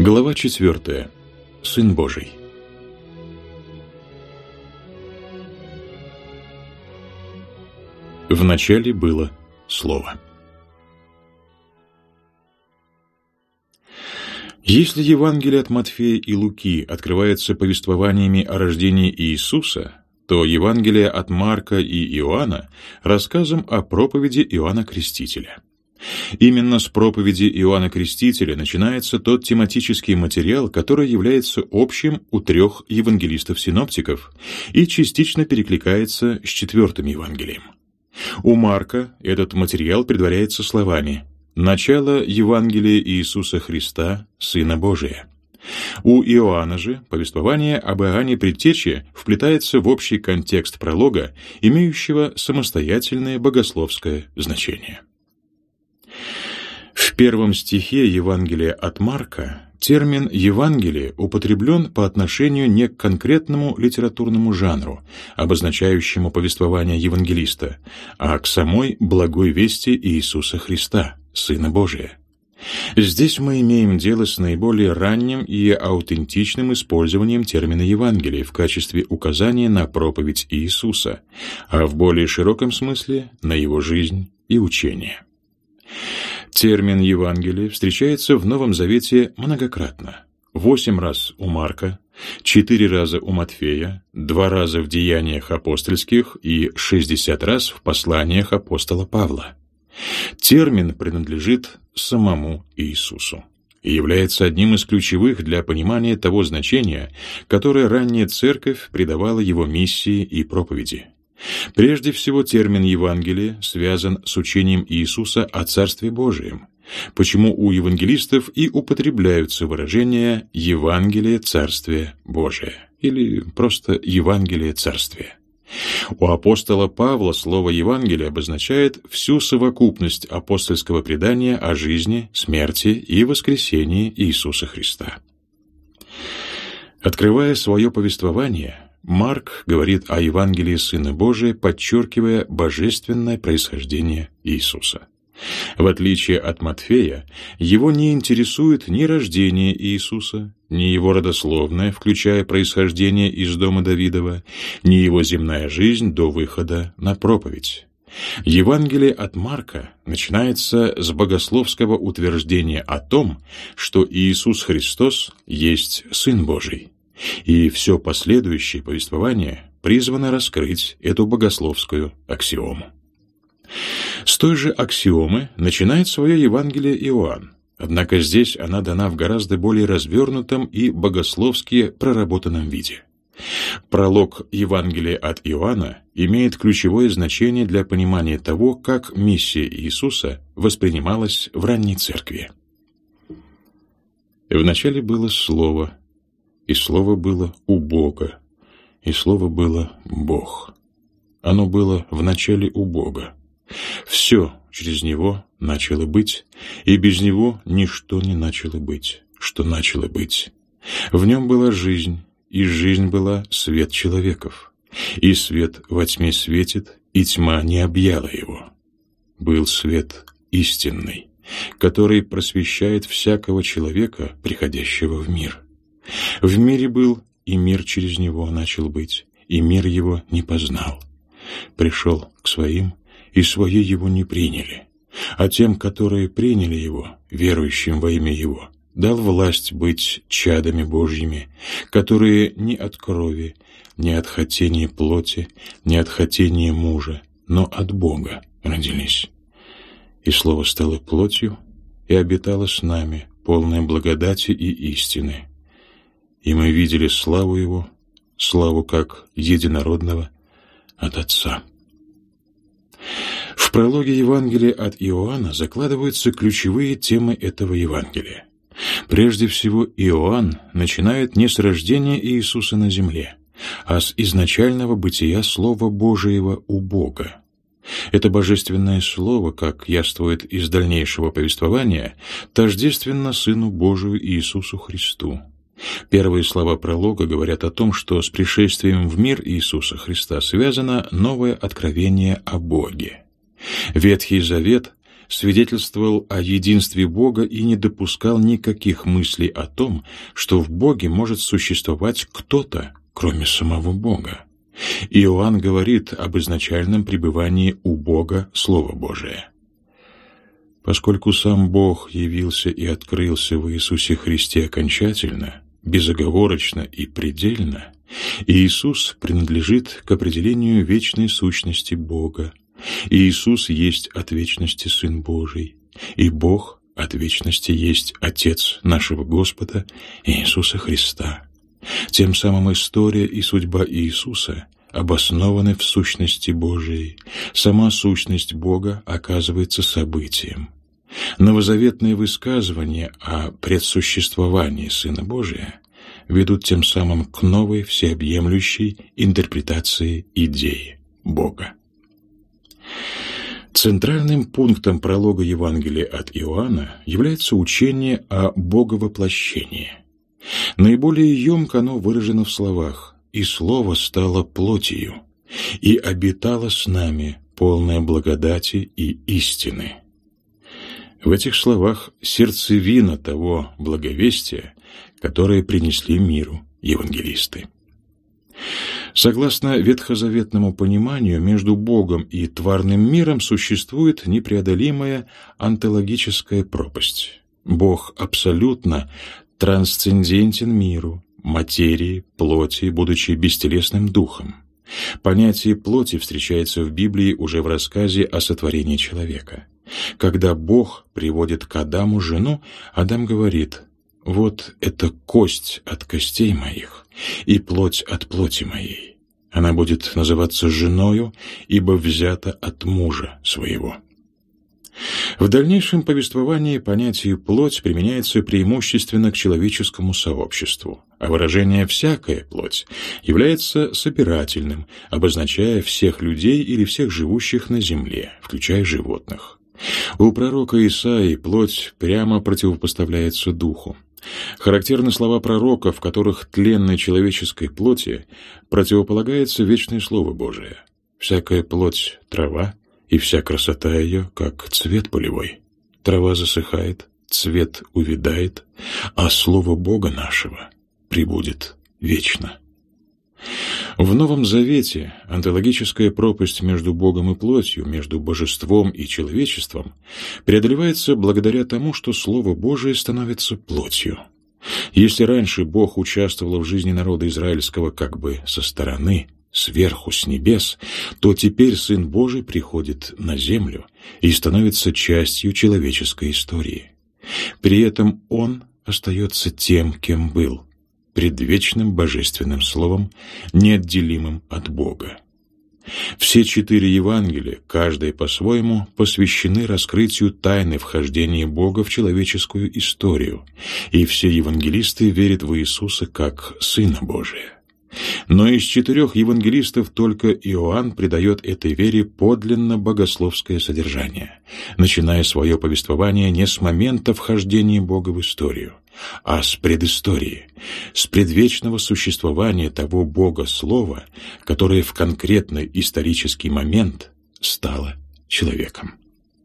Глава 4. Сын Божий. В начале было Слово. Если Евангелие от Матфея и Луки открывается повествованиями о рождении Иисуса, то Евангелие от Марка и Иоанна — рассказом о проповеди Иоанна Крестителя. Именно с проповеди Иоанна Крестителя начинается тот тематический материал, который является общим у трех евангелистов-синоптиков и частично перекликается с четвертым Евангелием. У Марка этот материал предваряется словами «Начало Евангелия Иисуса Христа, Сына Божия». У Иоанна же повествование об Иоанне Предтече вплетается в общий контекст пролога, имеющего самостоятельное богословское значение. В первом стихе Евангелия от Марка термин «Евангелие» употреблен по отношению не к конкретному литературному жанру, обозначающему повествование евангелиста, а к самой благой вести Иисуса Христа, Сына Божия. Здесь мы имеем дело с наиболее ранним и аутентичным использованием термина «Евангелие» в качестве указания на проповедь Иисуса, а в более широком смысле — на его жизнь и учение. Термин «Евангелие» встречается в Новом Завете многократно. 8 раз у Марка, 4 раза у Матфея, 2 раза в Деяниях апостольских и 60 раз в посланиях апостола Павла. Термин принадлежит самому Иисусу и является одним из ключевых для понимания того значения, которое ранняя Церковь придавала его миссии и проповеди. Прежде всего, термин «Евангелие» связан с учением Иисуса о Царстве Божием, почему у евангелистов и употребляются выражения «Евангелие Царствия Божия» или просто «Евангелие Царствия». У апостола Павла слово «Евангелие» обозначает всю совокупность апостольского предания о жизни, смерти и воскресении Иисуса Христа. Открывая свое повествование, Марк говорит о Евангелии Сына Божия, подчеркивая божественное происхождение Иисуса. В отличие от Матфея, его не интересует ни рождение Иисуса, ни его родословное, включая происхождение из дома Давидова, ни его земная жизнь до выхода на проповедь. Евангелие от Марка начинается с богословского утверждения о том, что Иисус Христос есть Сын Божий. И все последующее повествование призвано раскрыть эту богословскую аксиому. С той же аксиомы начинает свое Евангелие Иоанн, однако здесь она дана в гораздо более развернутом и богословски проработанном виде. Пролог Евангелия от Иоанна имеет ключевое значение для понимания того, как миссия Иисуса воспринималась в ранней церкви. «Вначале было Слово, и Слово было у Бога, и Слово было Бог. Оно было в начале у Бога. Все через Него начало быть, и без Него ничто не начало быть, что начало быть. В Нем была жизнь, и жизнь была свет человеков. И свет во тьме светит, и тьма не объяла его. Был свет истинный, который просвещает всякого человека, приходящего в мир. В мире был, и мир через него начал быть, и мир его не познал. Пришел к своим, и свои его не приняли. А тем, которые приняли его, верующим во имя его, дал власть быть чадами Божьими, которые ни от крови, ни от хотения плоти, ни от хотения мужа, но от Бога родились. И Слово стало плотью и обитало с нами, полное благодати и истины. И мы видели славу Его, славу как единородного от Отца». В прологе Евангелия от Иоанна закладываются ключевые темы этого Евангелия. Прежде всего, Иоанн начинает не с рождения Иисуса на земле, а с изначального бытия Слова Божиего у Бога. Это божественное Слово, как явствует из дальнейшего повествования, тождественно Сыну Божию Иисусу Христу. Первые слова пролога говорят о том, что с пришествием в мир Иисуса Христа связано новое откровение о Боге. Ветхий Завет свидетельствовал о единстве Бога и не допускал никаких мыслей о том, что в Боге может существовать кто-то, кроме самого Бога. Иоанн говорит об изначальном пребывании у Бога Слова Божия. Поскольку сам Бог явился и открылся в Иисусе Христе окончательно, безоговорочно и предельно, Иисус принадлежит к определению вечной сущности Бога. Иисус есть от вечности Сын Божий, и Бог от вечности есть Отец нашего Господа Иисуса Христа. Тем самым история и судьба Иисуса обоснованы в сущности Божией. Сама сущность Бога оказывается событием. Новозаветные высказывания о предсуществовании Сына Божия ведут тем самым к новой всеобъемлющей интерпретации идеи Бога. Центральным пунктом пролога Евангелия от Иоанна является учение о Боговоплощении. Наиболее емко оно выражено в словах: «И Слово стало плотью, и обитало с нами, полное благодати и истины». В этих словах сердцевина того благовестия, которое принесли миру евангелисты. Согласно ветхозаветному пониманию, между Богом и тварным миром существует непреодолимая онтологическая пропасть. Бог абсолютно трансцендентен миру, материи, плоти, будучи бестелесным духом. Понятие плоти встречается в Библии уже в рассказе о сотворении человека. Когда Бог приводит к Адаму жену, Адам говорит: «Вот это кость от костей моих и плоть от плоти моей. Она будет называться женою, ибо взята от мужа своего». В дальнейшем повествовании понятие «плоть» применяется преимущественно к человеческому сообществу, а выражение «всякая плоть» является собирательным, обозначая всех людей или всех живущих на земле, включая животных. У пророка Исаии плоть прямо противопоставляется духу. Характерны слова пророка, в которых тленной человеческой плоти противополагается вечное Слово Божие. «Всякая плоть — трава, и вся красота ее, как цвет полевой. Трава засыхает, цвет увядает, а Слово Бога нашего пребудет вечно». В Новом Завете онтологическая пропасть между Богом и плотью, между божеством и человечеством преодолевается благодаря тому, что Слово Божие становится плотью. Если раньше Бог участвовал в жизни народа израильского как бы со стороны, сверху, с небес, то теперь Сын Божий приходит на землю и становится частью человеческой истории. При этом Он остается тем, кем был, предвечным божественным словом, неотделимым от Бога. Все 4 Евангелия, каждое по-своему, посвящены раскрытию тайны вхождения Бога в человеческую историю, и все евангелисты верят в Иисуса как Сына Божия. Но из 4 евангелистов только Иоанн придает этой вере подлинно богословское содержание, начиная свое повествование не с момента вхождения Бога в историю, а с предыстории, с предвечного существования того Бога-Слова, которое в конкретный исторический момент стало человеком.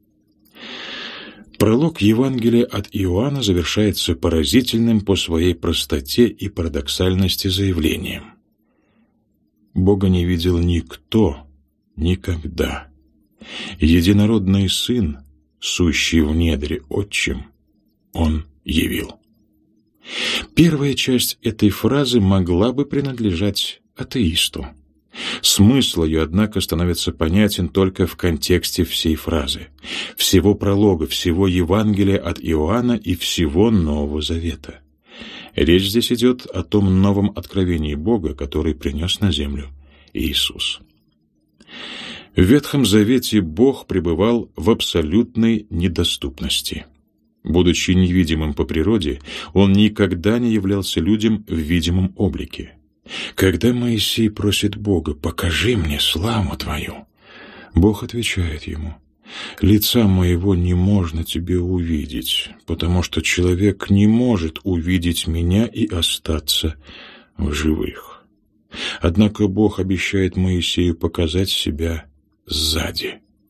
Пролог Евангелия от Иоанна завершается поразительным по своей простоте и парадоксальности заявлением: «Бога не видел никто никогда. Единородный Сын, сущий в недре Отчим, Он явил». Первая часть этой фразы могла бы принадлежать атеисту. Смысл ее, однако, становится понятен только в контексте всей фразы, всего пролога, всего Евангелия от Иоанна и всего Нового Завета. Речь здесь идет о том новом откровении Бога, который принес на землю Иисус. В Ветхом Завете Бог пребывал в абсолютной недоступности. Будучи невидимым по природе, Он никогда не являлся людям в видимом облике. Когда Моисей просит Бога: «Покажи мне славу Твою», Бог отвечает ему: «Лица моего не можно тебе увидеть, потому что человек не может увидеть меня и остаться в живых». Однако Бог обещает Моисею показать себя сзади.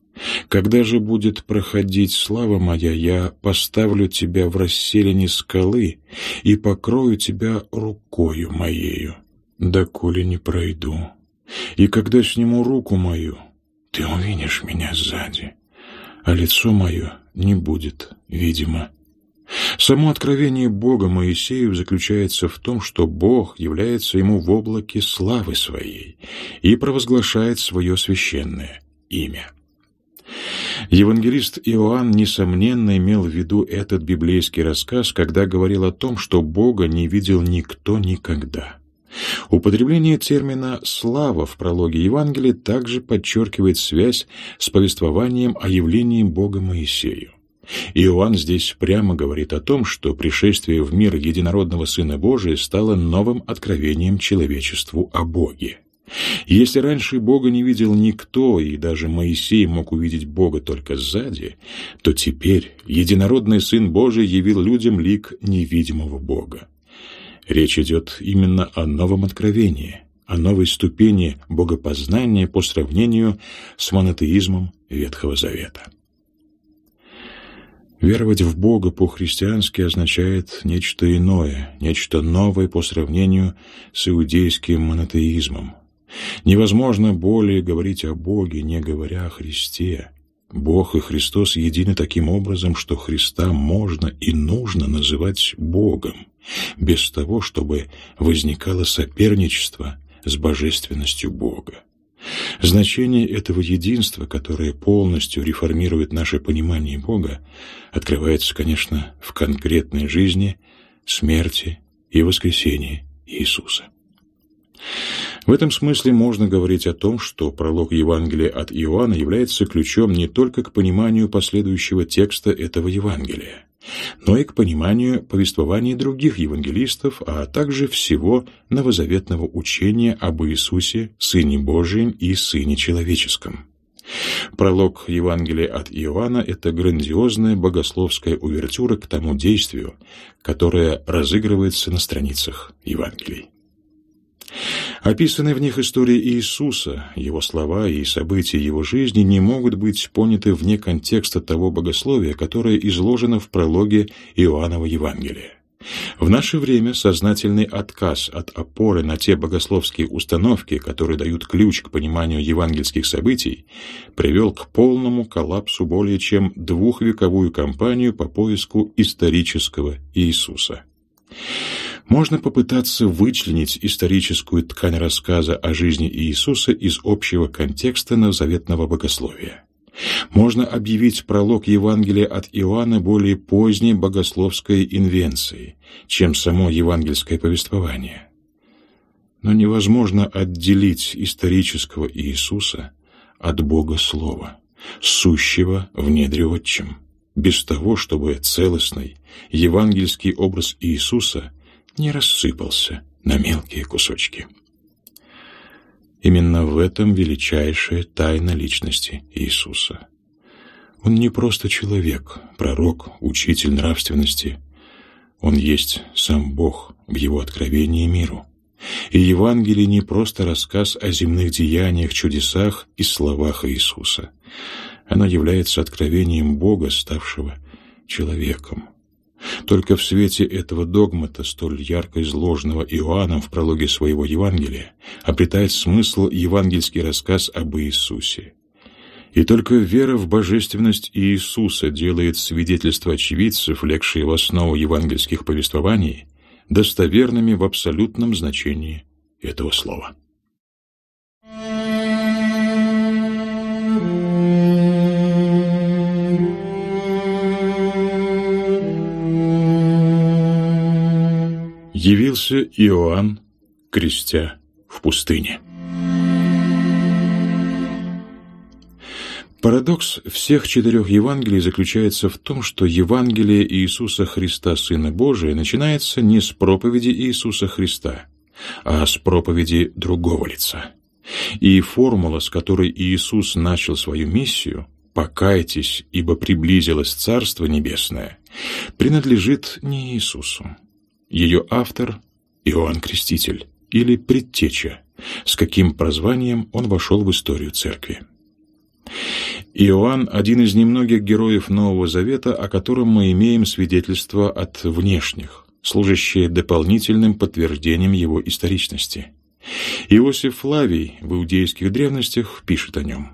Когда же будет проходить слава моя, я поставлю тебя в расселине скалы и покрою тебя рукою моею, доколе не пройду. И когда сниму руку мою, ты увидишь меня сзади, а лицо мое не будет видимо». Само откровение Бога Моисею заключается в том, что Бог является ему в облаке славы своей и провозглашает свое священное имя. Евангелист Иоанн, несомненно, имел в виду этот библейский рассказ, когда говорил о том, что Бога не видел никто никогда. Употребление термина «слава» в прологе Евангелия также подчеркивает связь с повествованием о явлении Бога Моисею. Иоанн здесь прямо говорит о том, что пришествие в мир единородного Сына Божия стало новым откровением человечеству о Боге. Если раньше Бога не видел никто, и даже Моисей мог увидеть Бога только сзади, то теперь единородный Сын Божий явил людям лик невидимого Бога. Речь идет именно о новом откровении, о новой ступени богопознания по сравнению с монотеизмом Ветхого Завета. Веровать в Бога по-христиански означает нечто иное, нечто новое по сравнению с иудейским монотеизмом. Невозможно более говорить о Боге, не говоря о Христе. Бог и Христос едины таким образом, что Христа можно и нужно называть Богом, без того, чтобы возникало соперничество с божественностью Бога. Значение этого единства, которое полностью реформирует наше понимание Бога, открывается, конечно, в конкретной жизни, смерти и воскресении Иисуса. В этом смысле можно говорить о том, что пролог Евангелия от Иоанна является ключом не только к пониманию последующего текста этого Евангелия, но и к пониманию повествований других евангелистов, а также всего новозаветного учения об Иисусе, Сыне Божием и Сыне Человеческом. Пролог Евангелия от Иоанна – это грандиозная богословская увертюра к тому действию, которое разыгрывается на страницах Евангелий. Описанные в них истории Иисуса, Его слова и события Его жизни не могут быть поняты вне контекста того богословия, которое изложено в прологе Иоаннова Евангелия. В наше время сознательный отказ от опоры на те богословские установки, которые дают ключ к пониманию евангельских событий, привел к полному коллапсу более чем двухвековую кампанию по поиску исторического Иисуса. Можно попытаться вычленить историческую ткань рассказа о жизни Иисуса из общего контекста новозаветного богословия. Можно объявить пролог Евангелия от Иоанна более поздней богословской инвенцией, чем само евангельское повествование. Но невозможно отделить исторического Иисуса от Бога Слова, сущего в недре Отчим, без того, чтобы целостный евангельский образ Иисуса не рассыпался на мелкие кусочки. Именно в этом величайшая тайна личности Иисуса. Он не просто человек, пророк, учитель нравственности. Он есть сам Бог в Его откровении миру. И Евангелие не просто рассказ о земных деяниях, чудесах и словах Иисуса. Оно является откровением Бога, ставшего человеком. Только в свете этого догмата, столь ярко изложенного Иоанном в прологе своего Евангелия, обретает смысл евангельский рассказ об Иисусе. И только вера в божественность Иисуса делает свидетельства очевидцев, легшие в основу евангельских повествований, достоверными в абсолютном значении этого слова. Явился Иоанн, крестя в пустыне. Парадокс всех 4 Евангелий заключается в том, что Евангелие Иисуса Христа, Сына Божия, начинается не с проповеди Иисуса Христа, а с проповеди другого лица. И формула, с которой Иисус начал свою миссию «Покайтесь, ибо приблизилось Царство Небесное», принадлежит не Иисусу. Ее автор – Иоанн Креститель, или предтеча, с каким прозванием он вошел в историю Церкви. Иоанн – один из немногих героев Нового Завета, о котором мы имеем свидетельство от внешних, служащие дополнительным подтверждением его историчности. Иосиф Флавий в иудейских древностях пишет о нем.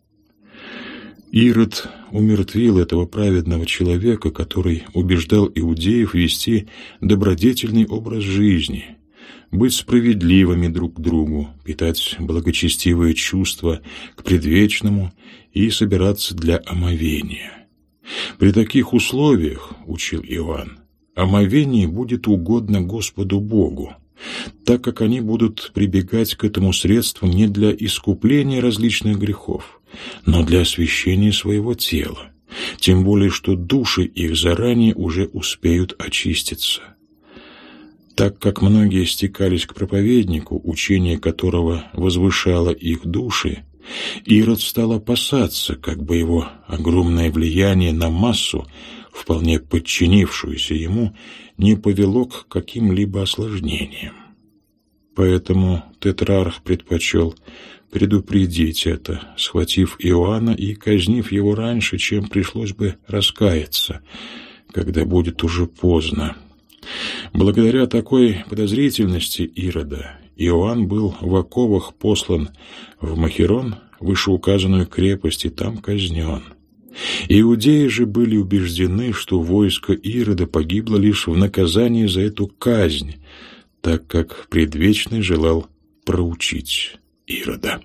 «Ирод умертвил этого праведного человека, который убеждал иудеев вести добродетельный образ жизни, быть справедливыми друг к другу, питать благочестивые чувства к предвечному и собираться для омовения. При таких условиях, — учил Иоанн, — омовение будет угодно Господу Богу, так как они будут прибегать к этому средству не для искупления различных грехов, но для освящения своего тела, тем более что души их заранее уже успеют очиститься. Так как многие стекались к проповеднику, учение которого возвышало их души, Ирод стал опасаться, как бы его огромное влияние на массу, вполне подчинившуюся ему, не повело к каким-либо осложнениям. Поэтому тетрарх предпочел предупредить это, схватив Иоанна и казнив его раньше, чем пришлось бы раскаяться, когда будет уже поздно. Благодаря такой подозрительности Ирода Иоанн был в оковах послан в Махерон, вышеуказанную крепость, и там казнен. Иудеи же были убеждены, что войско Ирода погибло лишь в наказании за эту казнь, так как предвечный желал проучить Ирода.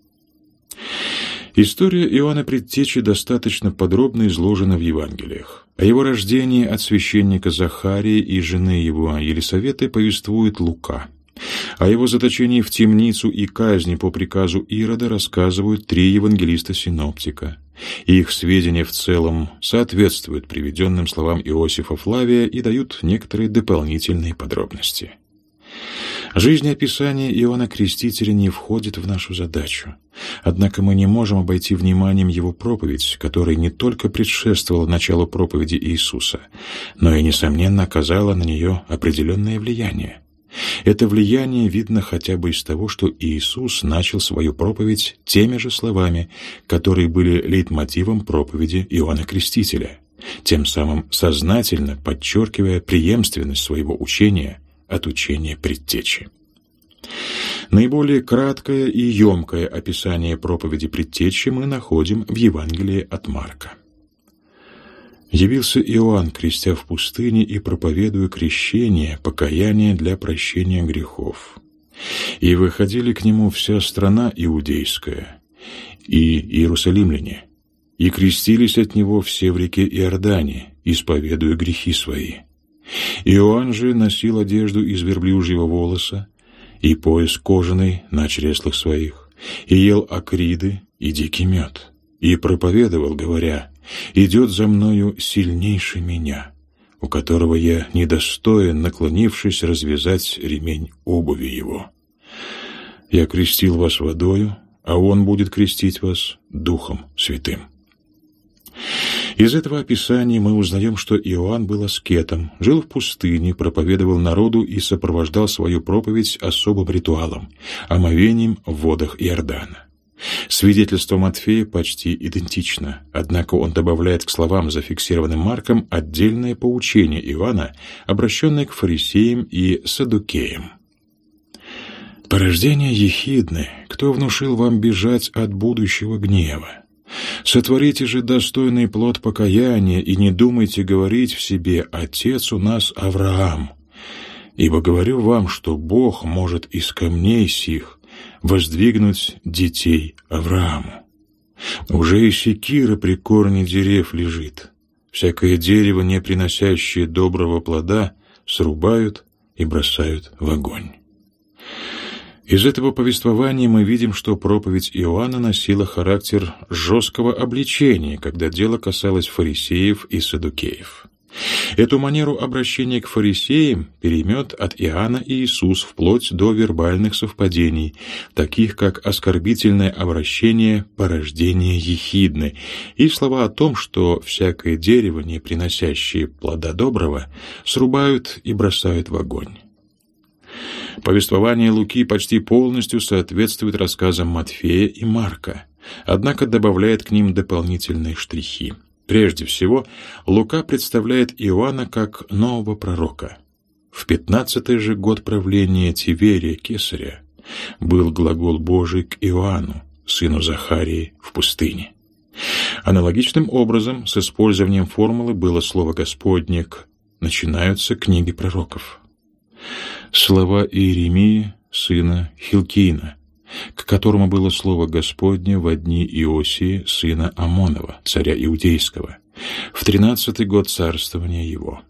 История Иоанна Предтечи достаточно подробно изложена в Евангелиях. О его рождении от священника Захарии и жены его Елисаветы повествует Лука. О его заточении в темницу и казни по приказу Ирода рассказывают 3 евангелиста-синоптика. Их сведения в целом соответствуют приведенным словам Иосифа Флавия и дают некоторые дополнительные подробности. Жизнеописание Иоанна Крестителя не входит в нашу задачу. Однако мы не можем обойти вниманием его проповедь, которая не только предшествовала началу проповеди Иисуса, но и, несомненно, оказала на нее определенное влияние. Это влияние видно хотя бы из того, что Иисус начал свою проповедь теми же словами, которые были лейтмотивом проповеди Иоанна Крестителя, тем самым сознательно подчеркивая преемственность своего учения от учения Предтечи. Наиболее краткое и емкое описание проповеди Предтечи мы находим в Евангелии от Марка. «Явился Иоанн, крестя в пустыне и проповедуя крещение, покаяние для прощения грехов. И выходили к нему вся страна иудейская и иерусалимляне, и крестились от него все в реке Иордане, исповедуя грехи свои. Иоанн же носил одежду из верблюжьего волоса и пояс кожаный на чреслах своих, и ел акриды и дикий мед, и проповедовал, говоря: «Идет за мною сильнейший меня, у которого я недостоин, наклонившись, развязать ремень обуви его. Я крестил вас водою, а он будет крестить вас Духом Святым». Из этого описания мы узнаем, что Иоанн был аскетом, жил в пустыне, проповедовал народу и сопровождал свою проповедь особым ритуалом – омовением в водах Иордана. Свидетельство Матфея почти идентично, однако он добавляет к словам, зафиксированным Марком, отдельное поучение Иоанна, обращенное к фарисеям и саддукеям. «Порождение ехидны, кто внушил вам бежать от будущего гнева? Сотворите же достойный плод покаяния и не думайте говорить в себе: «Отец у нас Авраам». Ибо говорю вам, что Бог может из камней сих воздвигнуть детей Аврааму. Уже и секира при корне дерев лежит. Всякое дерево, не приносящее доброго плода, срубают и бросают в огонь». Из этого повествования мы видим, что проповедь Иоанна носила характер жесткого обличения, когда дело касалось фарисеев и саддукеев. Эту манеру обращения к фарисеям переймет от Иоанна и Иисус вплоть до вербальных совпадений, таких как оскорбительное обращение «порождение ехидны» и слова о том, что всякое дерево, не приносящее плода доброго, срубают и бросают в огонь. Повествование Луки почти полностью соответствует рассказам Матфея и Марка. однако добавляет к ним дополнительные штрихи. Прежде всего, Лука представляет Иоанна как нового пророка. В 15-й же год правления Тиверия Кесаря был глагол Божий к Иоанну, сыну Захарии, в пустыне. Аналогичным образом, с использованием формулы «было слово Господне» начинаются книги пророков. Слова Иеремии, сына Хилкиина, к которому было слово Господне во дни Иосии, сына Амонова, царя Иудейского, в 13-й год царствования его.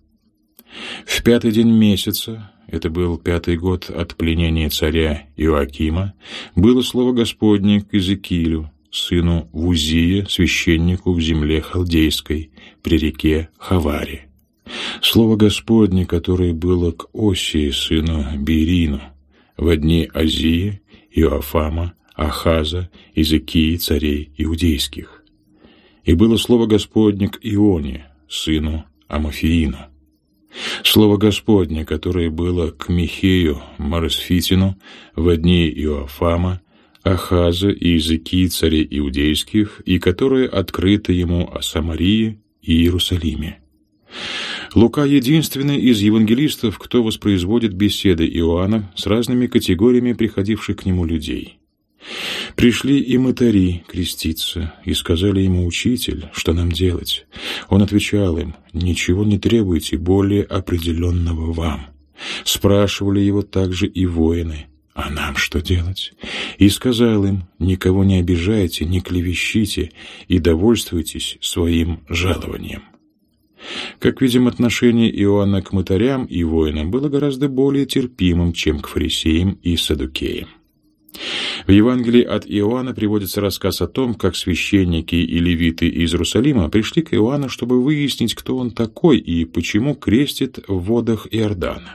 В 5-й день месяца, это был 5-й год от пленения царя Иоакима, было слово Господне к Иезекиилю, сыну Вузия, священнику в земле Халдейской, при реке Хаваре. Слово Господне, которое было к Осии, сыну Бирину, во дни Азии, Иоафама, Ахаза, Иезекии, царей иудейских. И было слово Господне к Ионе, сыну Амофиину. Слово Господне, которое было к Михею, Марсфитину, во дни Иоафама, Ахаза и Иезекии, царей иудейских, и которое открыто ему о Самарии и Иерусалиме. Лука единственный из евангелистов, кто воспроизводит беседы Иоанна с разными категориями приходивших к нему людей. «Пришли и мытари креститься, и сказали ему: Учитель, что нам делать?» Он отвечал им: «Ничего не требуйте более определенного вам». Спрашивали его также и воины: «А нам что делать?» И сказал им: «Никого не обижайте, не клевещите, и довольствуйтесь своим жалованием». Как видим, отношение Иоанна к мытарям и воинам было гораздо более терпимым, чем к фарисеям и саддукеям. В Евангелии от Иоанна приводится рассказ о том, как священники и левиты из Иерусалима пришли к Иоанну, чтобы выяснить, кто он такой и почему крестит в водах Иордана.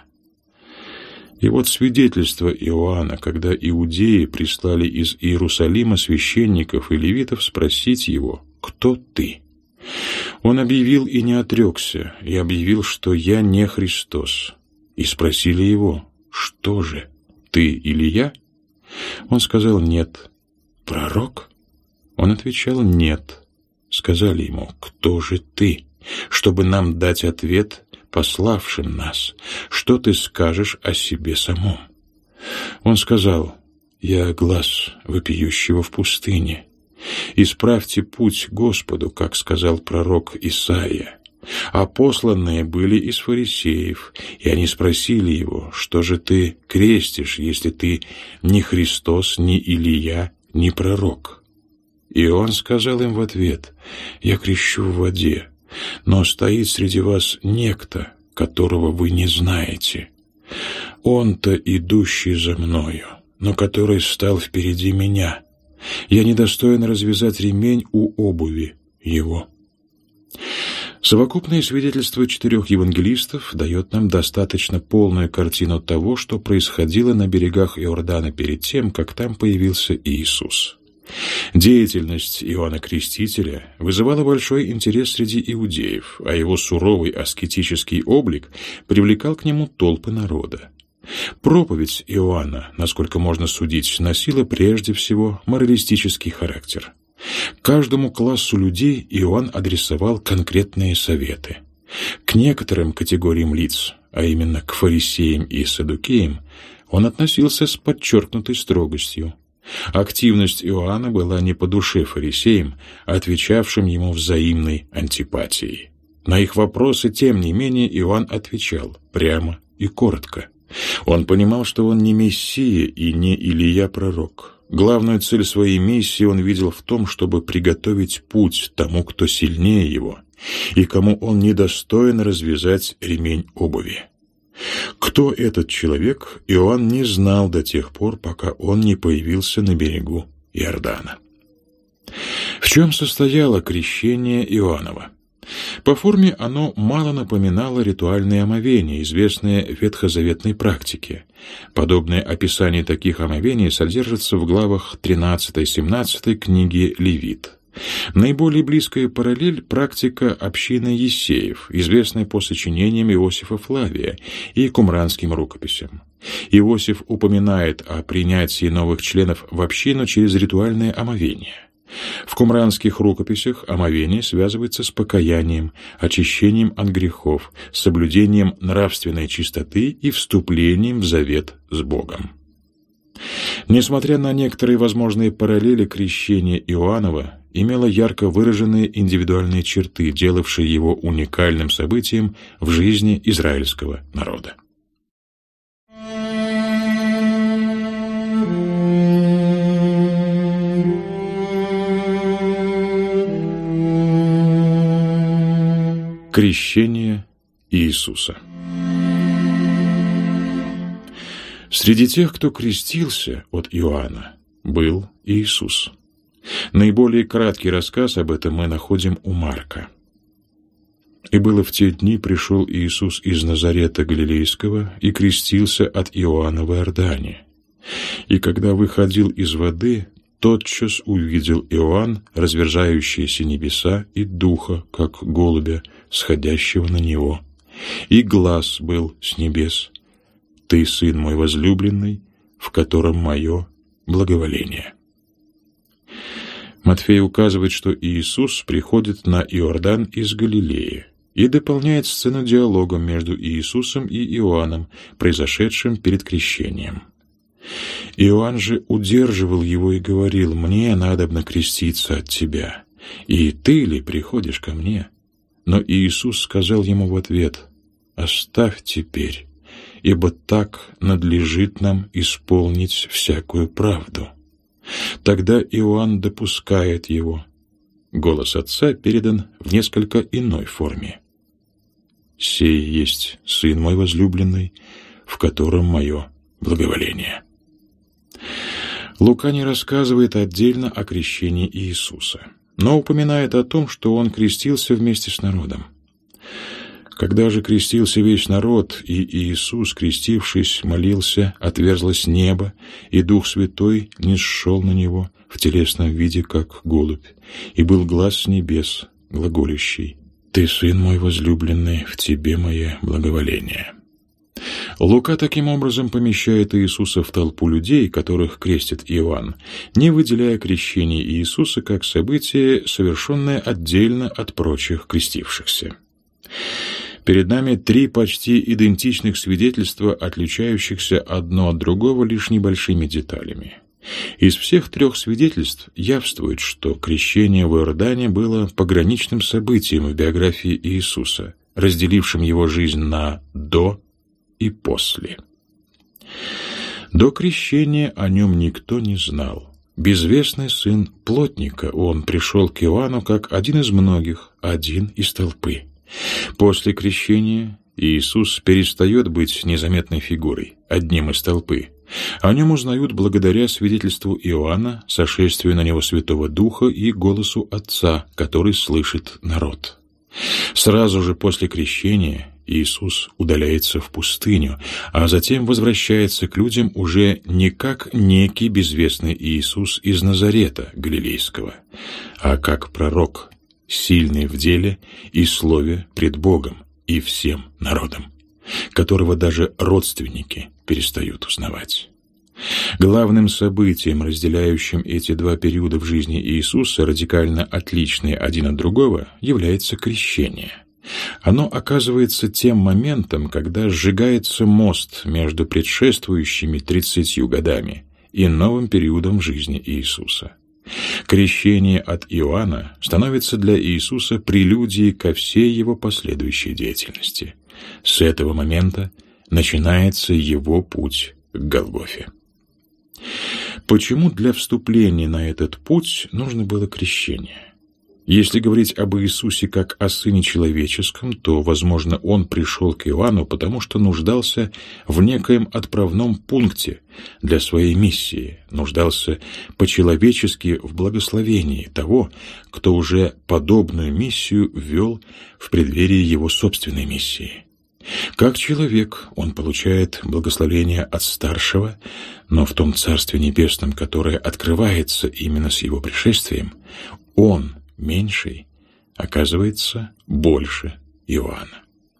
И вот свидетельство Иоанна, когда иудеи прислали из Иерусалима священников и левитов спросить его: «Кто ты?» Он объявил и не отрекся, и объявил, что «я не Христос». И спросили его: «Что же, ты Илия?» Он сказал: «Нет». «Пророк?» Он отвечал: «Нет». Сказали ему: «Кто же ты, чтобы нам дать ответ пославшим нас? Что ты скажешь о себе самом?» Он сказал: «Я глас вопиющего в пустыне. Исправьте путь Господу, как сказал пророк Исаия». А посланные были из фарисеев, и они спросили его: «Что же ты крестишь, если ты ни Христос, ни Илия, ни пророк?» И он сказал им в ответ: «Я крещу в воде, но стоит среди вас некто, которого вы не знаете. Он-то идущий за мною, но который стал впереди меня. Я недостоин развязать ремень у обуви его». Совокупное свидетельство 4 евангелистов дает нам достаточно полную картину того, что происходило на берегах Иордана перед тем, как там появился Иисус. Деятельность Иоанна Крестителя вызывала большой интерес среди иудеев, а его суровый аскетический облик привлекал к нему толпы народа. Проповедь Иоанна, насколько можно судить, носила прежде всего моралистический характер. Каждому классу людей Иоанн адресовал конкретные советы. К некоторым категориям лиц, а именно к фарисеям и саддукеям, он относился с подчеркнутой строгостью. Активность Иоанна была не по душе фарисеям, отвечавшим ему взаимной антипатией. На их вопросы, тем не менее, Иоанн отвечал прямо и коротко. Он понимал, что он не Мессия и не Илия пророк. Главную цель своей миссии он видел в том, чтобы приготовить путь тому, кто сильнее его, и кому он недостоин развязать ремень обуви. Кто этот человек, Иоанн не знал до тех пор, пока он не появился на берегу Иордана. В чем состояло крещение Иоанново? По форме оно мало напоминало ритуальные омовения, известные в ветхозаветной практике. Подобное описание таких омовений содержится в главах 13-17 книги Левит. Наиболее близкая параллель – практика общины Ессеев, известная по сочинениям Иосифа Флавия и кумранским рукописям. Иосиф упоминает о принятии новых членов в общину через ритуальное омовение. В кумранских рукописях омовение связывается с покаянием, очищением от грехов, соблюдением нравственной чистоты и вступлением в завет с Богом. Несмотря на некоторые возможные параллели, крещение Иоаннова имело ярко выраженные индивидуальные черты, делавшие его уникальным событием в жизни израильского народа. Крещение Иисуса. Среди тех, кто крестился от Иоанна, был Иисус. Наиболее краткий рассказ об этом мы находим у Марка. «И было в те дни, пришел Иисус из Назарета Галилейского и крестился от Иоанна в Иордане. И когда выходил из воды, тотчас увидел Иоанн разверзающиеся небеса и духа, как голубя, сходящего на него. И глас был с небес: «Ты, Сын мой возлюбленный, в котором мое благоволение». Матфей указывает, что Иисус приходит на Иордан из Галилеи и дополняет сцену диалогом между Иисусом и Иоанном, произошедшим перед крещением. Иоанн же удерживал его и говорил: «Мне надобно креститься от тебя, и ты ли приходишь ко мне?» Но Иисус сказал ему в ответ: «Оставь теперь, ибо так надлежит нам исполнить всякую правду». Тогда Иоанн допускает его. Голос Отца передан в несколько иной форме: «Сей есть Сын мой возлюбленный, в котором мое благоволение». Лука не рассказывает отдельно о крещении Иисуса, но упоминает о том, что Он крестился вместе с народом. Когда же крестился весь народ, и Иисус, крестившись, молился, отверзлось небо, и Дух Святой ниспошел на Него в телесном виде, как голубь, и был глас с небес, глаголющий: «Ты, Сын мой возлюбленный, в Тебе мое благоволение». Лука таким образом помещает Иисуса в толпу людей, которых крестит Иоанн, не выделяя крещение Иисуса как событие, совершенное отдельно от прочих крестившихся. Перед нами три почти идентичных свидетельства, отличающихся одно от другого лишь небольшими деталями. Из всех трех свидетельств явствует, что крещение в Иордане было пограничным событием в биографии Иисуса, разделившим его жизнь на «до» и «после». До крещения о нем никто не знал. Безвестный сын плотника, он пришел к Иоанну как один из многих, один из толпы. После крещения Иисус перестает быть незаметной фигурой, одним из толпы. О нем узнают благодаря свидетельству Иоанна, сошествию на него Святого Духа и голосу Отца, который слышит народ. Сразу же после крещения Иисус удаляется в пустыню, а затем возвращается к людям уже не как некий безвестный Иисус из Назарета Галилейского, а как пророк, сильный в деле и слове пред Богом и всем народом, которого даже родственники перестают узнавать. Главным событием, разделяющим эти два периода в жизни Иисуса, радикально отличные один от другого, является крещение. Оно оказывается тем моментом, когда сжигается мост между предшествующими 30 годами и новым периодом в жизни Иисуса. Крещение от Иоанна становится для Иисуса прелюдией ко всей его последующей деятельности. С этого момента начинается его путь к Голгофе. Почему для вступления на этот путь нужно было крещение? Если говорить об Иисусе как о Сыне Человеческом, то, возможно, Он пришел к Иоанну, потому что нуждался в некоем отправном пункте для своей миссии, нуждался по-человечески в благословении того, кто уже подобную миссию вел в преддверии его собственной миссии. Как человек он получает благословение от Старшего, но в том Царстве Небесном, которое открывается именно с его пришествием, он, меньший, оказывается больше Иоанна.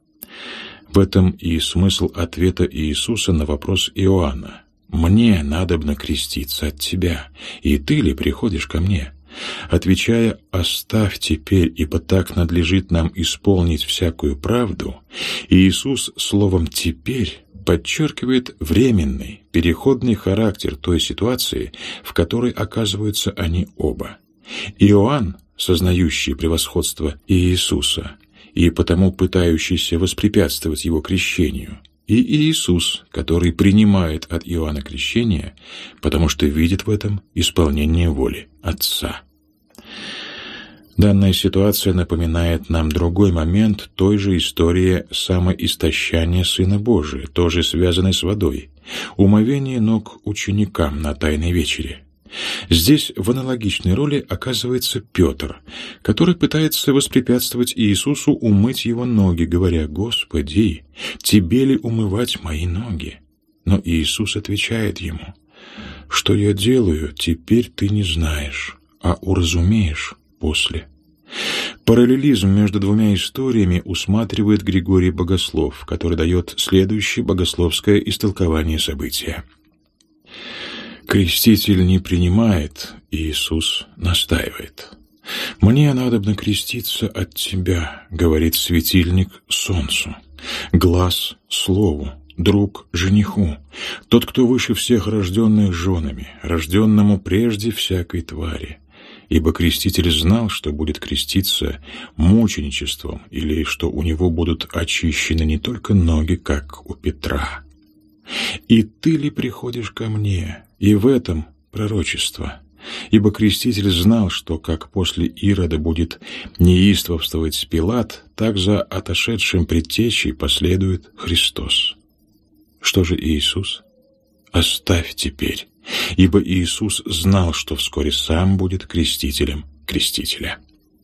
В этом и смысл ответа Иисуса на вопрос Иоанна: «Мне надобно креститься от тебя, и ты ли приходишь ко мне?» Отвечая «оставь теперь, ибо так надлежит нам исполнить всякую правду», Иисус словом «теперь» подчеркивает временный, переходный характер той ситуации, в которой оказываются они оба. Иоанн, сознающий превосходство Иисуса и потому пытающийся воспрепятствовать его крещению, и Иисус, который принимает от Иоанна крещение, потому что видит в этом исполнение воли Отца. Данная ситуация напоминает нам другой момент той же истории самоистощания Сына Божия, тоже связанной с водой, умовение ног ученикам на Тайной вечере. Здесь в аналогичной роли оказывается Петр, который пытается воспрепятствовать Иисусу умыть его ноги, говоря: «Господи, тебе ли умывать мои ноги?» Но Иисус отвечает ему: «Что я делаю, теперь ты не знаешь, а уразумеешь после». Параллелизм между двумя историями усматривает Григорий Богослов, который дает следующее богословское истолкование события. Креститель не принимает, Иисус настаивает. «Мне надобно креститься от тебя», — говорит светильник солнцу, глаз слову, друг жениху, тот, кто выше всех рожденных женами, рожденному прежде всякой твари. Ибо креститель знал, что будет креститься мученичеством, или что у него будут очищены не только ноги, как у Петра. «И ты ли приходишь ко мне?» И в этом пророчество. Ибо креститель знал, что как после Ирода будет неистовствовать Пилат, так за отошедшим предтечей последует Христос. Что же Иисус? «Оставь теперь», ибо Иисус знал, что вскоре сам будет крестителем крестителя.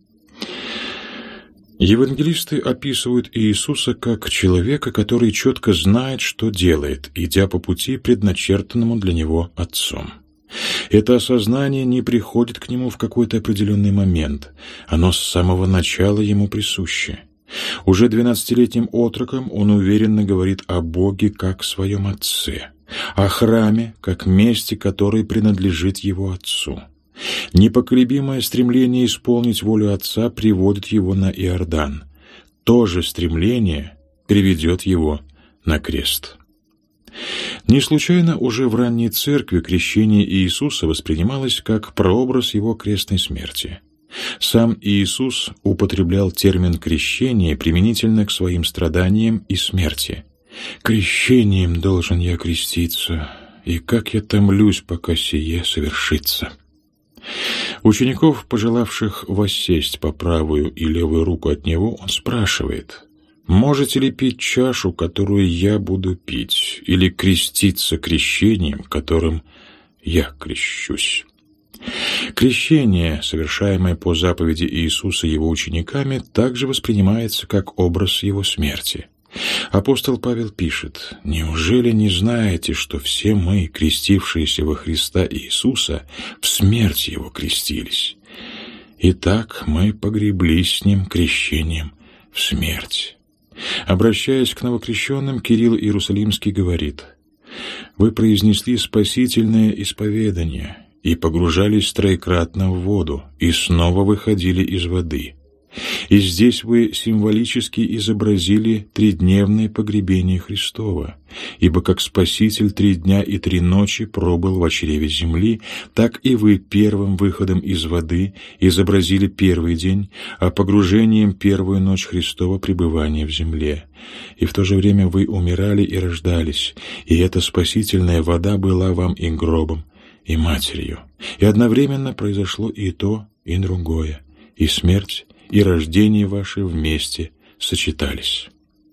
Евангелисты описывают Иисуса как человека, который четко знает, что делает, идя по пути, предначертанному для него Отцом. Это осознание не приходит к нему в какой-то определенный момент, оно с самого начала ему присуще. Уже 12-летним отроком он уверенно говорит о Боге как своем Отце, о храме как месте, которое принадлежит его Отцу. Непоколебимое стремление исполнить волю Отца приводит его на Иордан. То же стремление приведет его на крест. Не случайно уже в ранней церкви крещение Иисуса воспринималось как прообраз его крестной смерти. Сам Иисус употреблял термин «крещение» применительно к своим страданиям и смерти. «Крещением должен я креститься, и как я томлюсь, пока сие совершится». Учеников, пожелавших воссесть по правую и левую руку от него, он спрашивает: «Можете ли пить чашу, которую я буду пить, или креститься крещением, которым я крещусь?» Крещение, совершаемое по заповеди Иисуса его учениками, также воспринимается как образ его смерти. Апостол Павел пишет: «Неужели не знаете, что все мы, крестившиеся во Христа Иисуса, в смерть Его крестились? Итак, мы погреблись с Ним крещением в смерть». Обращаясь к новокрещенным, Кирилл Иерусалимский говорит: «Вы произнесли спасительное исповедание и погружались троекратно в воду, и снова выходили из воды. И здесь вы символически изобразили тридневное погребение Христова, ибо как Спаситель 3 дня и 3 ночи пробыл в чреве земли, так и вы первым выходом из воды изобразили первый день, а погружением первую ночь Христова пребывания в земле. И в то же время вы умирали и рождались, и эта спасительная вода была вам и гробом, и матерью. И одновременно произошло и то, и другое, и смерть, и рождение ваше вместе сочетались».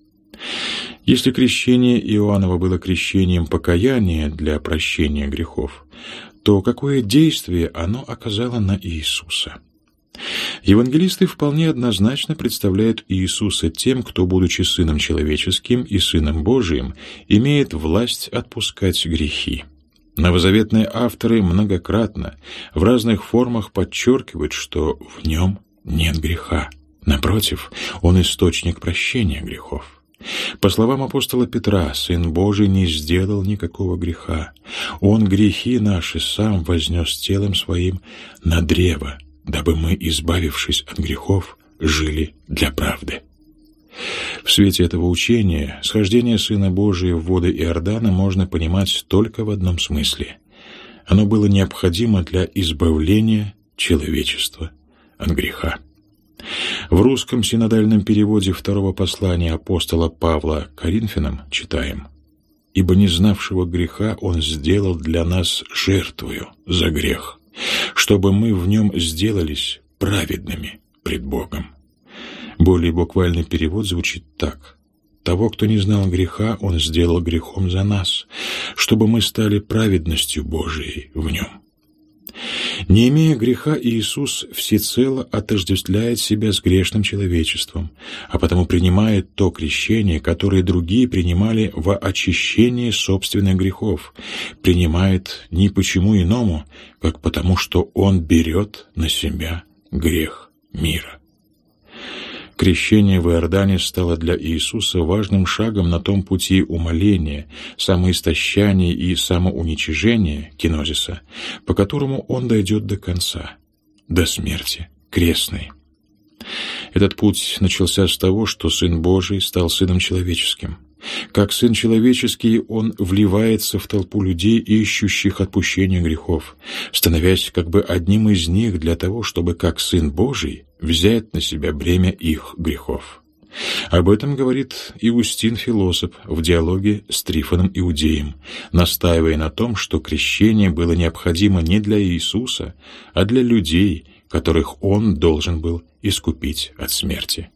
Если крещение Иоаннова было крещением покаяния для прощения грехов, то какое действие оно оказало на Иисуса? Евангелисты вполне однозначно представляют Иисуса тем, кто, будучи Сыном Человеческим и Сыном Божиим, имеет власть отпускать грехи. Новозаветные авторы многократно в разных формах подчеркивают, что в нем нет греха. Напротив, он источник прощения грехов. По словам апостола Петра, Сын Божий не сделал никакого греха. Он грехи наши сам вознес телом Своим на древо, дабы мы, избавившись от грехов, жили для правды. В свете этого учения схождение Сына Божия в воды Иордана можно понимать только в одном смысле. Оно было необходимо для избавления человечества от греха. В русском синодальном переводе второго послания апостола Павла к Коринфянам читаем: «Ибо не знавшего греха Он сделал для нас жертвою за грех, чтобы мы в нем сделались праведными пред Богом». Более буквальный перевод звучит так: «Того, кто не знал греха, Он сделал грехом за нас, чтобы мы стали праведностью Божией в нем». Не имея греха, Иисус всецело отождествляет себя с грешным человечеством, а потому принимает то крещение, которое другие принимали во очищении собственных грехов, принимает ни почему иному, как потому, что Он берет на себя грех мира. Крещение в Иордане стало для Иисуса важным шагом на том пути умоления, самоистощания и самоуничижения, кинозиса, по которому Он дойдет до конца, до смерти крестной. Этот путь начался с того, что Сын Божий стал Сыном Человеческим. Как Сын Человеческий, Он вливается в толпу людей, ищущих отпущения грехов, становясь как бы одним из них для того, чтобы, как Сын Божий, взять на себя бремя их грехов. Об этом говорит Иустин Философ в диалоге с Трифоном Иудеем, настаивая на том, что крещение было необходимо не для Иисуса, а для людей, которых Он должен был искупить от смерти.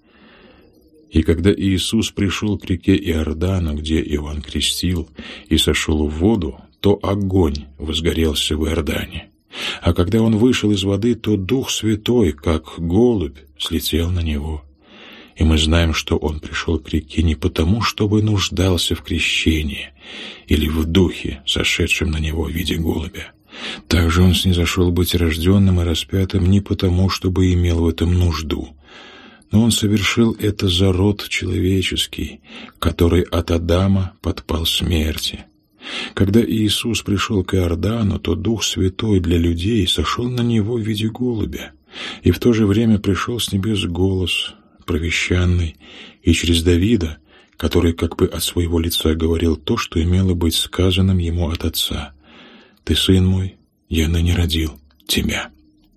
И когда Иисус пришел к реке Иордану, где Иоанн крестил, и сошел в воду, то огонь возгорелся в Иордане. А когда Он вышел из воды, то Дух Святой, как голубь, слетел на Него. И мы знаем, что Он пришел к реке не потому, чтобы нуждался в крещении или в Духе, сошедшем на Него в виде голубя. Также Он снизошел быть рожденным и распятым не потому, чтобы имел в этом нужду, но Он совершил это за род человеческий, который от Адама подпал смерти. Когда Иисус пришел к Иордану, то Дух Святой для людей сошел на Него в виде голубя, и в то же время пришел с небес голос, провещанный, и через Давида, который как бы от своего лица говорил то, что имело быть сказанным Ему от Отца: «Ты, Сын мой, я ныне родил Тебя».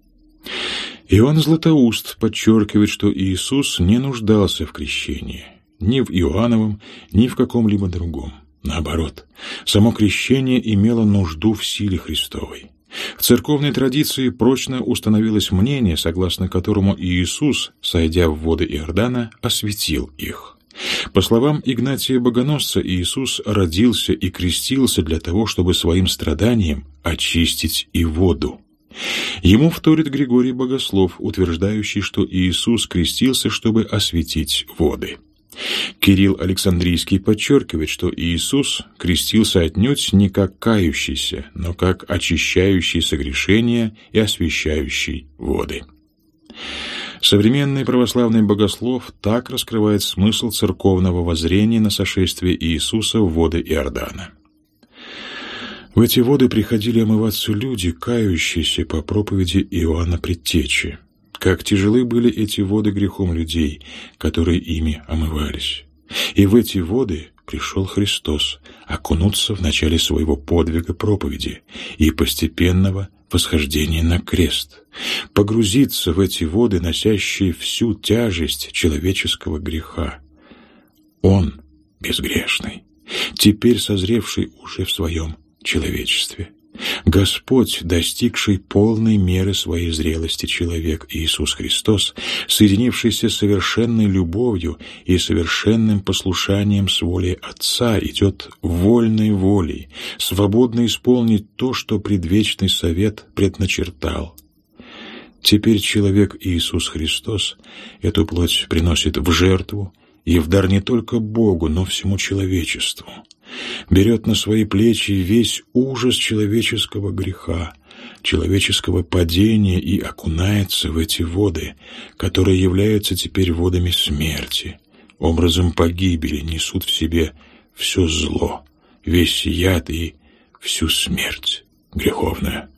Иоанн Златоуст подчеркивает, что Иисус не нуждался в крещении, ни в Иоанновом, ни в каком-либо другом. Наоборот, само крещение имело нужду в силе Христовой. В церковной традиции прочно установилось мнение, согласно которому Иисус, сойдя в воды Иордана, осветил их. По словам Игнатия Богоносца, Иисус родился и крестился для того, чтобы своим страданием очистить и воду. Ему вторит Григорий Богослов, утверждающий, что Иисус крестился, чтобы осветить воды. Кирилл Александрийский подчеркивает, что Иисус крестился отнюдь не как кающийся, но как очищающий согрешения и освящающий воды. Современный православный богослов так раскрывает смысл церковного воззрения на сошествие Иисуса в воды Иордана. В эти воды приходили омываться люди, кающиеся по проповеди Иоанна Предтечи. Как тяжелы были эти воды грехом людей, которые ими омывались. И в эти воды пришел Христос окунуться в начале своего подвига проповеди и постепенного восхождения на крест, погрузиться в эти воды, носящие всю тяжесть человеческого греха. Он безгрешный, теперь созревший уже в своем человечестве. Господь, достигший полной меры своей зрелости человек Иисус Христос, соединившийся с совершенной любовью и совершенным послушанием с волей Отца, идет вольной волей, свободно исполнить то, что предвечный совет предначертал. Теперь человек Иисус Христос эту плоть приносит в жертву и в дар не только Богу, но всему человечеству. Берет на свои плечи весь ужас человеческого греха, человеческого падения и окунается в эти воды, которые являются теперь водами смерти, образом погибели несут в себе все зло, весь яд и всю смерть греховную.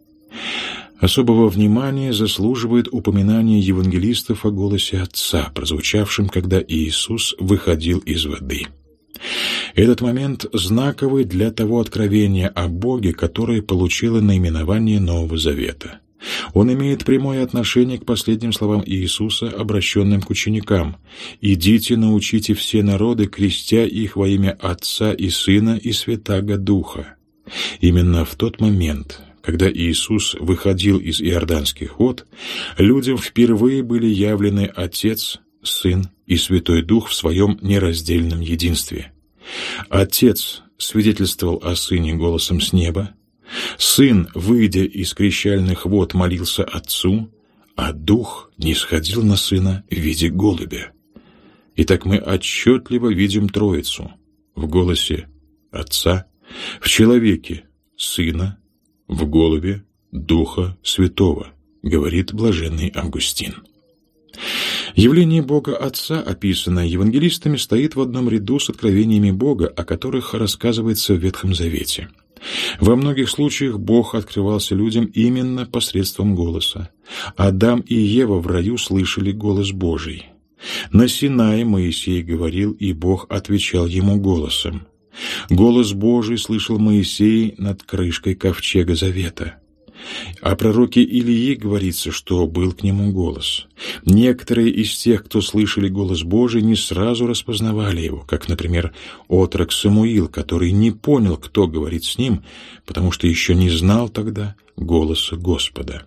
Особого внимания заслуживает упоминание евангелистов о голосе Отца, прозвучавшем, когда Иисус выходил из воды. Этот момент знаковый для того откровения о Боге, которое получило наименование Нового Завета. Он имеет прямое отношение к последним словам Иисуса, обращенным к ученикам: «Идите, научите все народы, крестя их во имя Отца и Сына и Святаго Духа». Именно в тот момент, когда Иисус выходил из Иорданских вод, людям впервые были явлены Отец, Сын и Святой Дух в своем нераздельном единстве. Отец свидетельствовал о Сыне голосом с неба, Сын, выйдя из крещальных вод, молился Отцу, а Дух нисходил на Сына в виде голубя. Итак, мы отчетливо видим Троицу в голосе Отца, в человеке Сына, в голубе Духа Святого, говорит блаженный Августин. Явление Бога Отца, описанное евангелистами, стоит в одном ряду с откровениями Бога, о которых рассказывается в Ветхом Завете. Во многих случаях Бог открывался людям именно посредством голоса. Адам и Ева в раю слышали голос Божий. На Синае Моисей говорил, и Бог отвечал ему голосом. Голос Божий слышал Моисей над крышкой ковчега Завета. О пророке Илии говорится, что был к нему голос. Некоторые из тех, кто слышали голос Божий, не сразу распознавали его, как, например, отрок Самуил, который не понял, кто говорит с ним, потому что еще не знал тогда голоса Господа.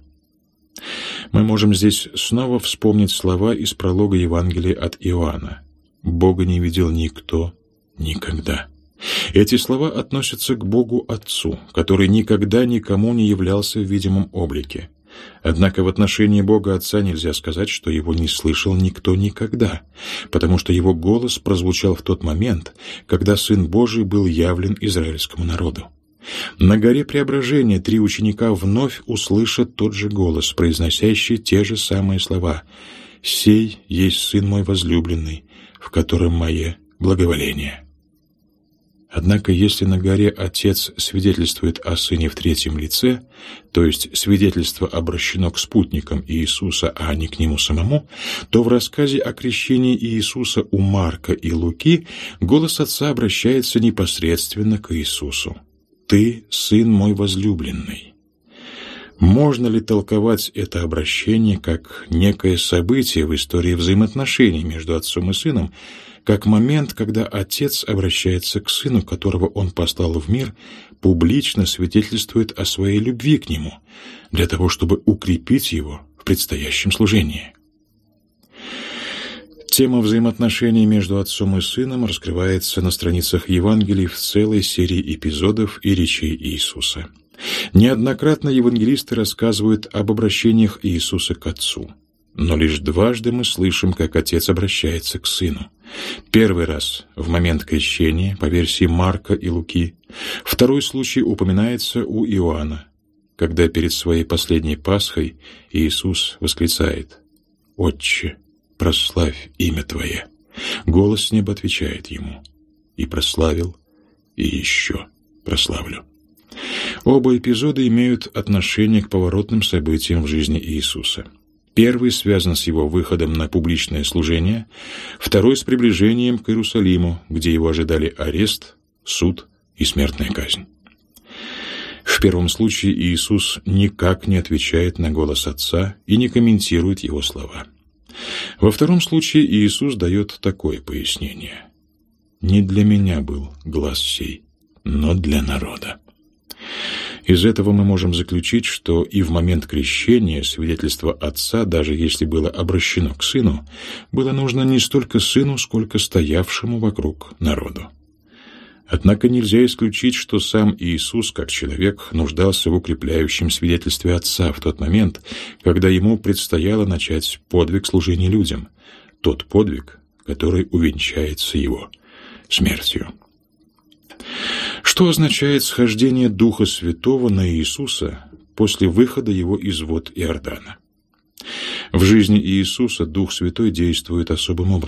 Мы можем здесь снова вспомнить слова из пролога Евангелия от Иоанна: «Бога не видел никто никогда». Эти слова относятся к Богу Отцу, который никогда никому не являлся в видимом облике. Однако в отношении Бога Отца нельзя сказать, что его не слышал никто никогда, потому что его голос прозвучал в тот момент, когда Сын Божий был явлен израильскому народу. На горе Преображения 3 ученика вновь услышат тот же голос, произносящий те же самые слова: «Сей есть Сын мой возлюбленный, в котором мое благоволение». Однако, если на горе Отец свидетельствует о Сыне в третьем лице, то есть свидетельство обращено к спутникам Иисуса, а не к Нему самому, то в рассказе о крещении Иисуса у Марка и Луки голос Отца обращается непосредственно к Иисусу: «Ты, Сын мой возлюбленный». Можно ли толковать это обращение как некое событие в истории взаимоотношений между Отцом и Сыном, как момент, когда Отец обращается к Сыну, которого Он послал в мир, публично свидетельствует о своей любви к Нему, для того, чтобы укрепить Его в предстоящем служении? Тема взаимоотношений между Отцом и Сыном раскрывается на страницах Евангелий в целой серии эпизодов и речей Иисуса. Неоднократно евангелисты рассказывают об обращениях Иисуса к Отцу, но лишь дважды мы слышим, как Отец обращается к Сыну. Первый раз в момент крещения, по версии Марка и Луки. Второй случай упоминается у Иоанна, когда перед своей последней Пасхой Иисус восклицает: «Отче, прославь имя Твое». Голос с неба отвечает ему: «И прославил, и еще прославлю». Оба эпизода имеют отношение к поворотным событиям в жизни Иисуса. Первый связан с его выходом на публичное служение, второй — с приближением к Иерусалиму, где его ожидали арест, суд и смертная казнь. В первом случае Иисус никак не отвечает на голос Отца и не комментирует его слова. Во втором случае Иисус дает такое пояснение: «Не для меня был глас сей, но для народа». Из этого мы можем заключить, что и в момент крещения свидетельство Отца, даже если было обращено к Сыну, было нужно не столько Сыну, сколько стоявшему вокруг народу. Однако нельзя исключить, что сам Иисус, как человек, нуждался в укрепляющем свидетельстве Отца в тот момент, когда ему предстояло начать подвиг служения людям, тот подвиг, который увенчается его смертью. Что означает схождение Духа Святого на Иисуса после выхода его из вод Иордана? В жизни Иисуса Дух Святой действует особым образом.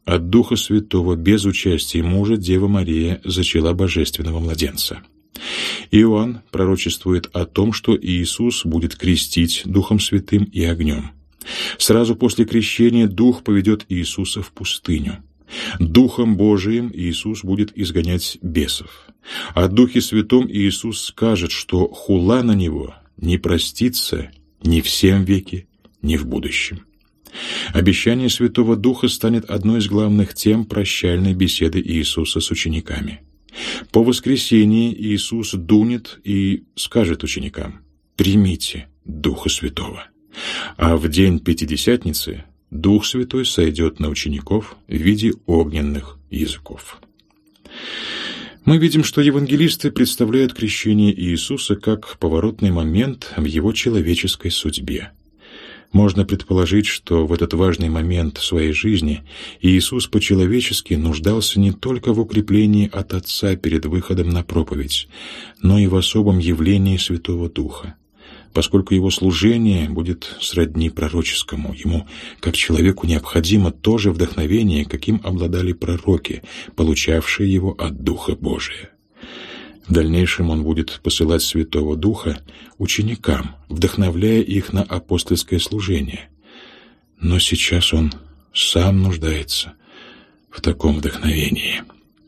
От Духа Святого без участия мужа Дева Мария зачала божественного младенца. Иоанн пророчествует о том, что Иисус будет крестить Духом Святым и огнем. Сразу после крещения Дух поведет Иисуса в пустыню. Духом Божиим Иисус будет изгонять бесов. О Духе Святом Иисус скажет, что хула на Него не простится ни в сем веке, ни в будущем. Обещание Святого Духа станет одной из главных тем прощальной беседы Иисуса с учениками. По воскресении Иисус дунет и скажет ученикам: «Примите Духа Святого». А в день Пятидесятницы Дух Святой сойдет на учеников в виде огненных языков. Мы видим, что евангелисты представляют крещение Иисуса как поворотный момент в Его человеческой судьбе. Можно предположить, что в этот важный момент своей жизни Иисус по-человечески нуждался не только в укреплении от Отца перед выходом на проповедь, но и в особом явлении Святого Духа. Поскольку его служение будет сродни пророческому, ему, как человеку, необходимо то же вдохновение, каким обладали пророки, получавшие его от Духа Божия. В дальнейшем он будет посылать Святого Духа ученикам, вдохновляя их на апостольское служение. Но сейчас он сам нуждается в таком вдохновении.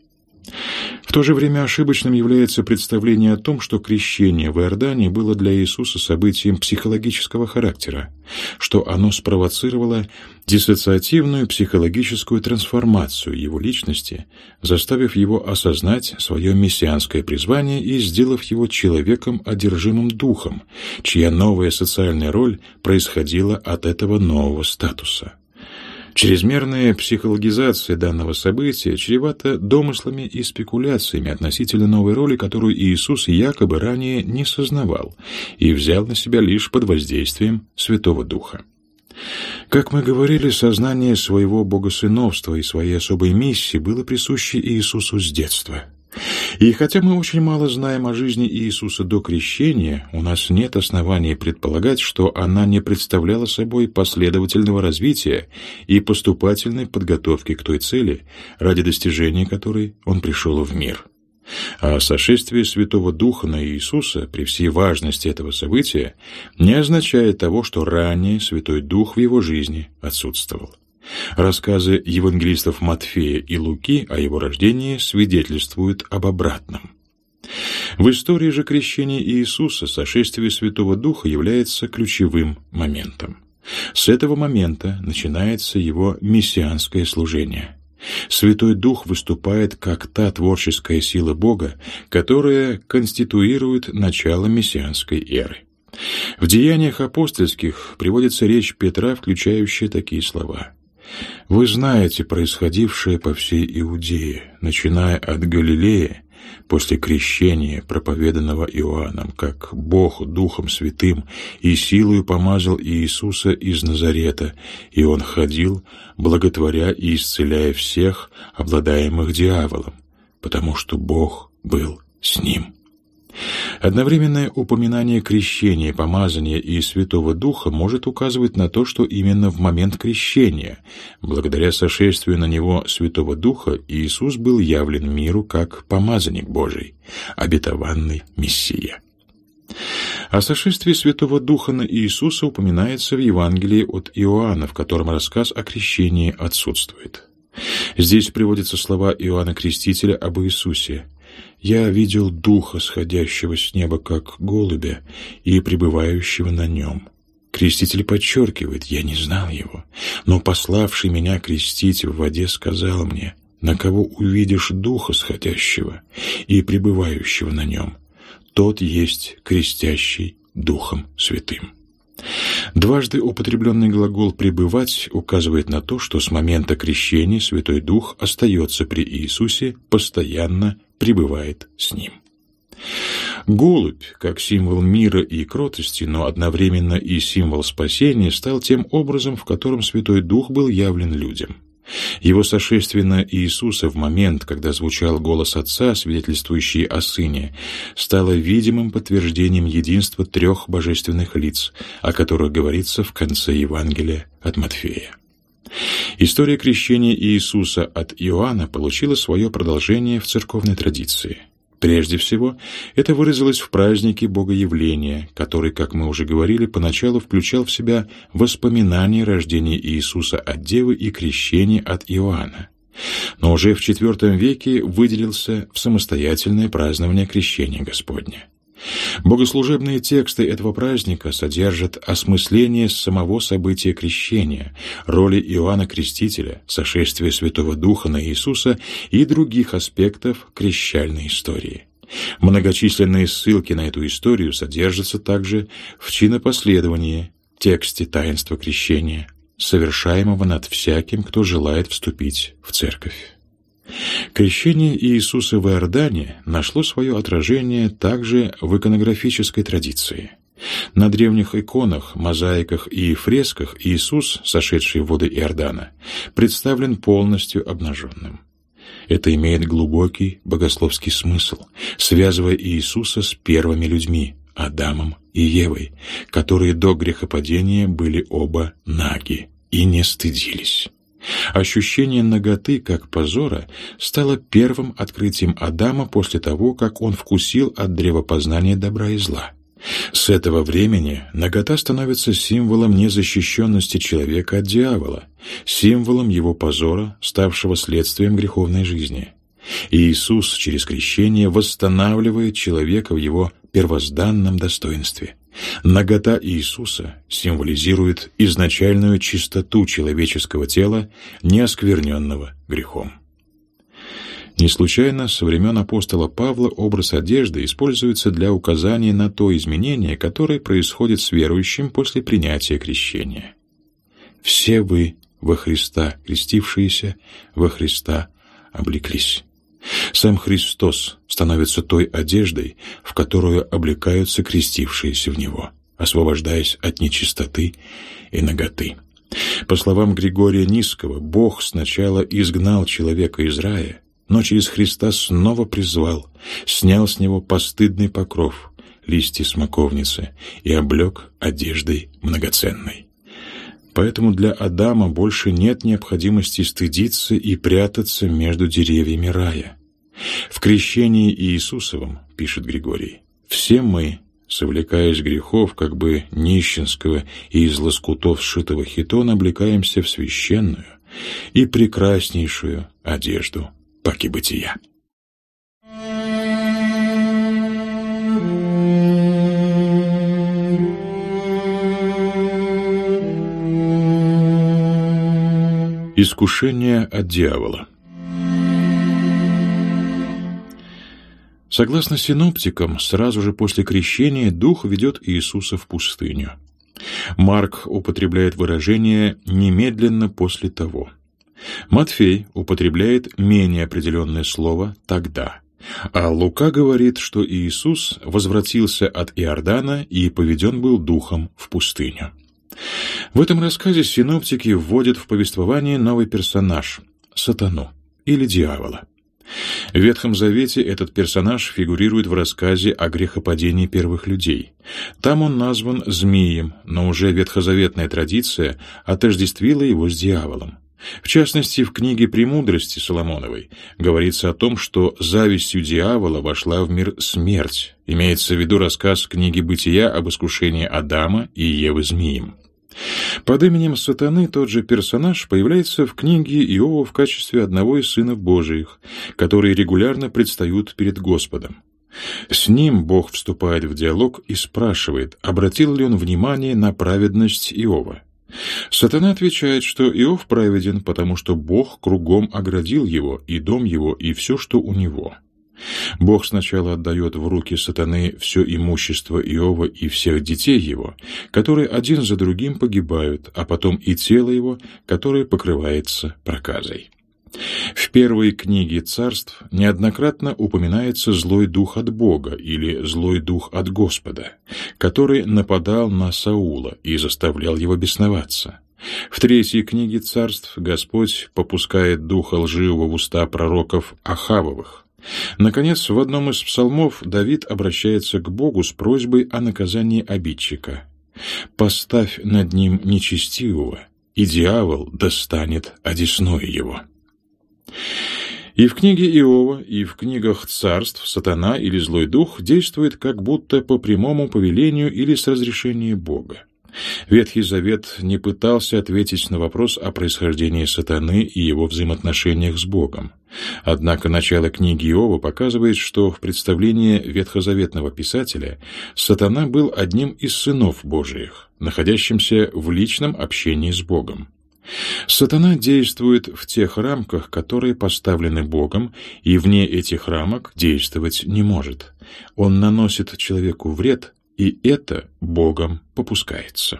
В то же время ошибочным является представление о том, что крещение в Иордане было для Иисуса событием психологического характера, что оно спровоцировало диссоциативную психологическую трансформацию его личности, заставив его осознать свое мессианское призвание и сделав его человеком, одержимым духом, чья новая социальная роль происходила от этого нового статуса. Чрезмерная психологизация данного события чревата домыслами и спекуляциями относительно новой роли, которую Иисус якобы ранее не сознавал и взял на себя лишь под воздействием Святого Духа. Как мы говорили, сознание своего богосыновства и своей особой миссии было присуще Иисусу с детства. И хотя мы очень мало знаем о жизни Иисуса до крещения, у нас нет оснований предполагать, что она не представляла собой последовательного развития и поступательной подготовки к той цели, ради достижения которой Он пришел в мир. А сошествие Святого Духа на Иисуса при всей важности этого события не означает того, что ранее Святой Дух в его жизни отсутствовал. Рассказы евангелистов Матфея и Луки о его рождении свидетельствуют об обратном. В истории же крещения Иисуса сошествие Святого Духа является ключевым моментом. С этого момента начинается его мессианское служение. Святой Дух выступает как та творческая сила Бога, которая конституирует начало мессианской эры. В Деяниях апостольских приводится речь Петра, включающая такие слова: «Вы знаете происходившее по всей Иудее, начиная от Галилеи, после крещения, проповеданного Иоанном, как Бог Духом Святым и силою помазал Иисуса из Назарета, и Он ходил, благотворя и исцеляя всех, обладаемых дьяволом, потому что Бог был с Ним». Одновременное упоминание крещения, помазания и Святого Духа может указывать на то, что именно в момент крещения, благодаря сошествию на него Святого Духа, Иисус был явлен миру как помазанник Божий, обетованный Мессия. О сошествии Святого Духа на Иисуса упоминается в Евангелии от Иоанна, в котором рассказ о крещении отсутствует. Здесь приводятся слова Иоанна Крестителя об Иисусе: «Я видел Духа, сходящего с неба, как голубя, и пребывающего на нем». Креститель подчеркивает: «Я не знал его, но пославший меня крестить в воде сказал мне: на кого увидишь Духа сходящего и пребывающего на нем, тот есть крестящий Духом Святым». Дважды употребленный глагол «пребывать» указывает на то, что с момента крещения Святой Дух остается при Иисусе, постоянно пребывает с Ним. Голубь, как символ мира и кротости, но одновременно и символ спасения, стал тем образом, в котором Святой Дух был явлен людям. Его сошествие на Иисуса в момент, когда звучал голос Отца, свидетельствующий о Сыне, стало видимым подтверждением единства трех божественных лиц, о которых говорится в конце Евангелия от Матфея. История крещения Иисуса от Иоанна получила свое продолжение в церковной традиции. Прежде всего, это выразилось в празднике Богоявления, который, как мы уже говорили, поначалу включал в себя воспоминания рождения Иисуса от Девы и крещения от Иоанна. Но уже в IV веке выделился в самостоятельное празднование крещения Господня. Богослужебные тексты этого праздника содержат осмысление самого события крещения, роли Иоанна Крестителя, сошествия Святого Духа на Иисуса и других аспектов крещальной истории. Многочисленные ссылки на эту историю содержатся также в чинопоследовании, тексте таинства крещения, совершаемого над всяким, кто желает вступить в церковь. Крещение Иисуса в Иордане нашло свое отражение также в иконографической традиции. На древних иконах, мозаиках и фресках Иисус, сошедший в воды Иордана, представлен полностью обнаженным. Это имеет глубокий богословский смысл, связывая Иисуса с первыми людьми, Адамом и Евой, которые до грехопадения были оба наги и не стыдились. Ощущение наготы как позора стало первым открытием Адама после того, как он вкусил от древа познания добра и зла. С этого времени нагота становится символом незащищенности человека от дьявола, символом его позора, ставшего следствием греховной жизни. И Иисус через крещение восстанавливает человека в его первозданном достоинстве. Нагота Иисуса символизирует изначальную чистоту человеческого тела, не оскверненного грехом. Не случайно со времен апостола Павла образ одежды используется для указания на то изменение, которое происходит с верующим после принятия крещения. «Все вы во Христа, крестившиеся, во Христа облеклись». Сам Христос становится той одеждой, в которую облекаются крестившиеся в Него, освобождаясь от нечистоты и наготы. По словам Григория Нисского, Бог сначала изгнал человека из рая, но через Христа снова призвал, снял с него постыдный покров, листья смоковницы, и облек одеждой многоценной. Поэтому для Адама больше нет необходимости стыдиться и прятаться между деревьями рая. В крещении Иисусовом, пишет Григорий, все мы, совлекаясь грехов, как бы нищенского и из лоскутов сшитого хитона, облекаемся в священную и прекраснейшую одежду паки бытия. Искушение от дьявола. Согласно синоптикам, сразу же после крещения Дух ведет Иисуса в пустыню. Марк употребляет выражение «немедленно после того». Матфей употребляет менее определенное слово «тогда», а Лука говорит, что Иисус возвратился от Иордана и поведен был Духом в пустыню. В этом рассказе синоптики вводят в повествование новый персонаж — сатану или дьявола. В Ветхом Завете этот персонаж фигурирует в рассказе о грехопадении первых людей. Там он назван змеем, но уже ветхозаветная традиция отождествила его с дьяволом. В частности, в книге «Премудрости» Соломоновой говорится о том, что завистью дьявола вошла в мир смерть. Имеется в виду рассказ книги «Бытия» об искушении Адама и Евы змеем. Под именем сатаны тот же персонаж появляется в книге Иова в качестве одного из сынов Божиих, которые регулярно предстают перед Господом. С ним Бог вступает в диалог и спрашивает, обратил ли он внимание на праведность Иова. Сатана отвечает, что Иов праведен, потому что Бог кругом оградил его, и дом его, и все, что у него. Бог сначала отдает в руки сатаны все имущество Иова и всех детей его, которые один за другим погибают, а потом и тело его, которое покрывается проказой. В первой книге царств неоднократно упоминается злой дух от Бога или злой дух от Господа, который нападал на Саула и заставлял его бесноваться. В третьей книге царств Господь попускает духа лживого в уста пророков Ахавовых. Наконец, в одном из псалмов Давид обращается к Богу с просьбой о наказании обидчика. «Поставь над ним нечестивого, и дьявол достанет одесную его». И в книге Иова, и в книгах царств сатана или злой дух действует как будто по прямому повелению или с разрешения Бога. Ветхий Завет не пытался ответить на вопрос о происхождении сатаны и его взаимоотношениях с Богом. Однако начало книги Иова показывает, что в представлении ветхозаветного писателя сатана был одним из сынов Божиих, находящимся в личном общении с Богом. Сатана действует в тех рамках, которые поставлены Богом, и вне этих рамок действовать не может. Он наносит человеку вред, и это Богом попускается.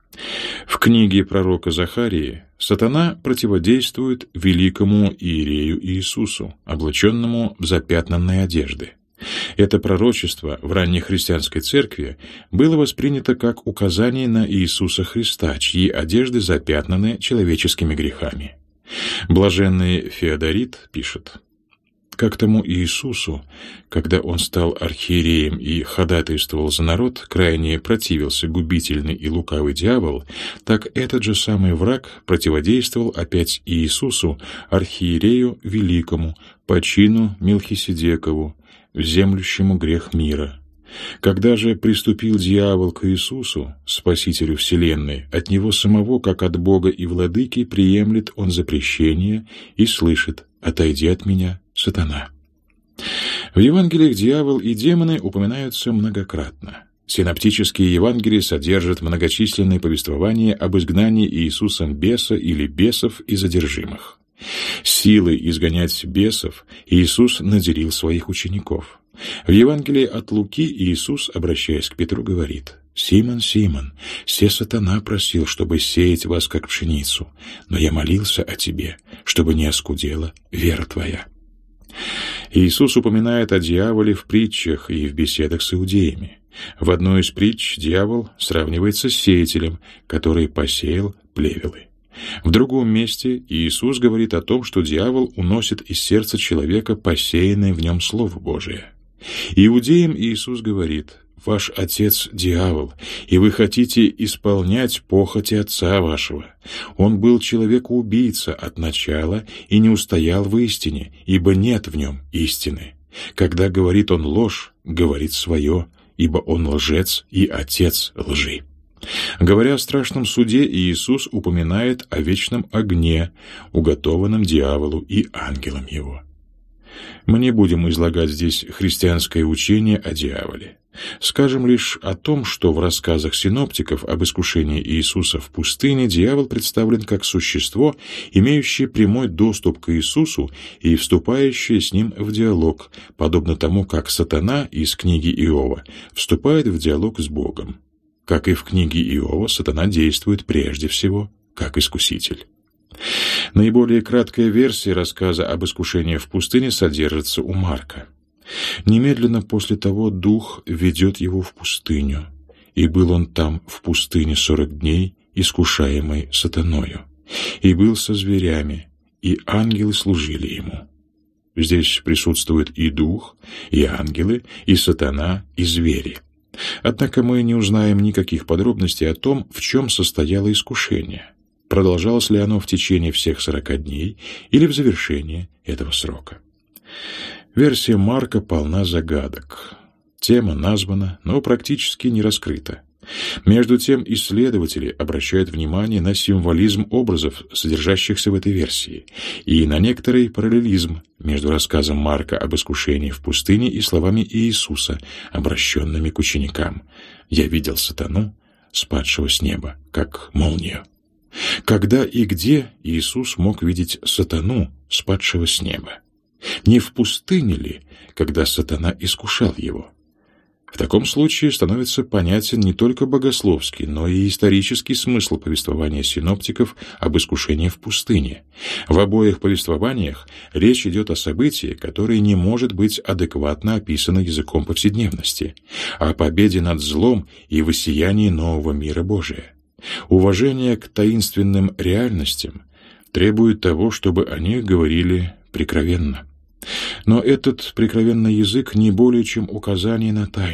В книге пророка Захарии сатана противодействует великому иерею Иисусу, облаченному в запятнанные одежды. Это пророчество в ранней христианской церкви было воспринято как указание на Иисуса Христа, чьи одежды запятнаны человеческими грехами. Блаженный Феодорит пишет: «Как тому Иисусу, когда он стал архиереем и ходатайствовал за народ, крайне противился губительный и лукавый дьявол, так этот же самый враг противодействовал опять Иисусу, архиерею великому, по чину Мелхиседекову, вземлющему грех мира. Когда же приступил дьявол к Иисусу, Спасителю вселенной, от Него самого, как от Бога и Владыки, приемлет он запрещение и слышит: «Отойди от меня, сатана». В Евангелиях дьявол и демоны упоминаются многократно. Синоптические Евангелия содержат многочисленные повествования об изгнании Иисусом беса или бесов и задержимых. Силой изгонять бесов Иисус наделил своих учеников. В Евангелии от Луки Иисус, обращаясь к Петру, говорит: «Симон, Симон, се сатана просил, чтобы сеять вас, как пшеницу, но я молился о тебе, чтобы не оскудела вера твоя». Иисус упоминает о дьяволе в притчах и в беседах с иудеями. В одной из притч дьявол сравнивается с сеятелем, который посеял плевелы. В другом месте Иисус говорит о том, что дьявол уносит из сердца человека посеянное в нем Слово Божие. Иудеям Иисус говорит: «Ваш отец – дьявол, и вы хотите исполнять похоти отца вашего. Он был человек-убийца от начала и не устоял в истине, ибо нет в нем истины. Когда говорит он ложь, говорит свое, ибо он лжец и отец лжи». Говоря о страшном суде, Иисус упоминает о вечном огне, уготованном дьяволу и ангелам его. Мы не будем излагать здесь христианское учение о дьяволе. Скажем лишь о том, что в рассказах синоптиков об искушении Иисуса в пустыне дьявол представлен как существо, имеющее прямой доступ к Иисусу и вступающее с ним в диалог, подобно тому, как сатана из книги Иова вступает в диалог с Богом. Как и в книге Иова, сатана действует прежде всего как искуситель. Наиболее краткая версия рассказа об искушении в пустыне содержится у Марка. «Немедленно после того Дух ведет его в пустыню, и был он там в пустыне 40 дней, искушаемый сатаною, и был со зверями, и ангелы служили ему». Здесь присутствует и Дух, и ангелы, и сатана, и звери. Однако мы не узнаем никаких подробностей о том, в чем состояло искушение. Продолжалось ли оно в течение всех 40 дней или в завершении этого срока. Версия Марка полна загадок. Тема названа, но практически не раскрыта. Между тем, исследователи обращают внимание на символизм образов, содержащихся в этой версии, и на некоторый параллелизм между рассказом Марка об искушении в пустыне и словами Иисуса, обращенными к ученикам: «Я видел сатану, спадшего с неба, как молнию». Когда и где Иисус мог видеть сатану, спадшего с неба? Не в пустыне ли, когда сатана искушал его? В таком случае становится понятен не только богословский, но и исторический смысл повествования синоптиков об искушении в пустыне. В обоих повествованиях речь идет о событии, которое не может быть адекватно описано языком повседневности, о победе над злом и воссиянии нового мира Божия. Уважение к таинственным реальностям требует того, чтобы о них говорили прикровенно. Но этот прикровенный язык не более чем указание на тайну.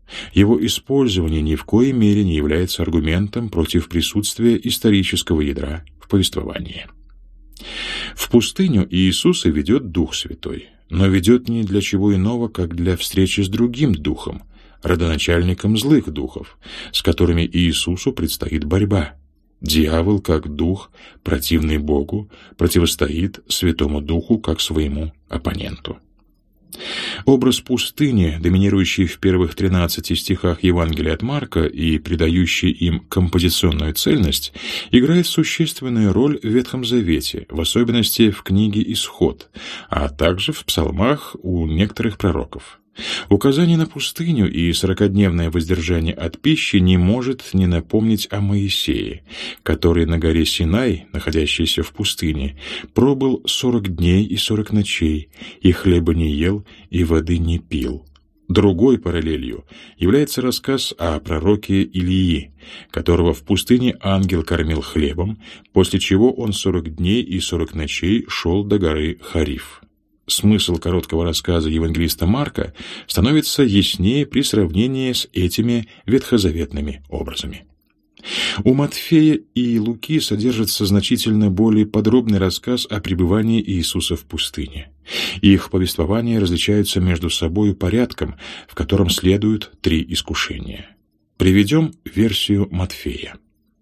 Его использование ни в коей мере не является аргументом против присутствия исторического ядра в повествовании. В пустыню Иисуса ведет Дух Святой, но ведет не для чего иного, как для встречи с другим духом, родоначальником злых духов, с которыми Иисусу предстоит борьба. Дьявол, как дух, противный Богу, противостоит Святому Духу, как своему оппоненту. Образ пустыни, доминирующий в первых 13 стихах Евангелия от Марка и придающий им композиционную цельность, играет существенную роль в Ветхом Завете, в особенности в книге «Исход», а также в псалмах у некоторых пророков. Указание на пустыню и 40-дневное воздержание от пищи не может не напомнить о Моисее, который на горе Синай, находящейся в пустыне, пробыл 40 дней и 40 ночей, и хлеба не ел, и воды не пил. Другой параллелью является рассказ о пророке Илии, которого в пустыне ангел кормил хлебом, после чего он 40 дней и 40 ночей шел до горы Хариф. Смысл короткого рассказа евангелиста Марка становится яснее при сравнении с этими ветхозаветными образами. У Матфея и Луки содержится значительно более подробный рассказ о пребывании Иисуса в пустыне. Их повествования различаются между собой порядком, в котором следуют 3 искушения. Приведем версию Матфея.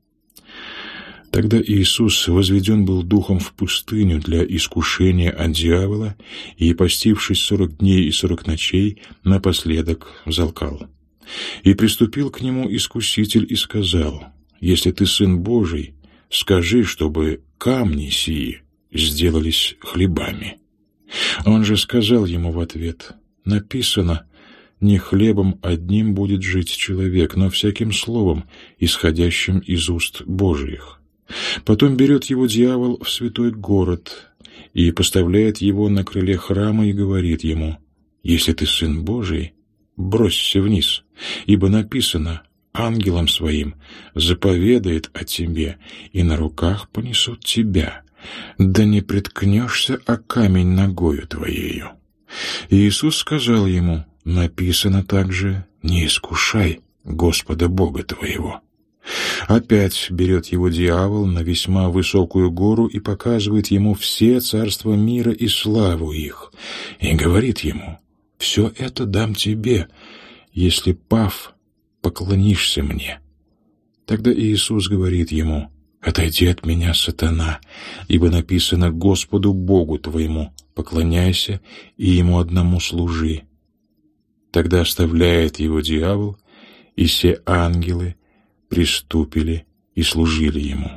Тогда Иисус возведен был духом в пустыню для искушения от дьявола, и, постившись 40 дней и 40 ночей, напоследок взалкал. И приступил к нему искуситель и сказал: «Если ты Сын Божий, скажи, чтобы камни сии сделались хлебами». Он же сказал ему в ответ: «Написано: не хлебом одним будет жить человек, но всяким словом, исходящим из уст Божиих». Потом берет его дьявол в святой город и поставляет его на крыле храма и говорит ему: «Если ты Сын Божий, бросься вниз, ибо написано: ангелам своим заповедает о тебе, и на руках понесут тебя, да не приткнешься о камень ногою твоею». И Иисус сказал ему: «Написано также: не искушай Господа Бога твоего». Опять берет его дьявол на весьма высокую гору и показывает ему все царства мира и славу их, и говорит ему: «Все это дам тебе, если, пав, поклонишься мне». Тогда Иисус говорит ему: «Отойди от меня, сатана, ибо написано: Господу Богу твоему поклоняйся и Ему одному служи». Тогда оставляет его дьявол, и все ангелы приступили и служили ему.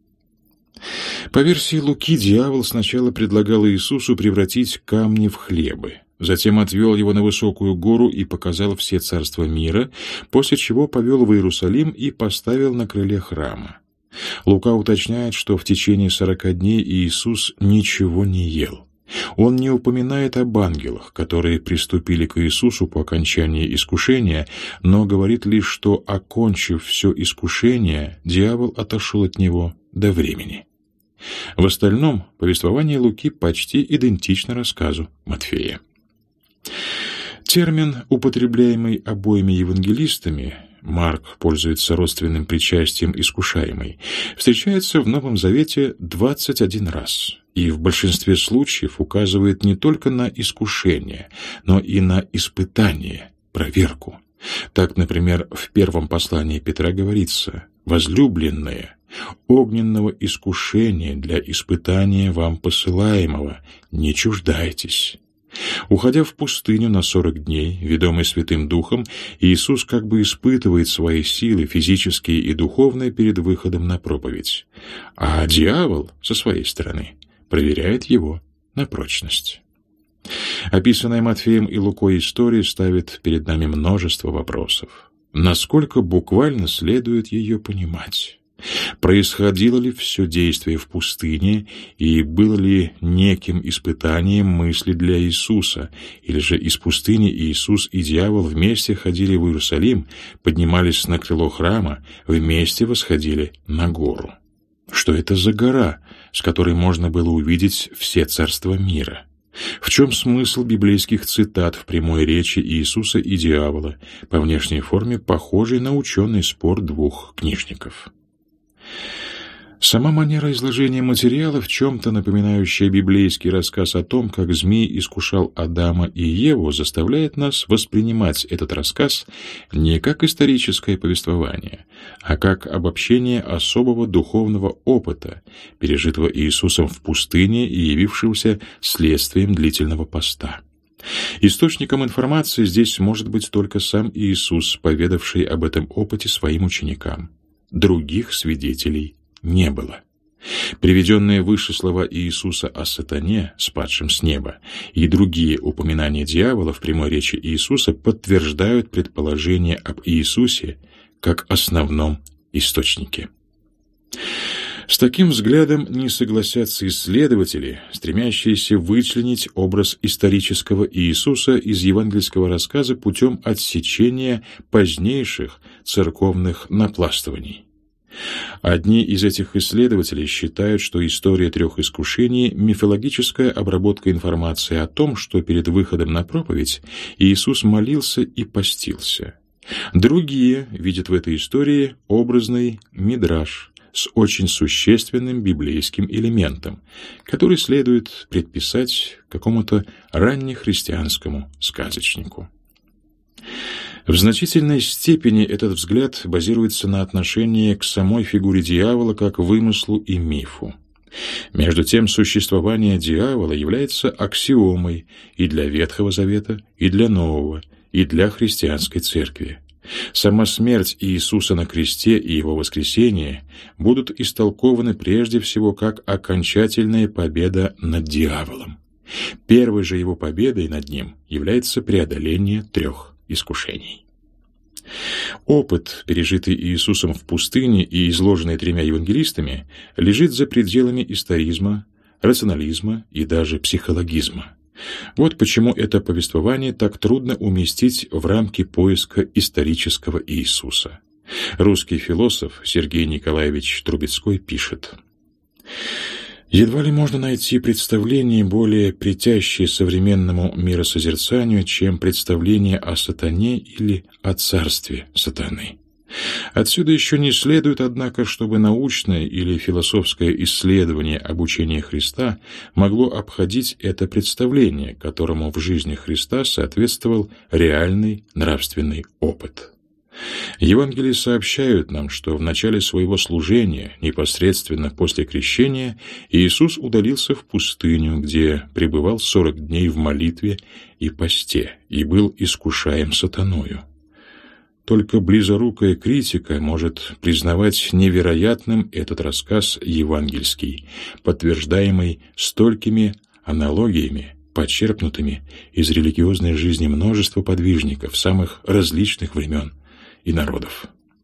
По версии Луки, дьявол сначала предлагал Иисусу превратить камни в хлебы, затем отвел его на высокую гору и показал все царства мира, после чего повел в Иерусалим и поставил на крыле храма. Лука уточняет, что в течение 40 дней Иисус ничего не ел. Он не упоминает об ангелах, которые приступили к Иисусу по окончании искушения, но говорит лишь, что, окончив все искушение, дьявол отошел от него до времени. В остальном повествование Луки почти идентично рассказу Матфея. Термин, употребляемый обоими евангелистами, Марк пользуется родственным причастием искушаемый, встречается в Новом Завете 21 раз и в большинстве случаев указывает не только на искушение, но и на испытание, проверку. Так, например, в первом послании Петра говорится: «Возлюбленные, огненного искушения для испытания вам посылаемого не чуждайтесь». Уходя в пустыню на 40 дней, ведомый Святым Духом, Иисус как бы испытывает свои силы, физические и духовные, перед выходом на проповедь. А дьявол, со своей стороны, проверяет его на прочность. Описанная Матфеем и Лукой история ставит перед нами множество вопросов. Насколько буквально следует ее понимать? Происходило ли все действие в пустыне, и было ли неким испытанием мысли для Иисуса, или же из пустыни Иисус и дьявол вместе ходили в Иерусалим, поднимались на крыло храма, вместе восходили на гору? Что это за гора, с которой можно было увидеть все царства мира? В чем смысл библейских цитат в прямой речи Иисуса и дьявола, по внешней форме похожий на ученый спор двух книжников? Сама манера изложения материала, в чем-то напоминающая библейский рассказ о том, как змей искушал Адама и Еву, заставляет нас воспринимать этот рассказ не как историческое повествование, а как обобщение особого духовного опыта, пережитого Иисусом в пустыне и явившегося следствием длительного поста. Источником информации здесь может быть только сам Иисус, поведавший об этом опыте своим ученикам. Других свидетелей не было. Приведенные выше слова Иисуса о сатане, спадшем с неба, и другие упоминания дьявола в прямой речи Иисуса подтверждают предположение об Иисусе как основном источнике. С таким взглядом не согласятся исследователи, стремящиеся вычленить образ исторического Иисуса из евангельского рассказа путем отсечения позднейших церковных напластываний. Одни из этих исследователей считают, что история трех искушений – мифологическая обработка информации о том, что перед выходом на проповедь Иисус молился и постился. Другие видят в этой истории образный мидраш с очень существенным библейским элементом, который следует предписать какому-то раннехристианскому сказочнику. В значительной степени этот взгляд базируется на отношении к самой фигуре дьявола как вымыслу и мифу. Между тем, существование дьявола является аксиомой и для Ветхого Завета, и для Нового, и для христианской церкви. Сама смерть Иисуса на кресте и Его воскресение будут истолкованы прежде всего как окончательная победа над дьяволом. Первой же его победой над ним является преодоление трех искушений. Опыт, пережитый Иисусом в пустыне и изложенный тремя евангелистами, лежит за пределами историзма, рационализма и даже психологизма. Вот почему это повествование так трудно уместить в рамки поиска исторического Иисуса. Русский философ Сергей Николаевич Трубецкой пишет: «Едва ли можно найти представление, более претящее современному миросозерцанию, чем представление о сатане или о царстве сатаны. Отсюда еще не следует, однако, чтобы научное или философское исследование обучения Христа могло обходить это представление, которому в жизни Христа соответствовал реальный нравственный опыт». Евангелия сообщают нам, что в начале своего служения, непосредственно после крещения, Иисус удалился в пустыню, где пребывал 40 дней в молитве и посте, и был искушаем сатаною. Только близорукая критика может признавать невероятным этот рассказ евангельский, подтверждаемый столькими аналогиями, почерпнутыми из религиозной жизни множества подвижников самых различных времен и народов.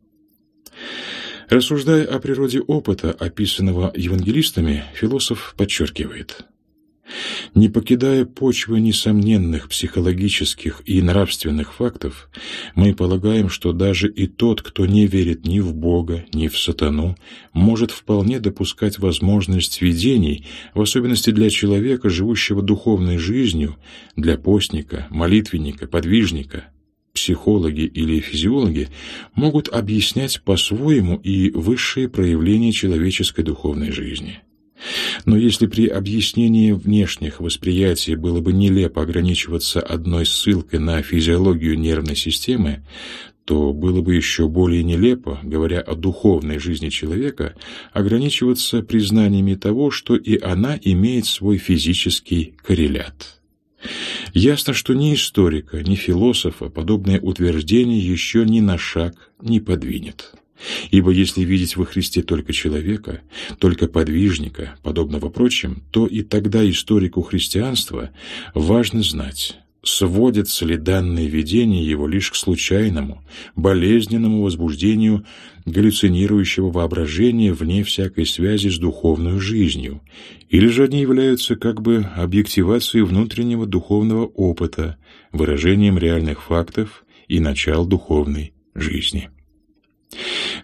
Рассуждая о природе опыта, описанного евангелистами, философ подчеркивает: не покидая почвы несомненных психологических и нравственных фактов, мы полагаем, что даже и тот, кто не верит ни в Бога, ни в сатану, может вполне допускать возможность видений, в особенности для человека, живущего духовной жизнью, для постника, молитвенника, подвижника. Психологи или физиологи могут объяснять по-своему и высшие проявления человеческой духовной жизни. Но если при объяснении внешних восприятий было бы нелепо ограничиваться одной ссылкой на физиологию нервной системы, то было бы еще более нелепо, говоря о духовной жизни человека, ограничиваться признаниями того, что и она имеет свой физический коррелят. Ясно, что ни историка, ни философа подобное утверждение еще ни на шаг не подвинет. Ибо если видеть во Христе только человека, только подвижника, подобного прочим, то и тогда историку христианства важно знать, сводятся ли данные видения его лишь к случайному, болезненному возбуждению галлюцинирующего воображения вне всякой связи с духовной жизнью, или же они являются как бы объективацией внутреннего духовного опыта, выражением реальных фактов и начал духовной жизни.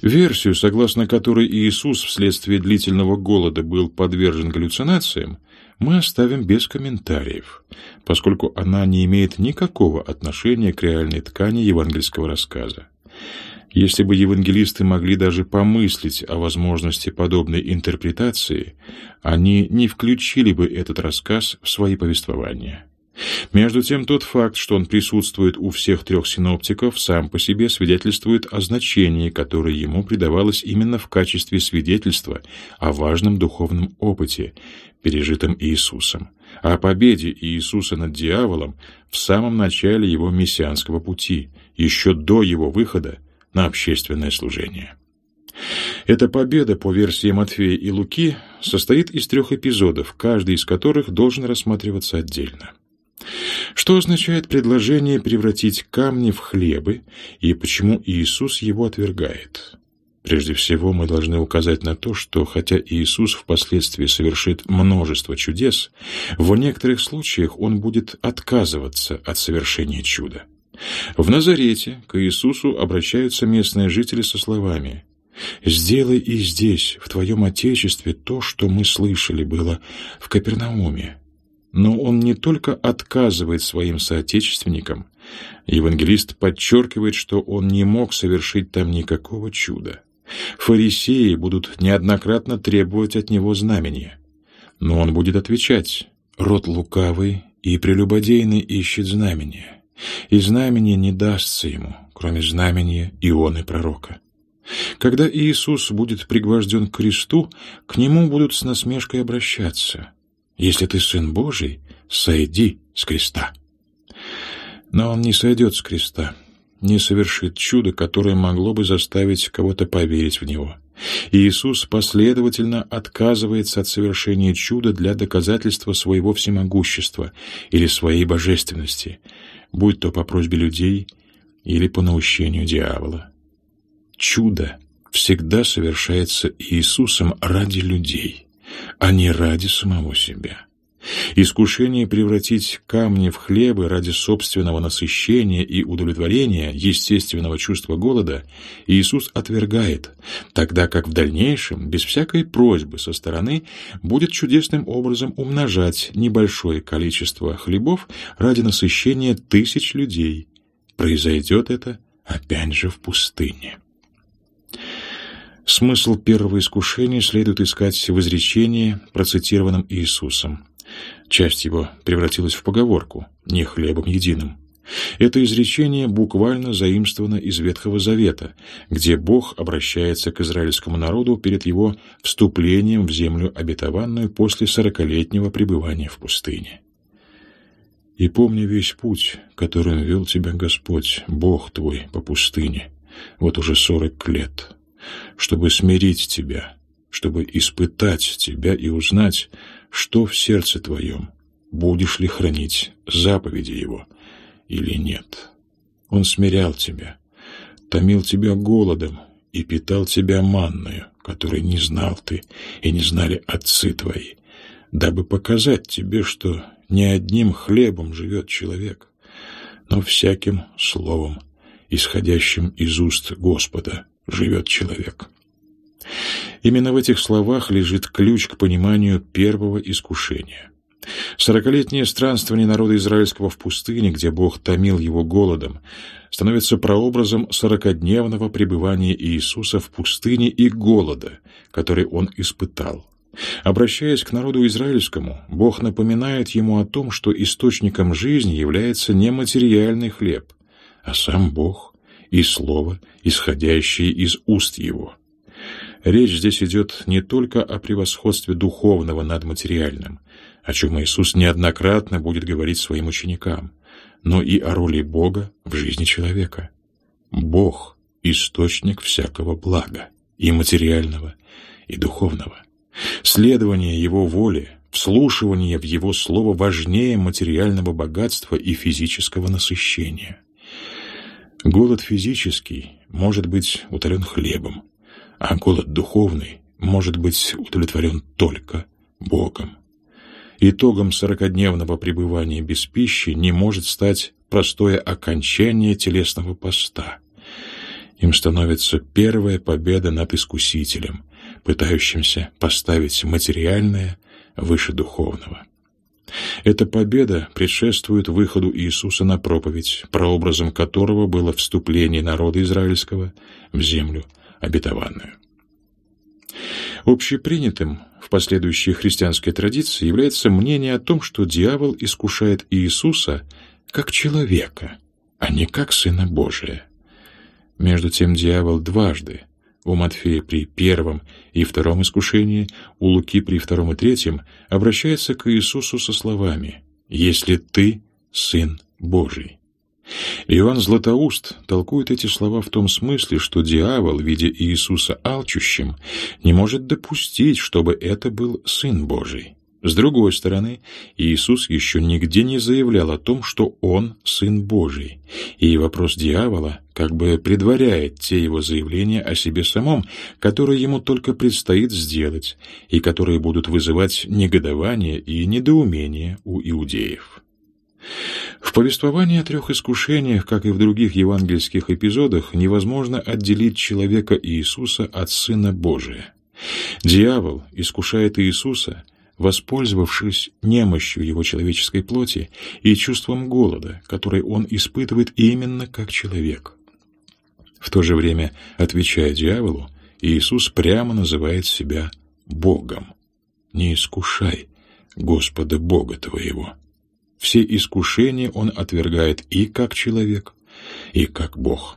Версию, согласно которой Иисус вследствие длительного голода был подвержен галлюцинациям, мы оставим без комментариев, поскольку она не имеет никакого отношения к реальной ткани евангельского рассказа. Если бы евангелисты могли даже помыслить о возможности подобной интерпретации, они не включили бы этот рассказ в свои повествования. Между тем, тот факт, что он присутствует у всех трех синоптиков, сам по себе свидетельствует о значении, которое ему придавалось именно в качестве свидетельства о важном духовном опыте, пережитом Иисусом, о победе Иисуса над дьяволом в самом начале его мессианского пути, еще до его выхода на общественное служение. Эта победа, по версии Матфея и Луки, состоит из 3 эпизодов, каждый из которых должен рассматриваться отдельно. Что означает предложение превратить камни в хлебы и почему Иисус его отвергает? Прежде всего, мы должны указать на то, что хотя Иисус впоследствии совершит множество чудес, в некоторых случаях он будет отказываться от совершения чуда. В Назарете к Иисусу обращаются местные жители со словами: «Сделай и здесь, в твоем отечестве, то, что мы слышали было в Капернауме». Но он не только отказывает своим соотечественникам, евангелист подчеркивает, что он не мог совершить там никакого чуда. Фарисеи будут неоднократно требовать от него знамения. Но он будет отвечать: «Род лукавый и прелюбодейный ищет знамения, и знамение не дастся ему, кроме знамения Ионы пророка». Когда Иисус будет пригвожден к кресту, к нему будут с насмешкой обращаться: «Если ты Сын Божий, сойди с креста». Но он не сойдет с креста, не совершит чудо, которое могло бы заставить кого-то поверить в него. Иисус последовательно отказывается от совершения чуда для доказательства своего всемогущества или своей божественности, будь то по просьбе людей или по наущению дьявола. Чудо всегда совершается Иисусом ради людей, а не ради самого себя. Искушение превратить камни в хлебы ради собственного насыщения и удовлетворения естественного чувства голода Иисус отвергает, тогда как в дальнейшем, без всякой просьбы со стороны, будет чудесным образом умножать небольшое количество хлебов ради насыщения тысяч людей. Произойдет это опять же в пустыне. Смысл первого искушения следует искать в изречении, процитированном Иисусом. Часть его превратилась в поговорку «не хлебом единым». Это изречение буквально заимствовано из Ветхого Завета, где Бог обращается к израильскому народу перед его вступлением в землю обетованную после 40-летнего пребывания в пустыне. «И помни весь путь, которым вел тебя Господь, Бог твой, по пустыне, вот уже 40 лет, чтобы смирить тебя, чтобы испытать тебя и узнать, что в сердце твоем, будешь ли хранить заповеди его или нет. Он смирял тебя, томил тебя голодом и питал тебя манною, которой не знал ты и не знали отцы твои, дабы показать тебе, что не одним хлебом живет человек, но всяким словом, исходящим из уст Господа, живет человек». Именно в этих словах лежит ключ к пониманию первого искушения. 40-летнее странствование народа израильского в пустыне, где Бог томил его голодом, становится прообразом 40-дневного пребывания Иисуса в пустыне и голода, который он испытал. Обращаясь к народу израильскому, Бог напоминает ему о том, что источником жизни является не материальный хлеб, а сам Бог и Слово, исходящее из уст Его. Речь здесь идет не только о превосходстве духовного над материальным, о чем Иисус неоднократно будет говорить своим ученикам, но и о роли Бога в жизни человека. Бог — источник всякого блага, и материального, и духовного. Следование Его воле, вслушивание в Его Слово важнее материального богатства и физического насыщения. Голод физический может быть утолен хлебом, а голод духовный может быть удовлетворен только Богом. Итогом 40-дневного пребывания без пищи не может стать простое окончание телесного поста. Им становится первая победа над искусителем, пытающимся поставить материальное выше духовного. Эта победа предшествует выходу Иисуса на проповедь, прообразом которого было вступление народа израильского в землю обетованную. Общепринятым в последующей христианской традиции является мнение о том, что дьявол искушает Иисуса как человека, а не как Сына Божия. Между тем дьявол дважды, у Матфея при первом и втором искушении, у Луки при втором и третьем, обращается к Иисусу со словами «Если ты Сын Божий». Иоанн Златоуст толкует эти слова в том смысле, что дьявол, видя Иисуса алчущим, не может допустить, чтобы это был Сын Божий. С другой стороны, Иисус еще нигде не заявлял о том, что Он Сын Божий, и вопрос дьявола как бы предваряет те его заявления о себе самом, которые ему только предстоит сделать, и которые будут вызывать негодование и недоумение у иудеев. В повествовании о трех искушениях, как и в других евангельских эпизодах, невозможно отделить человека Иисуса от Сына Божия. Дьявол искушает Иисуса, воспользовавшись немощью его человеческой плоти и чувством голода, который он испытывает именно как человек. В то же время, отвечая дьяволу, Иисус прямо называет себя Богом. «Не искушай Господа Бога твоего». Все искушения он отвергает и как человек, и как Бог.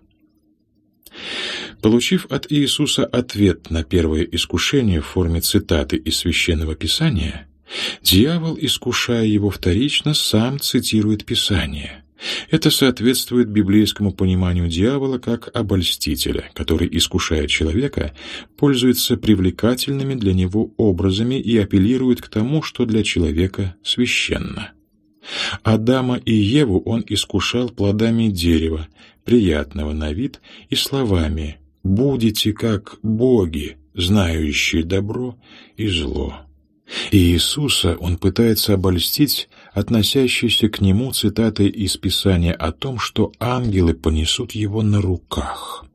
Получив от Иисуса ответ на первое искушение в форме цитаты из Священного Писания, дьявол, искушая его вторично, сам цитирует Писание. Это соответствует библейскому пониманию дьявола как обольстителя, который, искушая человека, пользуется привлекательными для него образами и апеллирует к тому, что для человека священно. Адама и Еву он искушал плодами дерева, приятного на вид, и словами «будете как боги, знающие добро и зло». И Иисуса он пытается обольстить относящейся к нему цитатой из Писания о том, что ангелы понесут его на руках.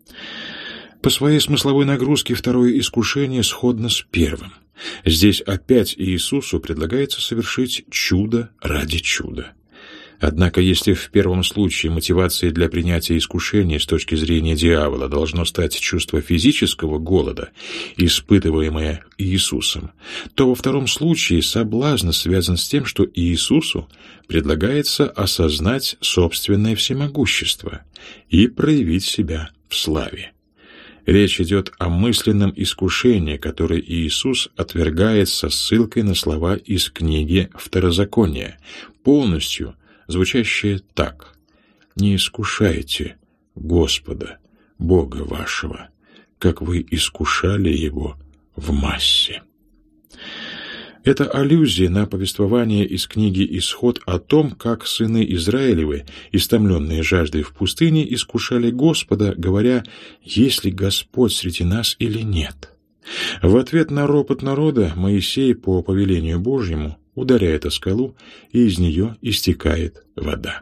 По своей смысловой нагрузке второе искушение сходно с первым. Здесь опять Иисусу предлагается совершить чудо ради чуда. Однако, если в первом случае мотивацией для принятия искушения с точки зрения дьявола должно стать чувство физического голода, испытываемое Иисусом, то во втором случае соблазн связан с тем, что Иисусу предлагается осознать собственное всемогущество и проявить себя в славе. Речь идет о мысленном искушении, которое Иисус отвергает со ссылкой на слова из книги Второзакония, полностью звучащие так: «Не искушайте Господа, Бога вашего, как вы искушали Его в массе». Это аллюзия на повествование из книги «Исход» о том, как сыны Израилевы, истомленные жаждой в пустыне, искушали Господа, говоря: «Есть ли Господь среди нас или нет?». В ответ на ропот народа Моисей по повелению Божьему ударяет о скалу, и из нее истекает вода.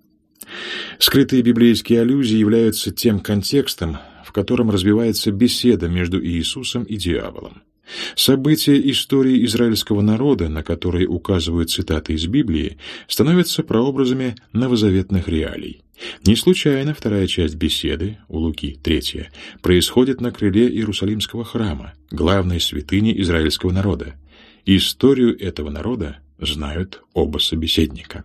Скрытые библейские аллюзии являются тем контекстом, в котором развивается беседа между Иисусом и дьяволом. События истории израильского народа, на которые указывают цитаты из Библии, становятся прообразами новозаветных реалий. Не случайно вторая часть беседы, у Луки 3, происходит на крыле Иерусалимского храма, главной святыни израильского народа. Историю этого народа знают оба собеседника.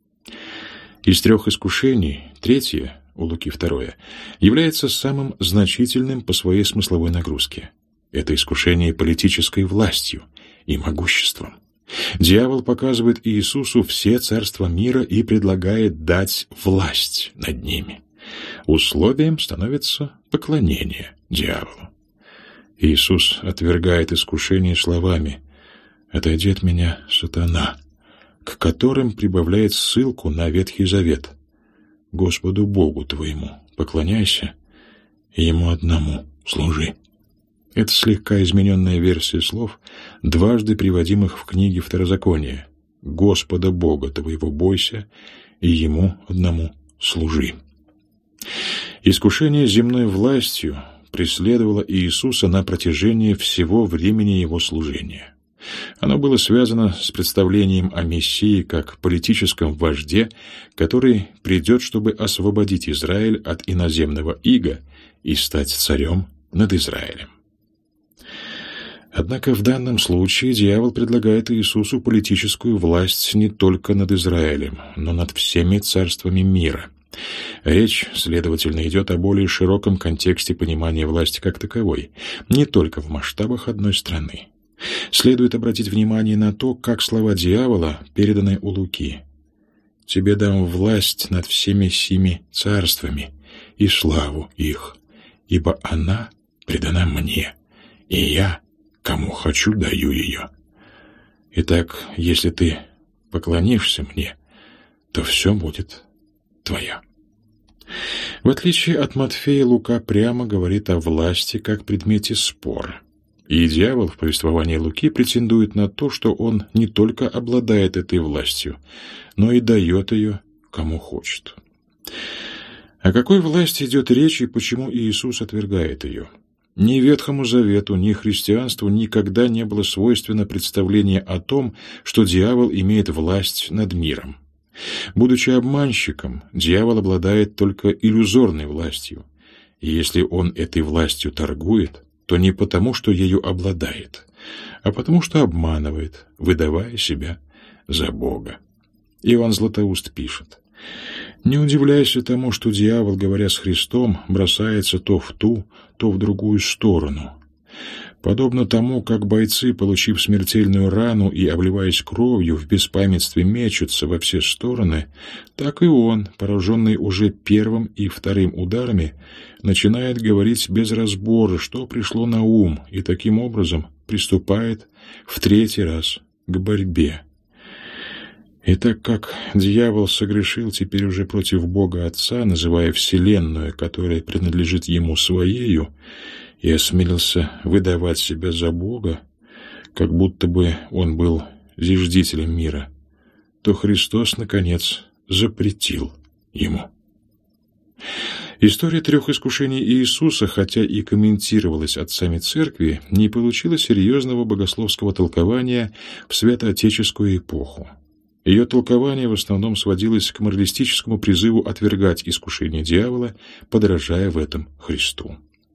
Из трех искушений третье, у Луки 2, является самым значительным по своей смысловой нагрузке. Это искушение политической властью и могуществом. Дьявол показывает Иисусу все царства мира и предлагает дать власть над ними. Условием становится поклонение дьяволу. Иисус отвергает искушение словами: «Отойди от меня, сатана», к которым прибавляет ссылку на Ветхий Завет: «Господу Богу твоему поклоняйся, и Ему одному служи». Это слегка измененная версия слов, дважды приводимых в книге Второзакония: «Господа Бога твоего бойся, и Ему одному служи». Искушение земной властью преследовало Иисуса на протяжении всего времени его служения. Оно было связано с представлением о Мессии как политическом вожде, который придет, чтобы освободить Израиль от иноземного ига и стать царем над Израилем. Однако в данном случае дьявол предлагает Иисусу политическую власть не только над Израилем, но над всеми царствами мира. Речь, следовательно, идет о более широком контексте понимания власти как таковой, не только в масштабах одной страны. Следует обратить внимание на то, как слова дьявола переданы у Луки. «Тебе дам власть над всеми семи царствами и славу их, ибо она предана мне, и я, кому хочу, даю ее. Итак, если ты поклонишься мне, то все будет твоя». В отличие от Матфея, Лука прямо говорит о власти как предмете спора. И дьявол в повествовании Луки претендует на то, что он не только обладает этой властью, но и дает ее кому хочет. О какой власти идет речь и почему Иисус отвергает ее? Ни Ветхому Завету, ни христианству никогда не было свойственно представление о том, что дьявол имеет власть над миром. Будучи обманщиком, дьявол обладает только иллюзорной властью, и если он этой властью торгует, то не потому, что ею обладает, а потому, что обманывает, выдавая себя за Бога. Иоанн Златоуст пишет: «Не удивляйся тому, что дьявол, говоря с Христом, бросается то в ту, то в другую сторону. Подобно тому, как бойцы, получив смертельную рану и обливаясь кровью, в беспамятстве мечутся во все стороны, так и он, пораженный уже первым и вторым ударами, начинает говорить без разбора, что пришло на ум, и таким образом приступает в третий раз к борьбе. И так как дьявол согрешил теперь уже против Бога Отца, называя вселенную, которая принадлежит ему своею, и осмелился выдавать себя за Бога, как будто бы он был зиждителем мира, то Христос, наконец, запретил ему». История трех искушений Иисуса, хотя и комментировалась отцами Церкви, не получила серьезного богословского толкования в святоотеческую эпоху. Ее толкование в основном сводилось к моралистическому призыву отвергать искушение дьявола, подражая в этом Христу.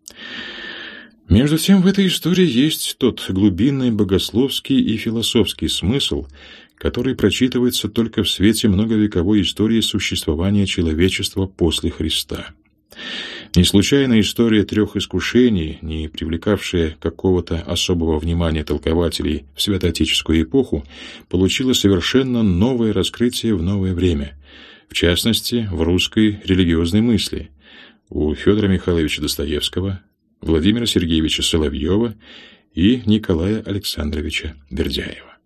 Между тем, в этой истории есть тот глубинный богословский и философский смысл, который прочитывается только в свете многовековой истории существования человечества после Христа. Не случайно история трех искушений, не привлекавшая какого-то особого внимания толкователей в святоотеческую эпоху, получила совершенно новое раскрытие в новое время, в частности, в русской религиозной мысли, у Федора Михайловича Достоевского, Владимира Сергеевича Соловьева и Николая Александровича Бердяева.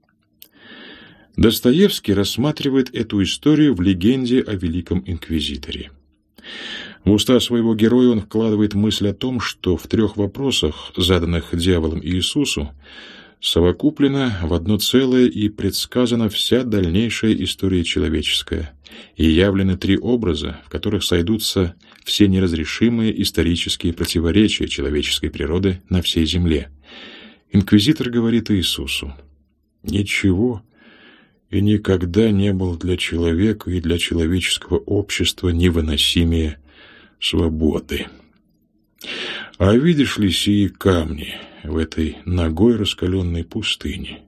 Достоевский рассматривает эту историю в легенде о Великом Инквизиторе. В уста своего героя он вкладывает мысль о том, что в трех вопросах, заданных дьяволом Иисусу, совокуплена в одно целое и предсказана вся дальнейшая история человеческая, и явлены три образа, в которых сойдутся все неразрешимые исторические противоречия человеческой природы на всей земле. Инквизитор говорит Иисусу: «Ничего и никогда не было для человека и для человеческого общества невыносимее свободы. А видишь ли сии камни в этой нагой раскаленной пустыне?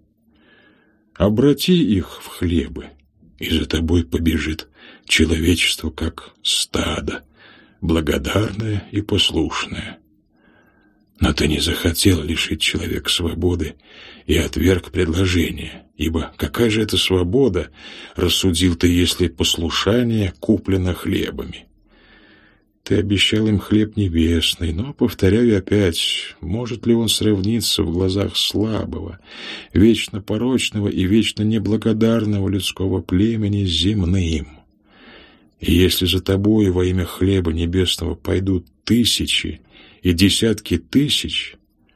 Обрати их в хлебы, и за тобой побежит человечество, как стадо, благодарное и послушное. Но ты не захотел лишить человека свободы и отверг предложение, ибо какая же это свобода, рассудил ты, если послушание куплено хлебами? Ты обещал им хлеб небесный, но, повторяю опять, может ли он сравниться в глазах слабого, вечно порочного и вечно неблагодарного людского племени с земным? И если за тобой во имя хлеба небесного пойдут тысячи и десятки тысяч,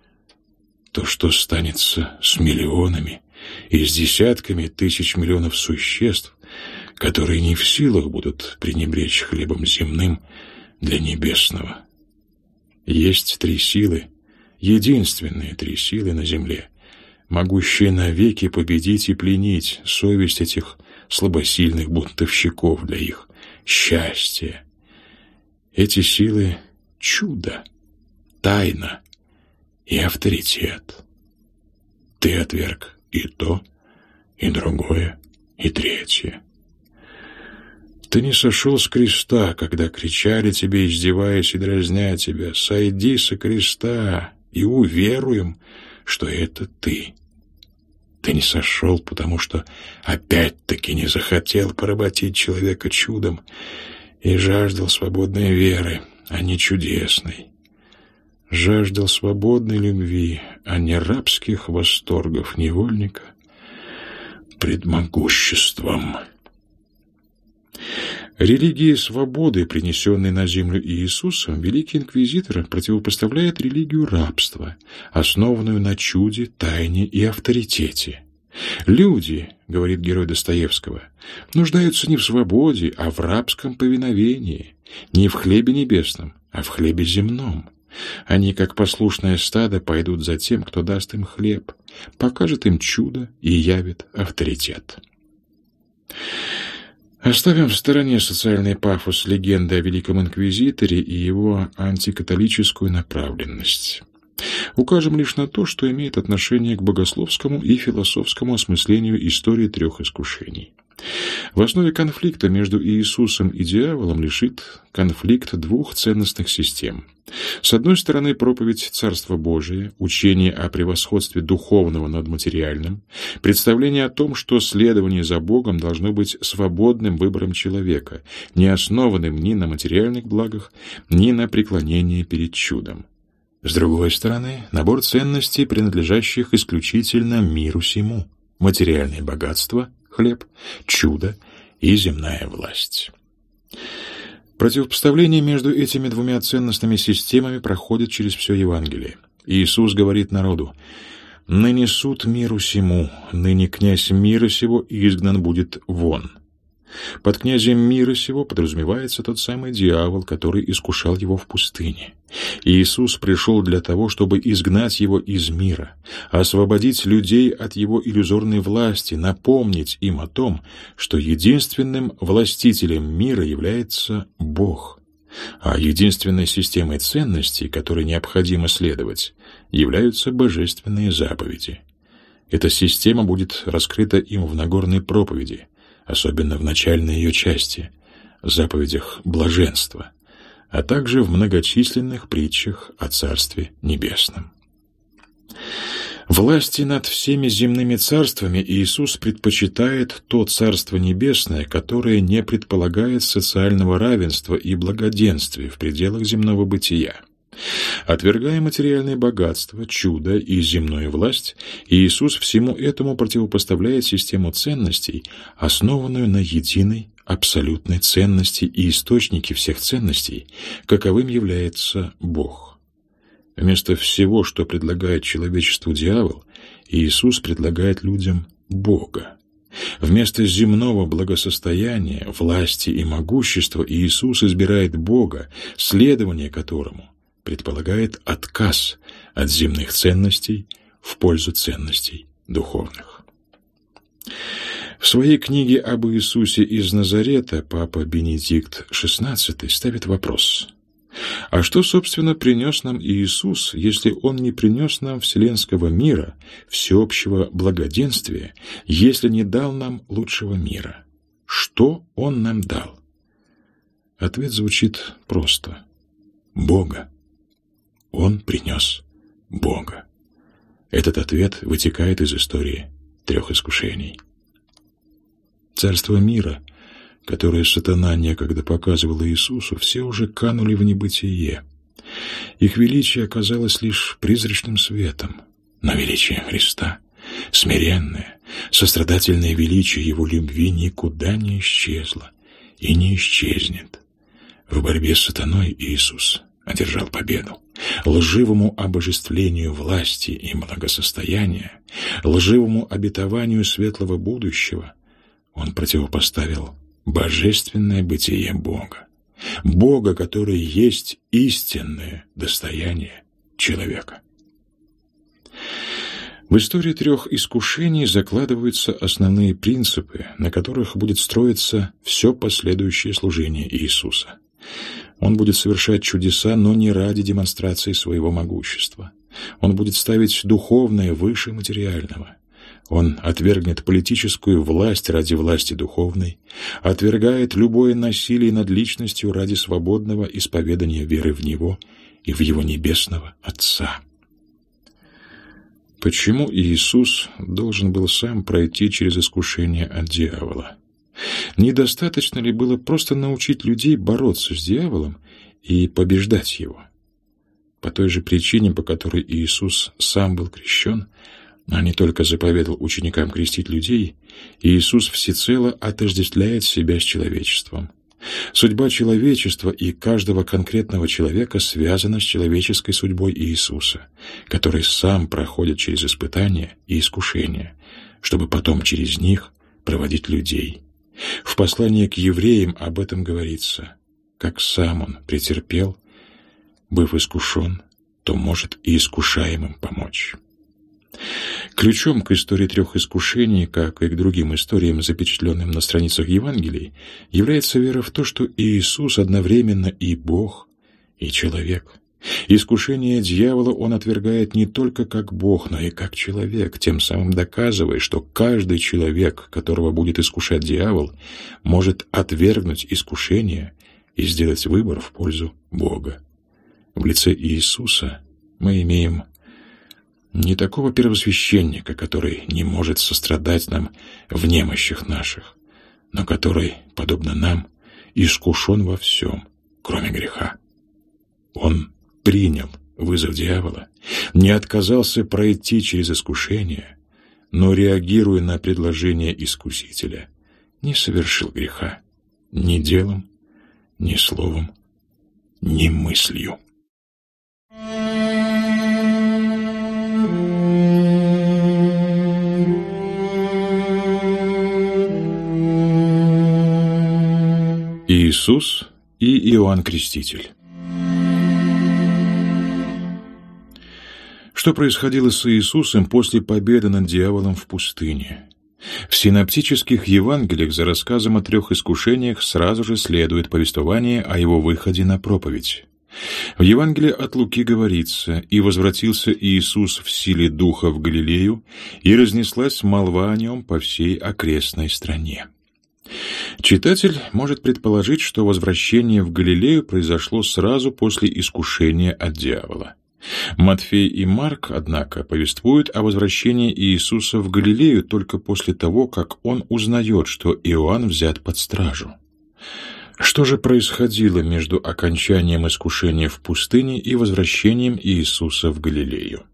то что станется с миллионами и с десятками тысяч миллионов существ, которые не в силах будут пренебречь хлебом земным для небесного. Есть 3 силы, единственные 3 силы на земле, могущие навеки победить и пленить совесть этих слабосильных бунтовщиков для их счастья. Эти силы — чудо, тайна и авторитет. Ты отверг и то, и другое, и третье. Ты не сошел с креста, когда кричали тебе, издеваясь и дразня тебя: «Сойди со креста, и уверуем, что это ты». Ты не сошел, потому что опять-таки не захотел поработить человека чудом и жаждал свободной веры, а не чудесной. Жаждал свободной любви, а не рабских восторгов невольника пред могуществом. Религии свободы, принесенной на землю Иисусом, Великий Инквизитор противопоставляет религию рабства, основанную на чуде, тайне и авторитете. «Люди, — говорит герой Достоевского, — нуждаются не в свободе, а в рабском повиновении, не в хлебе небесном, а в хлебе земном. Они, как послушное стадо, пойдут за тем, кто даст им хлеб, покажет им чудо и явит авторитет». Оставим в стороне социальный пафос легенды о Великом Инквизиторе и его антикатолическую направленность. Укажем лишь на то, что имеет отношение к богословскому и философскому осмыслению истории 3 искушений. В основе конфликта между Иисусом и дьяволом лежит конфликт 2 ценностных систем. С одной стороны, проповедь Царства Божия, учение о превосходстве духовного над материальным, представление о том, что следование за Богом должно быть свободным выбором человека, не основанным ни на материальных благах, ни на преклонении перед чудом. С другой стороны, набор ценностей, принадлежащих исключительно миру сему: материальное богатство, хлеб, чудо и земная власть. Противопоставление между этими 2 ценностными системами проходит через все Евангелие. Иисус говорит народу: «Ныне суд миру сему, ныне князь мира сего изгнан будет вон». Под князем мира сего подразумевается тот самый дьявол, который искушал его в пустыне. Иисус пришел для того, чтобы изгнать его из мира, освободить людей от его иллюзорной власти, напомнить им о том, что единственным властителем мира является Бог, а единственной системой ценностей, которой необходимо следовать, являются божественные заповеди. Эта система будет раскрыта им в Нагорной проповеди, особенно в начальной ее части, заповедях блаженства, а также в многочисленных притчах о Царстве Небесном. Власти над всеми земными царствами Иисус предпочитает то Царство Небесное, которое не предполагает социального равенства и благоденствия в пределах земного бытия. Отвергая материальное богатство, чудо и земную власть, Иисус всему этому противопоставляет систему ценностей, основанную на единой абсолютной ценности и источнике всех ценностей, каковым является Бог. Вместо всего, что предлагает человечеству дьявол, Иисус предлагает людям Бога. Вместо земного благосостояния, власти и могущества Иисус избирает Бога, следование которому предполагает отказ от земных ценностей в пользу ценностей духовных. В своей книге об Иисусе из Назарета папа Бенедикт XVI ставит вопрос: а что, собственно, принес нам Иисус, если Он не принес нам вселенского мира, всеобщего благоденствия, если не дал нам лучшего мира? Что Он нам дал? Ответ звучит просто: Бога. Он принес Бога. Этот ответ вытекает из истории 3 искушений. Царство мира, которое сатана некогда показывал Иисусу, все уже канули в небытие. Их величие оказалось лишь призрачным светом, но величие Христа, смиренное, сострадательное величие Его любви никуда не исчезло и не исчезнет. В борьбе с сатаной Иисус одержал победу. Лживому обожествлению власти и благосостояния, лживому обетованию светлого будущего Он противопоставил божественное бытие Бога, Бога, который есть истинное достояние человека. В истории 3 искушений закладываются основные принципы, на которых будет строиться все последующее служение Иисуса. Он будет совершать чудеса, но не ради демонстрации своего могущества. Он будет ставить духовное выше материального. Он отвергнет политическую власть ради власти духовной, отвергает любое насилие над личностью ради свободного исповедания веры в Него и в Его Небесного Отца. Почему Иисус должен был сам пройти через искушение от дьявола? Недостаточно ли было просто научить людей бороться с дьяволом и побеждать его? По той же причине, по которой Иисус сам был крещен, а не только заповедал ученикам крестить людей, Иисус всецело отождествляет себя с человечеством. Судьба человечества и каждого конкретного человека связана с человеческой судьбой Иисуса, который сам проходит через испытания и искушения, чтобы потом через них проводить людей. В послании к евреям об этом говорится: как сам Он претерпел, быв искушен, то может и искушаемым помочь. Ключом к истории 3 искушений, как и к другим историям, запечатленным на страницах Евангелий, является вера в то, что Иисус одновременно и Бог, и человек. Искушение дьявола Он отвергает не только как Бог, но и как человек, тем самым доказывая, что каждый человек, которого будет искушать дьявол, может отвергнуть искушение и сделать выбор в пользу Бога. В лице Иисуса мы имеем не такого первосвященника, который не может сострадать нам в немощах наших, но который, подобно нам, искушен во всем, кроме греха. Он принял вызов дьявола, не отказался пройти через искушение, но, реагируя на предложение искусителя, не совершил греха ни делом, ни словом, ни мыслью. Иисус и Иоанн Креститель. Что происходило с Иисусом после победы над дьяволом в пустыне? В синоптических Евангелиях за рассказом о 3 искушениях сразу же следует повествование о его выходе на проповедь. В Евангелии от Луки говорится: «И возвратился Иисус в силе Духа в Галилею, и разнеслась молва о нем по всей окрестной стране». Читатель может предположить, что возвращение в Галилею произошло сразу после искушения от дьявола. Матфей и Марк, однако, повествуют о возвращении Иисуса в Галилею только после того, как он узнает, что Иоанн взят под стражу. Что же происходило между окончанием искушения в пустыне и возвращением Иисуса в Галилею?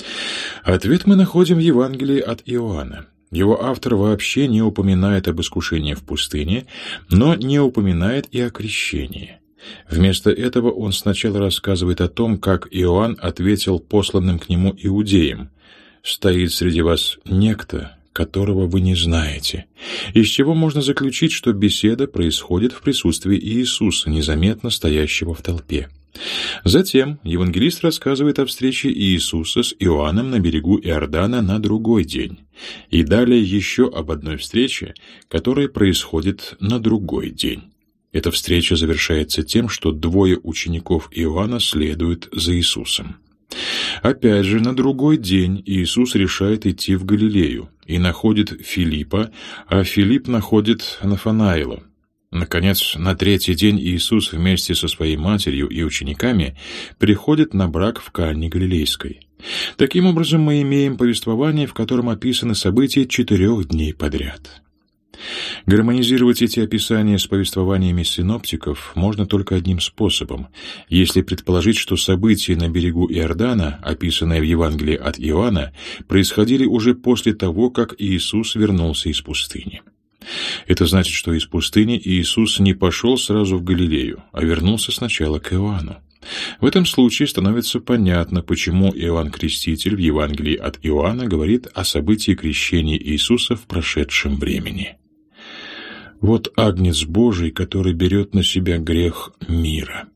Ответ мы находим в Евангелии от Иоанна. Его автор вообще не упоминает об искушении в пустыне, но не упоминает и о крещении. Вместо этого он сначала рассказывает о том, как Иоанн ответил посланным к нему иудеям: «Стоит среди вас некто, которого вы не знаете», из чего можно заключить, что беседа происходит в присутствии Иисуса, незаметно стоящего в толпе. Затем евангелист рассказывает о встрече Иисуса с Иоанном на берегу Иордана на другой день, и далее еще об одной встрече, которая происходит на другой день. Эта встреча завершается тем, что 2 учеников Иоанна следуют за Иисусом. Опять же, на другой день Иисус решает идти в Галилею и находит Филиппа, а Филипп находит Нафанаила. Наконец, на 3-й день Иисус вместе со своей матерью и учениками приходит на брак в Кане Галилейской. Таким образом, мы имеем повествование, в котором описаны события 4 дней подряд. Гармонизировать эти описания с повествованиями синоптиков можно только одним способом, если предположить, что события на берегу Иордана, описанные в Евангелии от Иоанна, происходили уже после того, как Иисус вернулся из пустыни. Это значит, что из пустыни Иисус не пошел сразу в Галилею, а вернулся сначала к Иоанну. В этом случае становится понятно, почему Иоанн Креститель в Евангелии от Иоанна говорит о событии крещения Иисуса в прошедшем времени. Вот Агнец Божий, который берет на себя грех мира.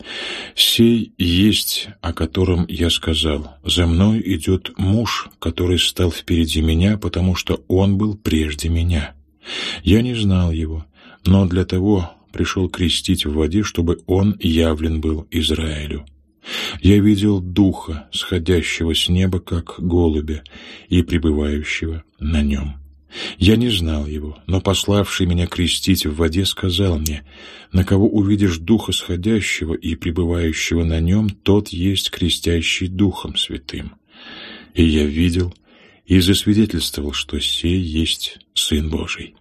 Сей есть, о котором я сказал: за мной идет муж, который стал впереди меня, потому что он был прежде меня. Я не знал его, но для того пришел крестить в воде, чтобы он явлен был Израилю. Я видел Духа, сходящего с неба, как голубя, и пребывающего на нем. Я не знал его, но пославший меня крестить в воде сказал мне: на кого увидишь Духа сходящего и пребывающего на нем, тот есть крестящий Духом Святым. И я видел и засвидетельствовал, что сей есть Сын Божий.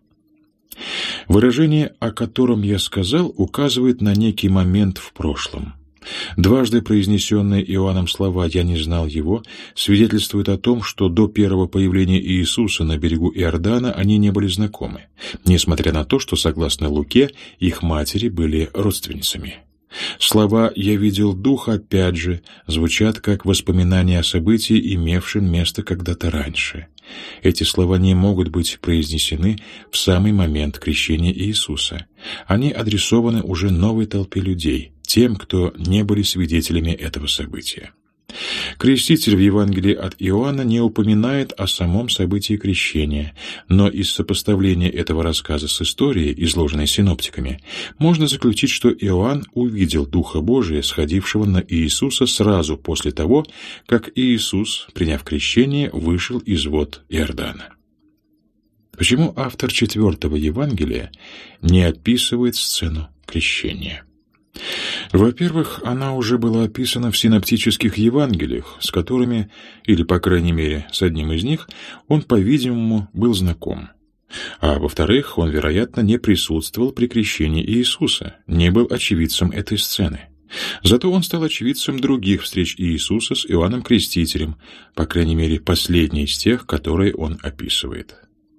Выражение, о котором я сказал, указывает на некий момент в прошлом. Дважды произнесенные Иоанном слова «я не знал его» свидетельствуют о том, что до первого появления Иисуса на берегу Иордана они не были знакомы, несмотря на то, что, согласно Луке, их матери были родственницами. Слова «я видел Духа» опять же звучат как воспоминание о событии, имевшем место когда-то раньше. Эти слова не могут быть произнесены в самый момент крещения Иисуса. Они адресованы уже новой толпе людей, тем, кто не были свидетелями этого события. Креститель в Евангелии от Иоанна не упоминает о самом событии крещения, но из сопоставления этого рассказа с историей, изложенной синоптиками, можно заключить, что Иоанн увидел Духа Божия, сходившего на Иисуса сразу после того, как Иисус, приняв крещение, вышел из вод Иордана. Почему автор 4-го Евангелия не описывает сцену крещения? Во-первых, она уже была описана в синоптических Евангелиях, с которыми, или, по крайней мере, с одним из них, он, по-видимому, был знаком. А во-вторых, он, вероятно, не присутствовал при крещении Иисуса, не был очевидцем этой сцены. Зато он стал очевидцем других встреч Иисуса с Иоанном Крестителем, по крайней мере, последней из тех, которые он описывает.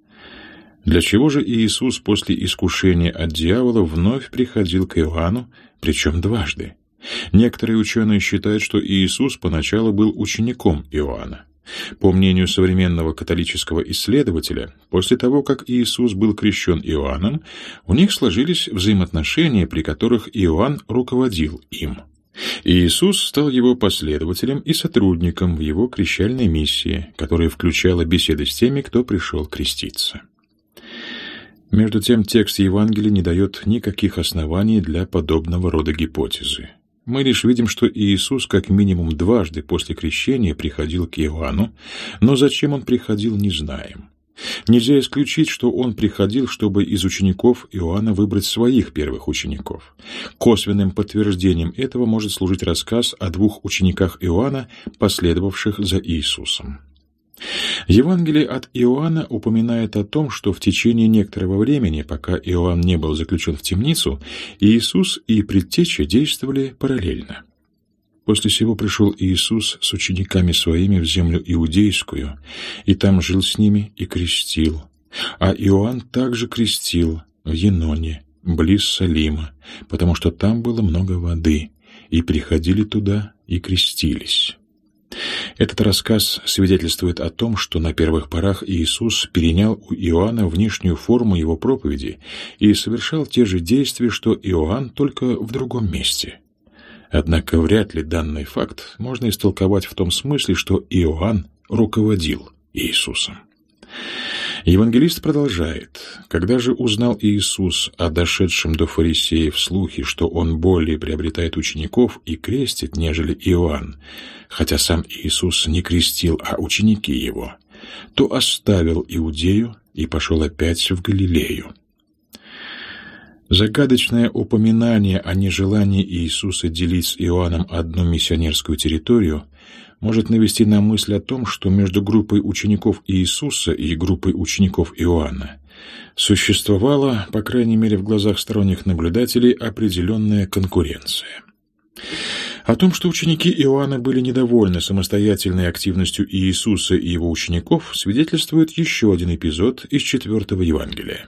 Для чего же Иисус после искушения от дьявола вновь приходил к Иоанну, причем дважды? Некоторые ученые считают, что Иисус поначалу был учеником Иоанна. По мнению современного католического исследователя, после того, как Иисус был крещен Иоанном, у них сложились взаимоотношения, при которых Иоанн руководил им. Иисус стал его последователем и сотрудником в его крещальной миссии, которая включала беседы с теми, кто пришел креститься. Между тем, текст Евангелия не дает никаких оснований для подобного рода гипотезы. Мы лишь видим, что Иисус как минимум дважды после крещения приходил к Иоанну, но зачем он приходил, не знаем. Нельзя исключить, что он приходил, чтобы из учеников Иоанна выбрать своих первых учеников. Косвенным подтверждением этого может служить рассказ о 2 учениках Иоанна, последовавших за Иисусом. Евангелие от Иоанна упоминает о том, что в течение некоторого времени, пока Иоанн не был заключен в темницу, Иисус и предтеча действовали параллельно. После сего пришел Иисус с учениками своими в землю иудейскую, и там жил с ними и крестил. А Иоанн также крестил в Еноне, близ Салима, потому что там было много воды, и приходили туда и крестились. Этот рассказ свидетельствует о том, что на первых порах Иисус перенял у Иоанна внешнюю форму его проповеди и совершал те же действия, что Иоанн, только в другом месте. Однако вряд ли данный факт можно истолковать в том смысле, что Иоанн руководил Иисусом. Евангелист продолжает: «Когда же узнал Иисус о дошедшем до фарисеев слухе, что он более приобретает учеников и крестит, нежели Иоанн, хотя сам Иисус не крестил, а ученики его, то оставил Иудею и пошел опять в Галилею». Загадочное упоминание о нежелании Иисуса делить с Иоанном одну миссионерскую территорию может навести на мысль о том, что между группой учеников Иисуса и группой учеников Иоанна существовала, по крайней мере в глазах сторонних наблюдателей, определенная конкуренция. О том, что ученики Иоанна были недовольны самостоятельной активностью Иисуса и его учеников, свидетельствует еще один эпизод из 4-го Евангелия.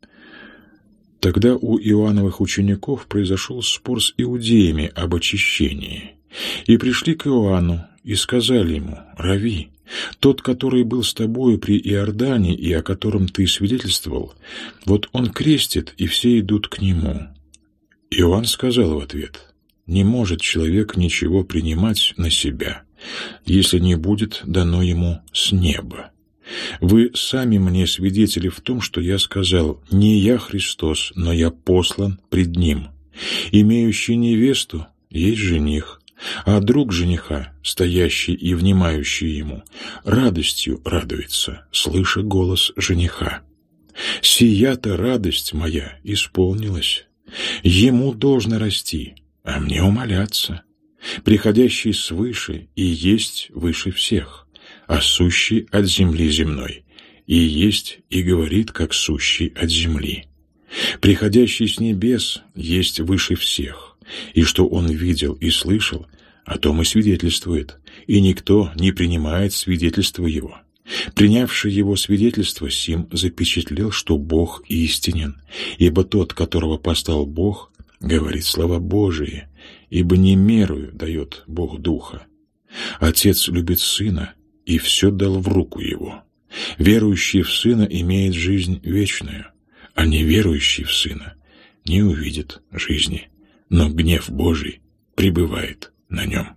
Тогда у Иоанновых учеников произошел спор с иудеями об очищении, и пришли к Иоанну и сказали ему: «Рави, Тот, который был с тобою при Иордане и о котором ты свидетельствовал, вот он крестит, и все идут к нему». Иоанн сказал в ответ: «Не может человек ничего принимать на себя, если не будет дано ему с неба. Вы сами мне свидетели в том, что я сказал: не я Христос, но я послан пред Ним. Имеющий невесту есть жених, а друг жениха, стоящий и внимающий ему, радостью радуется, слыша голос жениха. Сия-то радость моя исполнилась. Ему должно расти, а мне умоляться. Приходящий свыше и есть выше всех, а сущий от земли земной, и есть и говорит, как сущий от земли. Приходящий с небес есть выше всех, и что он видел и слышал, о том и свидетельствует, и никто не принимает свидетельства его. Принявший его свидетельство сим запечатлел, что Бог истинен, ибо тот, которого послал Бог, говорит слова Божии, ибо не мерою дает Бог Духа. Отец любит Сына и все дал в руку Его. Верующий в Сына имеет жизнь вечную, а неверующий в Сына не увидит жизни, но гнев Божий пребывает на нем».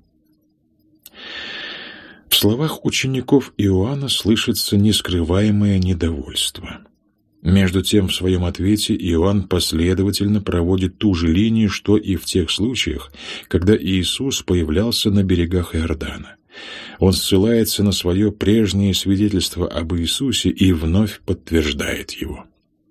В словах учеников Иоанна слышится нескрываемое недовольство. Между тем, в своем ответе Иоанн последовательно проводит ту же линию, что и в тех случаях, когда Иисус появлялся на берегах Иордана. Он ссылается на свое прежнее свидетельство об Иисусе и вновь подтверждает его.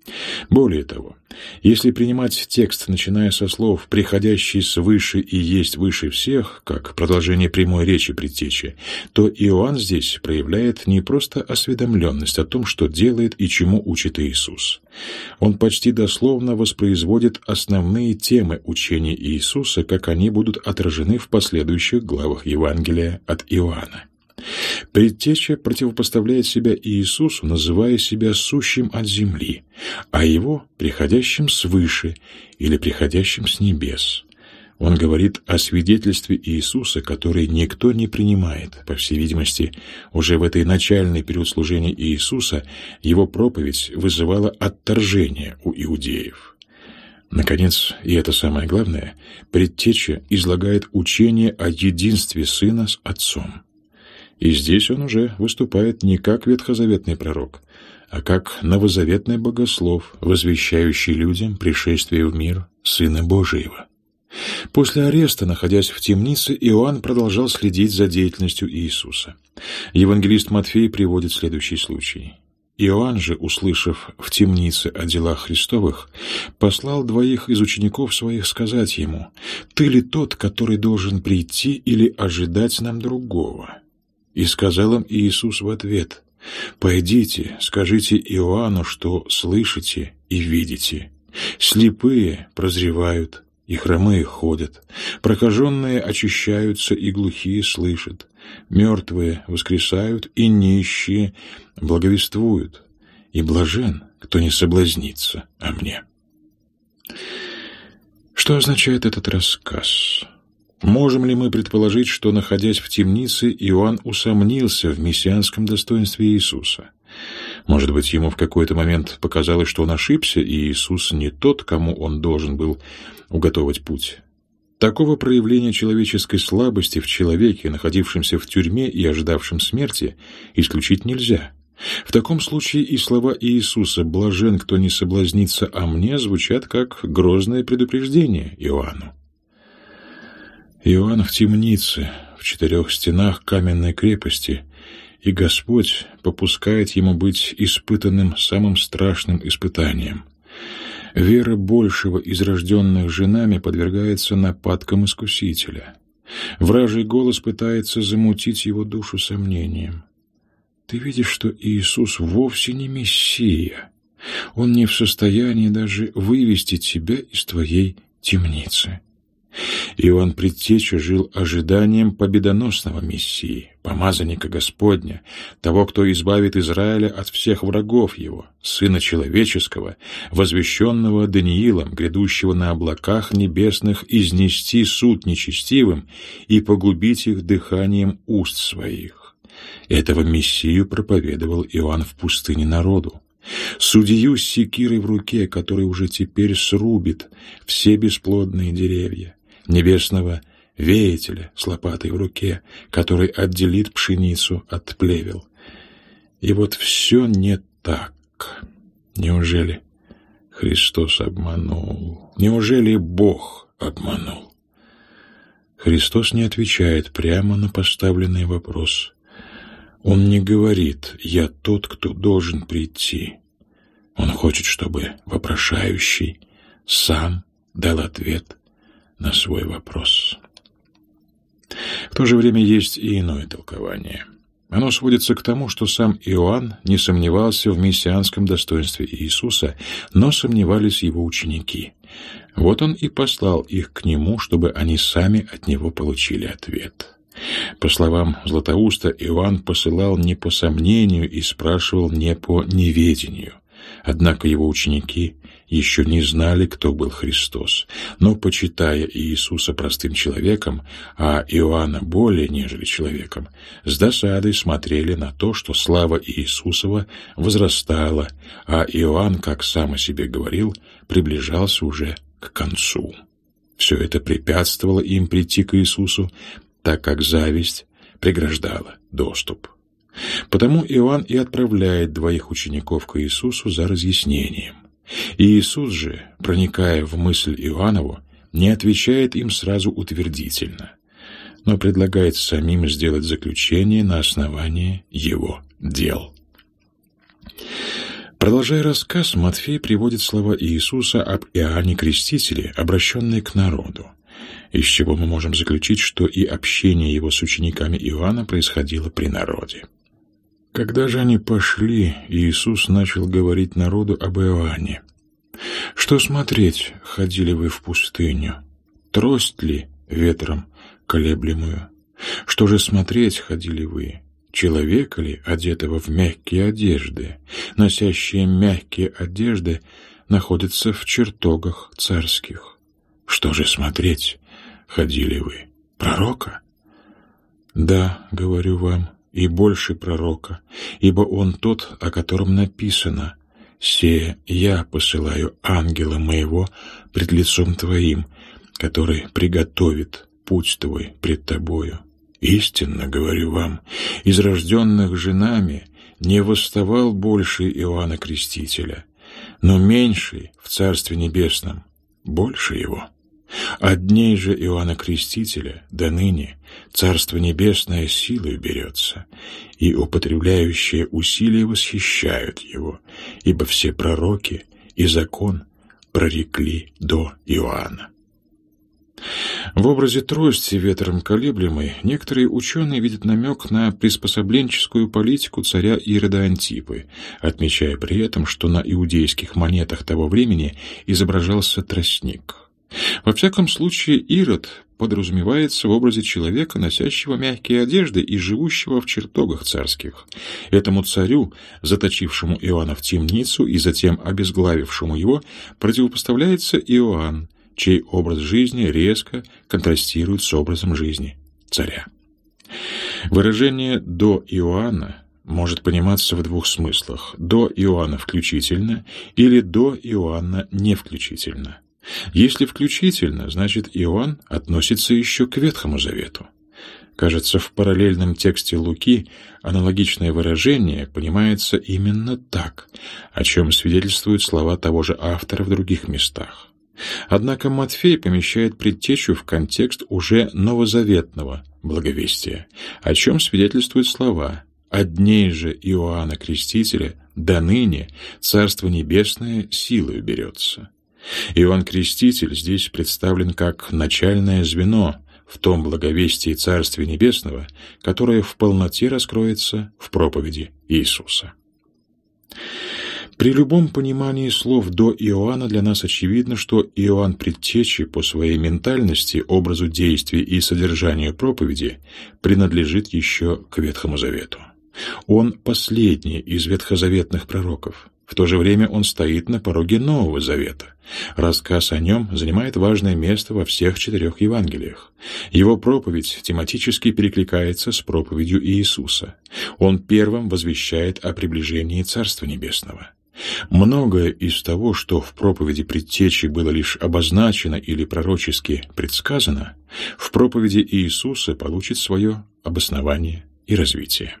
Более того, если принимать текст, начиная со слов «приходящий свыше и есть выше всех», как продолжение прямой речи предтечи, то Иоанн здесь проявляет не просто осведомленность о том, что делает и чему учит Иисус. Он почти дословно воспроизводит основные темы учения Иисуса, как они будут отражены в последующих главах Евангелия от Иоанна. Предтеча противопоставляет себя Иисусу, называя себя сущим от земли, а его приходящим свыше или приходящим с небес. Он говорит о свидетельстве Иисуса, которое никто не принимает. По всей видимости, уже в этой начальный период служения Иисуса его проповедь вызывала отторжение у иудеев. Наконец, и это самое главное, предтеча излагает учение о единстве Сына с Отцом. И здесь он уже выступает не как ветхозаветный пророк, а как новозаветный богослов, возвещающий людям пришествие в мир Сына Божьего. После ареста, находясь в темнице, Иоанн продолжал следить за деятельностью Иисуса. Евангелист Матфей приводит следующий случай. Иоанн же, услышав в темнице о делах Христовых, послал 2 из учеников своих сказать ему: «Ты ли тот, который должен прийти, или ожидать нам другого?» И сказал им Иисус в ответ: «Пойдите, скажите Иоанну, что слышите и видите. Слепые прозревают, и хромые ходят, прокаженные очищаются, и глухие слышат, мертвые воскресают, и нищие благовествуют, и блажен, кто не соблазнится о мне». Что означает этот рассказ? Можем ли мы предположить, что, находясь в темнице, Иоанн усомнился в мессианском достоинстве Иисуса? Может быть, ему в какой-то момент показалось, что он ошибся, и Иисус не тот, кому он должен был уготовать путь? Такого проявления человеческой слабости в человеке, находившемся в тюрьме и ожидавшем смерти, исключить нельзя. В таком случае и слова Иисуса «блажен, кто не соблазнится о мне» звучат как грозное предупреждение Иоанну. Иоанн в темнице, в 4 стенах каменной крепости, и Господь попускает ему быть испытанным самым страшным испытанием. Вера большего из рожденных женами подвергается нападкам искусителя. Вражий голос пытается замутить его душу сомнением. Ты видишь, что Иисус вовсе не Мессия. Он не в состоянии даже вывести тебя из твоей темницы. Иоанн Предтеча жил ожиданием победоносного Мессии, помазанника Господня, того, кто избавит Израиля от всех врагов его, Сына Человеческого, возвещенного Даниилом, грядущего на облаках небесных изнести суд нечестивым и погубить их дыханием уст своих. Этого Мессию проповедовал Иоанн в пустыне народу. Судью с секирой в руке, который уже теперь срубит все бесплодные деревья, небесного веятеля с лопатой в руке, который отделит пшеницу от плевел. И вот все не так. Неужели Христос обманул? Неужели Бог обманул? Христос не отвечает прямо на поставленный вопрос. Он не говорит: «Я тот, кто должен прийти». Он хочет, чтобы вопрошающий сам дал ответ на свой вопрос. В то же время есть и иное толкование. Оно сводится к тому, что сам Иоанн не сомневался в мессианском достоинстве Иисуса, но сомневались его ученики. Вот он и послал их к нему, чтобы они сами от него получили ответ. По словам Златоуста, Иоанн посылал не по сомнению и спрашивал не по неведению. Однако его ученики еще не знали, кто был Христос, но, почитая Иисуса простым человеком, а Иоанна более нежели человеком, с досадой смотрели на то, что слава Иисусова возрастала, а Иоанн, как сам о себе говорил, приближался уже к концу. Все это препятствовало им прийти к Иисусу, так как зависть преграждала доступ. Потому Иоанн и отправляет двоих учеников к Иисусу за разъяснением. И Иисус же, проникая в мысль Иоаннову, не отвечает им сразу утвердительно, но предлагает самим сделать заключение на основании его дел. Продолжая рассказ, Матфей приводит слова Иисуса об Иоанне Крестителе, обращенные к народу, из чего мы можем заключить, что и общение его с учениками Иоанна происходило при народе. Когда же они пошли, Иисус начал говорить народу об Иоанне. «Что смотреть ходили вы в пустыню? Трость ли ветром колеблемую? Что же смотреть ходили вы? Человека ли, одетого в мягкие одежды? Носящие мягкие одежды находятся в чертогах царских. Что же смотреть ходили вы? Пророка? Да, говорю вам, и больше пророка, ибо он тот, о котором написано: «Се я посылаю ангела моего пред лицом твоим, который приготовит путь твой пред тобою. Истинно говорю вам, из рожденных женами не восставал больше Иоанна Крестителя, но меньший в Царстве Небесном больше его. От дней же Иоанна Крестителя до ныне Царство Небесное силой берется, и употребляющие усилия восхищают его, ибо все пророки и закон прорекли до Иоанна». В образе трости, ветром колеблемой, некоторые ученые видят намек на приспособленческую политику царя Ирода Антипы, отмечая при этом, что на иудейских монетах того времени изображался тростник. Во всяком случае, Ирод подразумевается в образе человека, носящего мягкие одежды и живущего в чертогах царских. Этому царю, заточившему Иоанна в темницу и затем обезглавившему его, противопоставляется Иоанн, чей образ жизни резко контрастирует с образом жизни царя. Выражение «до Иоанна» может пониматься в двух смыслах: «до Иоанна включительно» или «до Иоанна не включительно». Если включительно, значит, Иоанн относится еще к Ветхому Завету. Кажется, в параллельном тексте Луки аналогичное выражение понимается именно так, о чем свидетельствуют слова того же автора в других местах. Однако Матфей помещает предтечу в контекст уже новозаветного благовестия, о чем свидетельствуют слова: «От дней же Иоанна Крестителя до ныне Царство Небесное силою берется». Иоанн Креститель здесь представлен как начальное звено в том благовестии Царствия Небесного, которое в полноте раскроется в проповеди Иисуса. При любом понимании слов «до Иоанна» для нас очевидно, что Иоанн Предтечи по своей ментальности, образу действий и содержанию проповеди принадлежит еще к Ветхому Завету. Он последний из ветхозаветных пророков. В то же время он стоит на пороге Нового Завета. Рассказ о нем занимает важное место во всех 4 Евангелиях. Его проповедь тематически перекликается с проповедью Иисуса. Он первым возвещает о приближении Царства Небесного. Многое из того, что в проповеди Предтечи было лишь обозначено или пророчески предсказано, в проповеди Иисуса получит свое обоснование и развитие.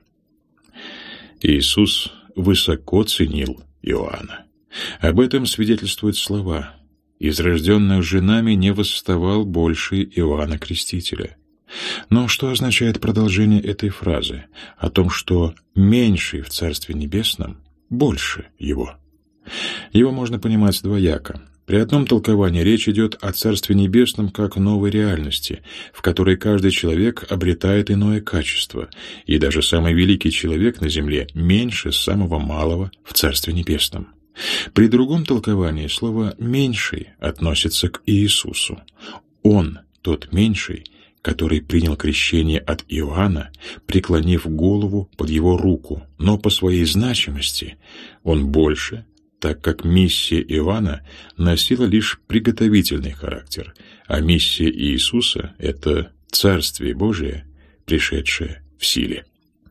Иисус высоко ценил Иоанна. Об этом свидетельствуют слова: «Из рожденных женами не восставал больше Иоанна Крестителя». Но что означает продолжение этой фразы о том, что меньший в Царстве Небесном больше его? Его можно понимать двояко. При одном толковании речь идет о Царстве Небесном как новой реальности, в которой каждый человек обретает иное качество, и даже самый великий человек на земле меньше самого малого в Царстве Небесном. При другом толковании слово «меньший» относится к Иисусу. Он, тот меньший, который принял крещение от Иоанна, преклонив голову под его руку, но по своей значимости он больше, так как миссия Иоанна носила лишь приготовительный характер, а миссия Иисуса — это Царствие Божие, пришедшее в силе.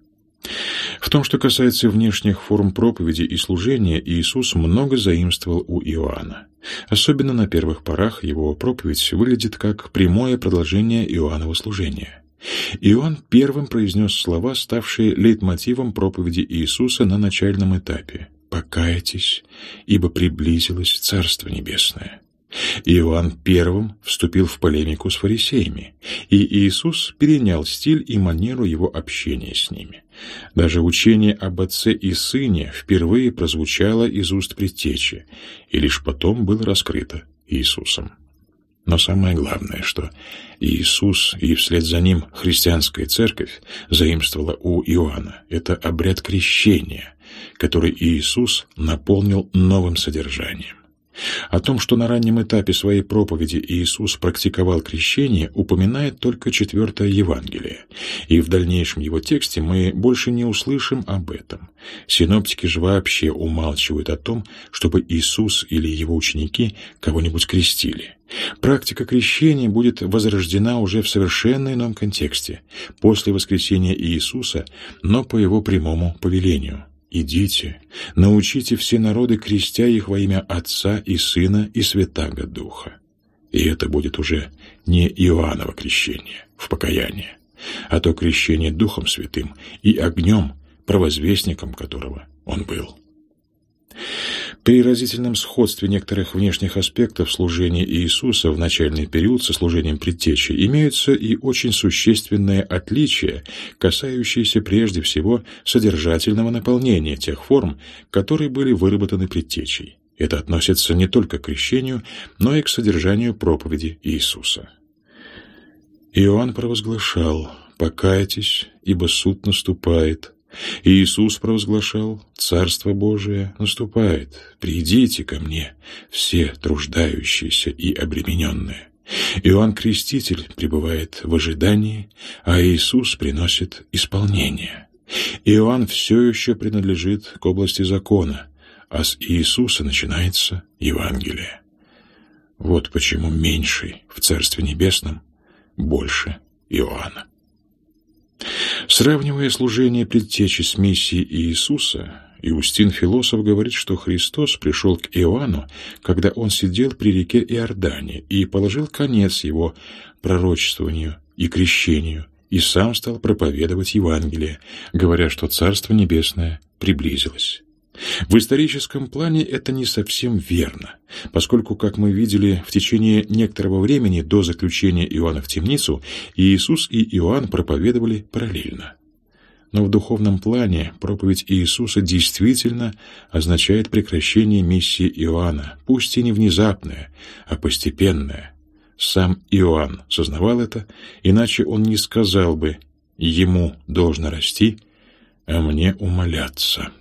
В том, что касается внешних форм проповеди и служения, Иисус много заимствовал у Иоанна. Особенно на первых порах его проповедь выглядит как прямое продолжение Иоаннова служения. Иоанн первым произнес слова, ставшие лейтмотивом проповеди Иисуса на начальном этапе: «Покайтесь, ибо приблизилось Царство Небесное». Иоанн первым вступил в полемику с фарисеями, и Иисус перенял стиль и манеру его общения с ними. Даже учение об Отце и Сыне впервые прозвучало из уст Предтечи, и лишь потом было раскрыто Иисусом. Но самое главное, что Иисус и вслед за ним христианская церковь заимствовала у Иоанна, это обряд крещения, который Иисус наполнил новым содержанием. О том, что на раннем этапе своей проповеди Иисус практиковал крещение, упоминает только 4 Евангелие, и в дальнейшем его тексте мы больше не услышим об этом. Синоптики же вообще умалчивают о том, чтобы Иисус или его ученики кого-нибудь крестили. Практика крещения будет возрождена уже в совершенно ином контексте, после воскресения Иисуса, но по его прямому повелению. «Идите, научите все народы, крестя их во имя Отца и Сына и Святаго Духа». И это будет уже не Иоанново крещение в покаяние, а то крещение Духом Святым и огнем, провозвестником которого он был. При разительном сходстве некоторых внешних аспектов служения Иисуса в начальный период со служением Предтечи имеются и очень существенные отличия, касающиеся прежде всего содержательного наполнения тех форм, которые были выработаны Предтечей. Это относится не только к крещению, но и к содержанию проповеди Иисуса. Иоанн провозглашал: «Покайтесь, ибо суд наступает». Иисус провозглашал: «Царство Божие наступает, придите ко мне, все труждающиеся и обремененные». Иоанн Креститель пребывает в ожидании, а Иисус приносит исполнение. Иоанн все еще принадлежит к области закона, а с Иисуса начинается Евангелие. Вот почему меньший в Царстве Небесном больше Иоанна. Сравнивая служение Предтечи с миссией Иисуса, Иустин Философ говорит, что Христос пришел к Иоанну, когда он сидел при реке Иордане, и положил конец его пророчествованию и крещению, и сам стал проповедовать Евангелие, говоря, что Царство Небесное приблизилось. В историческом плане это не совсем верно, поскольку, как мы видели, в течение некоторого времени до заключения Иоанна в темницу Иисус и Иоанн проповедовали параллельно. Но в духовном плане проповедь Иисуса действительно означает прекращение миссии Иоанна, пусть и не внезапная, а постепенная. Сам Иоанн сознавал это, иначе он не сказал бы: «Ему должно расти, а мне умоляться».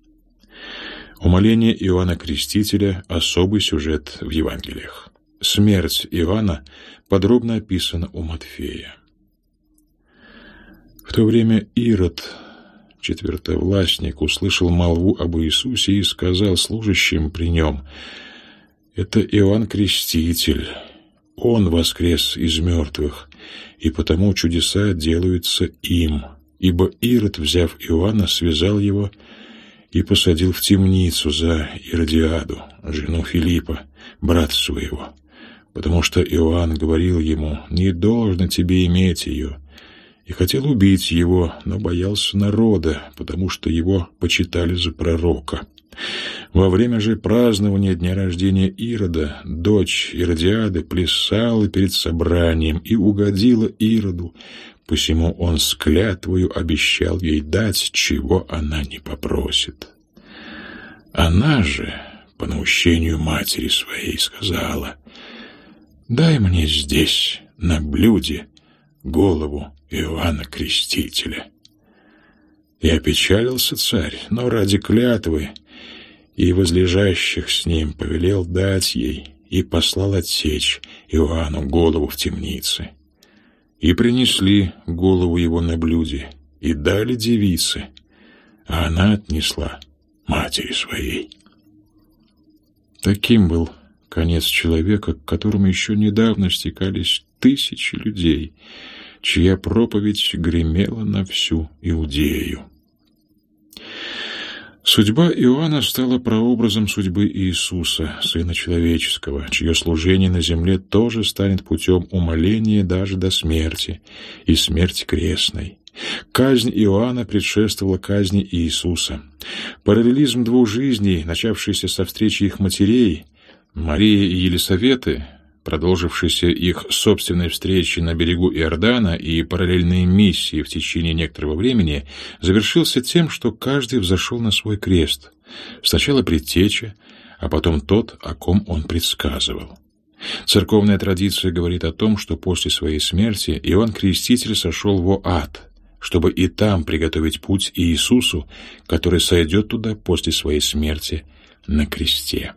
Умоление Иоанна Крестителя – особый сюжет в Евангелиях. Смерть Иоанна подробно описана у Матфея. В то время Ирод, четвертовластник, услышал молву об Иисусе и сказал служащим при нем: «Это Иоанн Креститель, он воскрес из мертвых, и потому чудеса делаются им. Ибо Ирод, взяв Иоанна, связал его и посадил в темницу за Иродиаду, жену Филиппа, брата своего, потому что Иоанн говорил ему: не должно тебе иметь ее, и хотел убить его, но боялся народа, потому что его почитали за пророка. Во время же празднования дня рождения Ирода дочь Иродиады плясала перед собранием и угодила Ироду, посему он с клятвою обещал ей дать, чего она не попросит. Она же, по наущению матери своей, сказала: «Дай мне здесь, на блюде, голову Иоанна Крестителя». И опечалился царь, но ради клятвы и возлежащих с ним повелел дать ей и послал отсечь Иоанну голову в темнице. И принесли голову его на блюде и дали девице, а она отнесла матери своей. Таким был конец человека, к которому еще недавно стекались тысячи людей, чья проповедь гремела на всю Иудею. Судьба Иоанна стала прообразом судьбы Иисуса, Сына Человеческого, чье служение на земле тоже станет путем умоления даже до смерти, и смерти крестной. Казнь Иоанна предшествовала казни Иисуса. Параллелизм двух жизней, начавшийся со встречи их матерей, Марии и Елисаветы, продолжившейся их собственной встречей на берегу Иордана и параллельные миссии в течение некоторого времени, завершился тем, что каждый взошел на свой крест. Сначала предтеча, а потом тот, о ком он предсказывал. Церковная традиция говорит о том, что после своей смерти Иоанн Креститель сошел во ад, чтобы и там приготовить путь Иисусу, который сойдет туда после своей смерти на кресте.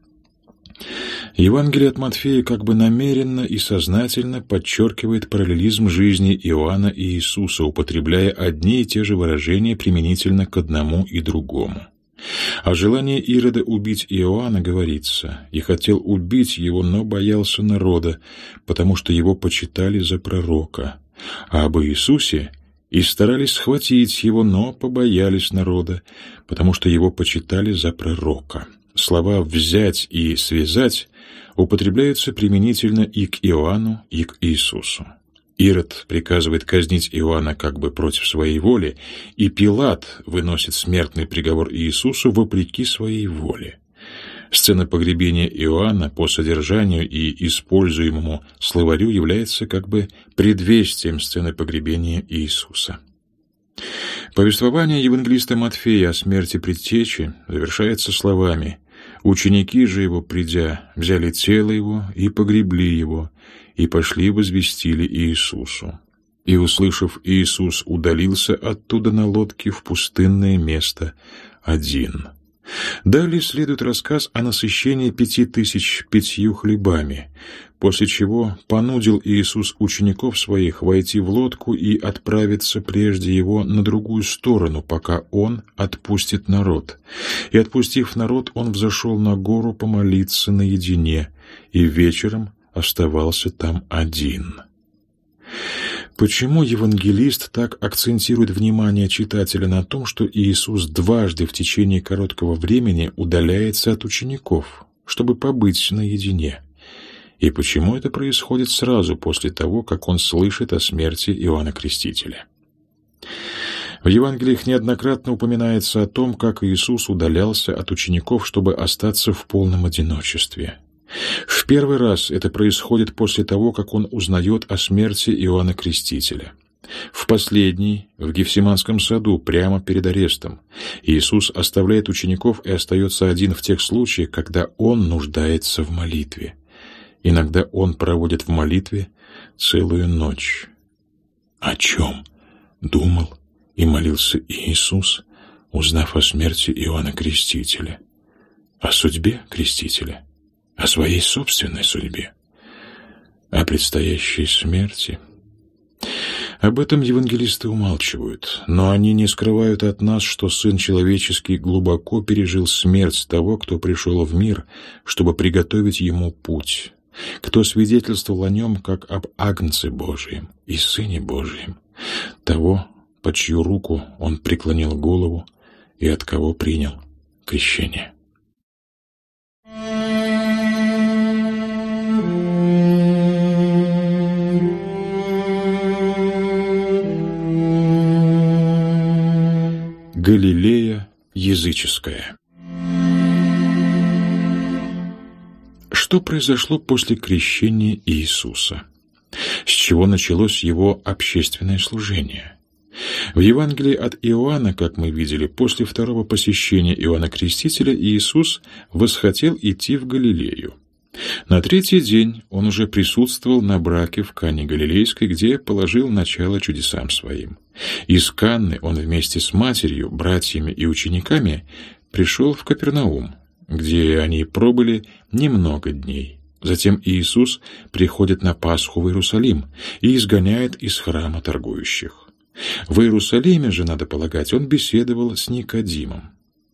Евангелие от Матфея как бы намеренно и сознательно подчеркивает параллелизм жизни Иоанна и Иисуса, употребляя одни и те же выражения применительно к одному и другому. О желании Ирода убить Иоанна говорится: «И хотел убить его, но боялся народа, потому что его почитали за пророка». А об Иисусе: «И старались схватить его, но побоялись народа, потому что его почитали за пророка». Слова «взять» и «связать» употребляются применительно и к Иоанну, и к Иисусу. Ирод приказывает казнить Иоанна как бы против своей воли, и Пилат выносит смертный приговор Иисусу вопреки своей воле. Сцена погребения Иоанна по содержанию и используемому словарю является как бы предвестием сцены погребения Иисуса. Повествование евангелиста Матфея о смерти предтечи завершается словами: «Ученики же его, придя, взяли тело его и погребли его, и пошли возвестили Иисусу. И, услышав, Иисус удалился оттуда на лодке в пустынное место один». Далее следует рассказ о насыщении 5000 5 хлебами, после чего понудил Иисус учеников своих войти в лодку и отправиться прежде его на другую сторону, пока он отпустит народ. И, отпустив народ, он взошел на гору помолиться наедине, и вечером оставался там один. Почему евангелист так акцентирует внимание читателя на том, что Иисус дважды в течение короткого времени удаляется от учеников, чтобы побыть наедине? И почему это происходит сразу после того, как он слышит о смерти Иоанна Крестителя? В Евангелиях неоднократно упоминается о том, как Иисус удалялся от учеников, чтобы остаться в полном одиночестве. В первый раз это происходит после того, как он узнает о смерти Иоанна Крестителя. В последний, в Гефсиманском саду, прямо перед арестом, Иисус оставляет учеников и остается один в тех случаях, когда он нуждается в молитве. Иногда он проводит в молитве целую ночь. О чем думал и молился Иисус, узнав о смерти Иоанна Крестителя? О судьбе Крестителя? О своей собственной судьбе? О предстоящей смерти? Об этом евангелисты умалчивают, но они не скрывают от нас, что Сын Человеческий глубоко пережил смерть того, кто пришел в мир, чтобы приготовить ему путь, кто свидетельствовал о нем, как об Агнце Божием и Сыне Божием, того, по чью руку он преклонил голову и от кого принял крещение. Галилея языческая. Что произошло после крещения Иисуса? С чего началось его общественное служение? В Евангелии от Иоанна, как мы видели, после второго посещения Иоанна Крестителя Иисус восхотел идти в Галилею. На третий день он уже присутствовал на браке в Кане Галилейской, где положил начало чудесам своим. Из Канны он вместе с матерью, братьями и учениками пришел в Капернаум, где они пробыли немного дней. Затем Иисус приходит на Пасху в Иерусалим и изгоняет из храма торгующих. В Иерусалиме же, надо полагать, он беседовал с Никодимом.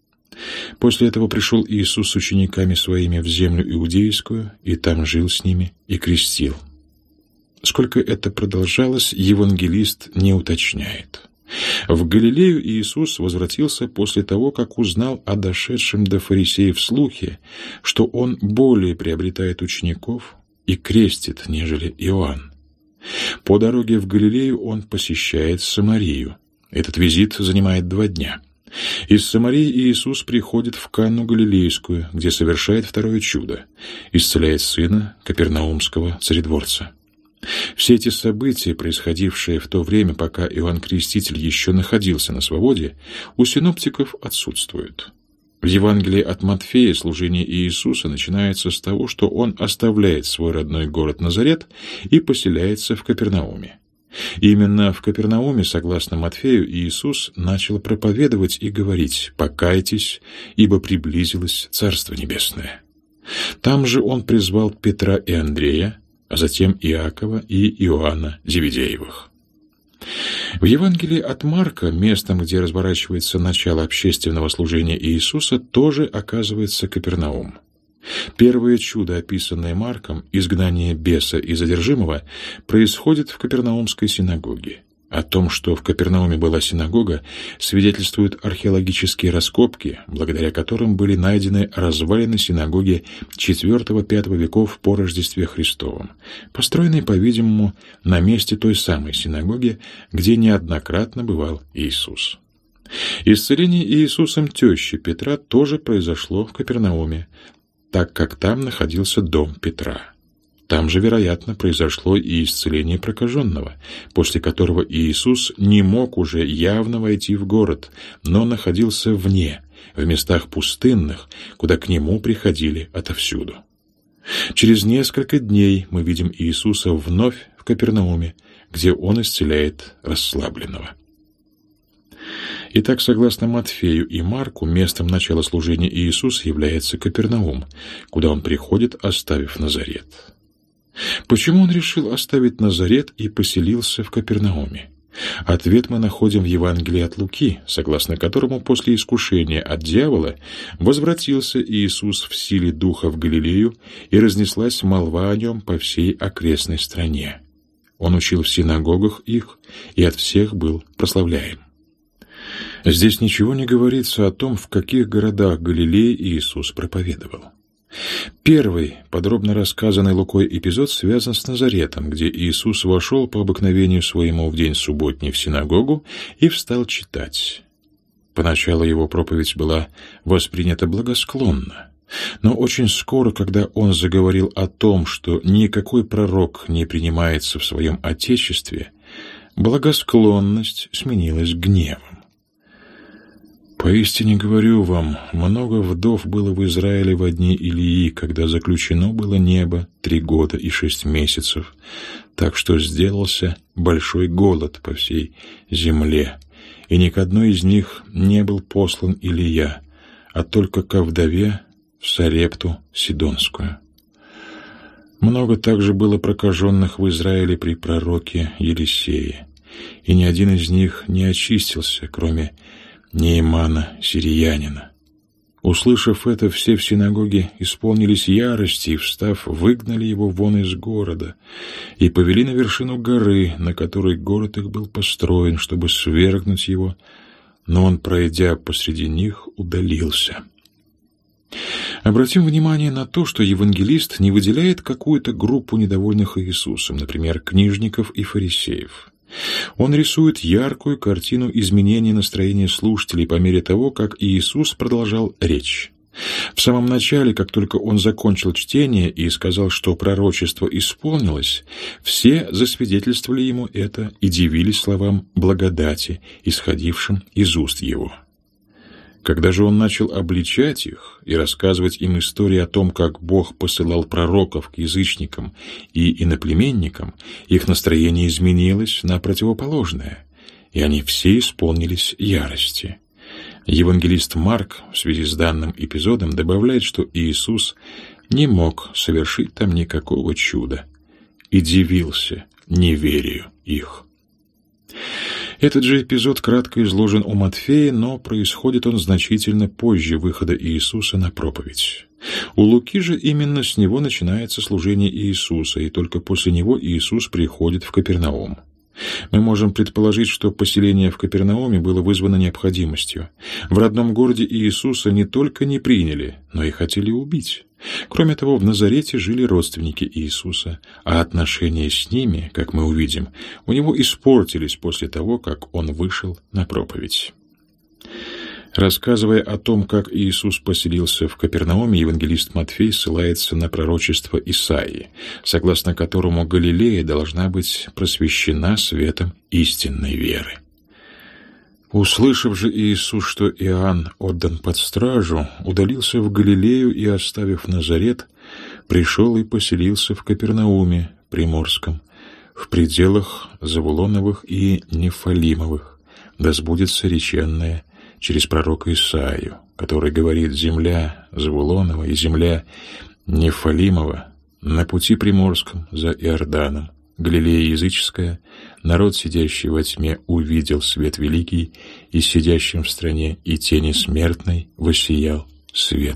После этого пришел Иисус с учениками своими в землю иудейскую, и там жил с ними и крестил. Сколько это продолжалось, евангелист не уточняет. В Галилею Иисус возвратился после того, как узнал о дошедшем до фарисеев слухе, что он более приобретает учеников и крестит, нежели Иоанн. По дороге в Галилею он посещает Самарию. Этот визит занимает 2 дня. Из Самарии Иисус приходит в Канну Галилейскую, где совершает второе чудо – исцеляет сына капернаумского царедворца. Все эти события, происходившие в то время, пока Иоанн Креститель еще находился на свободе, у синоптиков отсутствуют. В Евангелии от Матфея служение Иисуса начинается с того, что он оставляет свой родной город Назарет и поселяется в Капернауме. Именно в Капернауме, согласно Матфею, Иисус начал проповедовать и говорить: «Покайтесь, ибо приблизилось Царство Небесное». Там же он призвал Петра и Андрея, а затем Иакова и Иоанна Зеведеевых. В Евангелии от Марка, местом, где разворачивается начало общественного служения Иисуса, тоже оказывается Капернаум. Первое чудо, описанное Марком, изгнание беса и задержимого, происходит в Капернаумской синагоге. О том, что в Капернауме была синагога, свидетельствуют археологические раскопки, благодаря которым были найдены развалины синагоги IV-V веков по Рождестве Христовом, построенной, по-видимому, на месте той самой синагоги, где неоднократно бывал Иисус. Исцеление Иисусом тещи Петра тоже произошло в Капернауме, так как там находился дом Петра. Там же, вероятно, произошло и исцеление прокаженного, после которого Иисус не мог уже явно войти в город, но находился вне, в местах пустынных, куда к нему приходили отовсюду. Через несколько дней мы видим Иисуса вновь в Капернауме, где он исцеляет расслабленного. Итак, согласно Матфею и Марку, местом начала служения Иисуса является Капернаум, куда он приходит, оставив Назарет. Почему он решил оставить Назарет и поселился в Капернауме? Ответ мы находим в Евангелии от Луки, согласно которому после искушения от дьявола возвратился Иисус в силе Духа в Галилею, и разнеслась молва о нем по всей окрестной стране. Он учил в синагогах их и от всех был прославляем. Здесь ничего не говорится о том, в каких городах Галилеи Иисус проповедовал. Первый, подробно рассказанный Лукой эпизод, связан с Назаретом, где Иисус вошел по обыкновению своему в день субботний в синагогу и встал читать. Поначалу его проповедь была воспринята благосклонно, но очень скоро, когда он заговорил о том, что никакой пророк не принимается в своем отечестве, благосклонность сменилась гневом. «Поистине говорю вам, много вдов было в Израиле во дни Илии, когда заключено было небо 3 года и 6 месяцев, так что сделался большой голод по всей земле, и ни к одной из них не был послан Илия, а только ко вдове в Сарепту Сидонскую. Много также было прокаженных в Израиле при пророке Елисее, и ни один из них не очистился, кроме Неемана сириянина. Услышав это, все в синагоге исполнились ярости и, встав, выгнали его вон из города и повели на вершину горы, на которой город их был построен, чтобы свергнуть его, но он, пройдя посреди них, удалился. Обратим внимание на то, что евангелист не выделяет какую-то группу недовольных Иисусом, например, книжников и фарисеев. Он рисует яркую картину изменения настроения слушателей по мере того, как Иисус продолжал речь. В самом начале, как только он закончил чтение и сказал, что пророчество исполнилось, все засвидетельствовали ему это и дивились словам благодати, исходившим из уст его. Когда же он начал обличать их и рассказывать им истории о том, как Бог посылал пророков к язычникам и иноплеменникам, их настроение изменилось на противоположное, и они все исполнились ярости. Евангелист Марк в связи с данным эпизодом добавляет, что Иисус не мог совершить там никакого чуда и дивился неверию их. Этот же эпизод кратко изложен у Матфея, но происходит он значительно позже выхода Иисуса на проповедь. У Луки же именно с него начинается служение Иисуса, и только после него Иисус приходит в Капернаум. Мы можем предположить, что поселение в Капернауме было вызвано необходимостью. В родном городе Иисуса не только не приняли, но и хотели убить. Кроме того, в Назарете жили родственники Иисуса, а отношения с ними, как мы увидим, у него испортились после того, как он вышел на проповедь. Рассказывая о том, как Иисус поселился в Капернауме, евангелист Матфей ссылается на пророчество Исаии, согласно которому Галилея должна быть просвещена светом истинной веры. Услышав же Иисус, что Иоанн отдан под стражу, удалился в Галилею и, оставив Назарет, пришел и поселился в Капернауме Приморском, в пределах Завулоновых и Нефалимовых, да сбудется реченное через пророка Исаию, который говорит: «Земля Завулонова и земля Нефалимова на пути приморском за Иорданом, Галилея языческая, народ, сидящий во тьме, увидел свет великий, и сидящим в стране и тени смертной воссиял свет».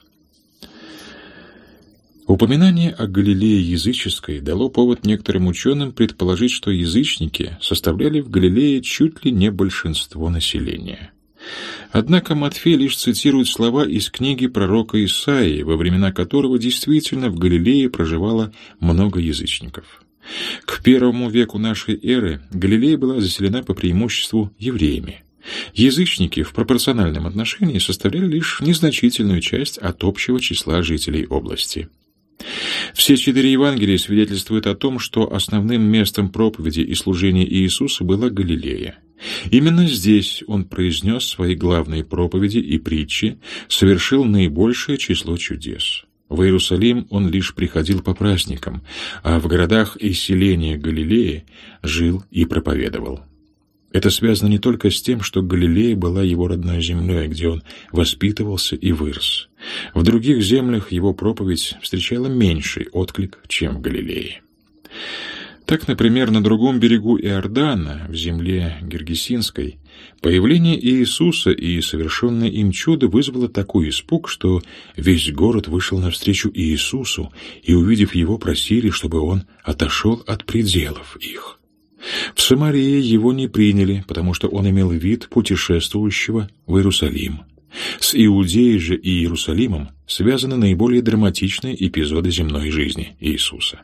Упоминание о Галилее языческой дало повод некоторым ученым предположить, что язычники составляли в Галилее чуть ли не большинство населения. Однако Матфей лишь цитирует слова из книги пророка Исаии, во времена которого действительно в Галилее проживало много язычников. К I веку нашей эры Галилея была заселена по преимуществу евреями. Язычники в пропорциональном отношении составляли лишь незначительную часть от общего числа жителей области. Все 4 Евангелия свидетельствуют о том, что основным местом проповеди и служения Иисуса была Галилея. Именно здесь он произнес свои главные проповеди и притчи, совершил наибольшее число чудес. В Иерусалим он лишь приходил по праздникам, а в городах и селениях Галилеи жил и проповедовал. Это связано не только с тем, что Галилея была его родной землей, где он воспитывался и вырос. В других землях его проповедь встречала меньший отклик, чем в Галилее. Так, например, на другом берегу Иордана, в земле Гергесинской, появление Иисуса и совершенное им чудо вызвало такой испуг, что весь город вышел навстречу Иисусу и, увидев его, просили, чтобы он отошел от пределов их. В Самарии его не приняли, потому что он имел вид путешествующего в Иерусалим. С Иудеей же и Иерусалимом связаны наиболее драматичные эпизоды земной жизни Иисуса.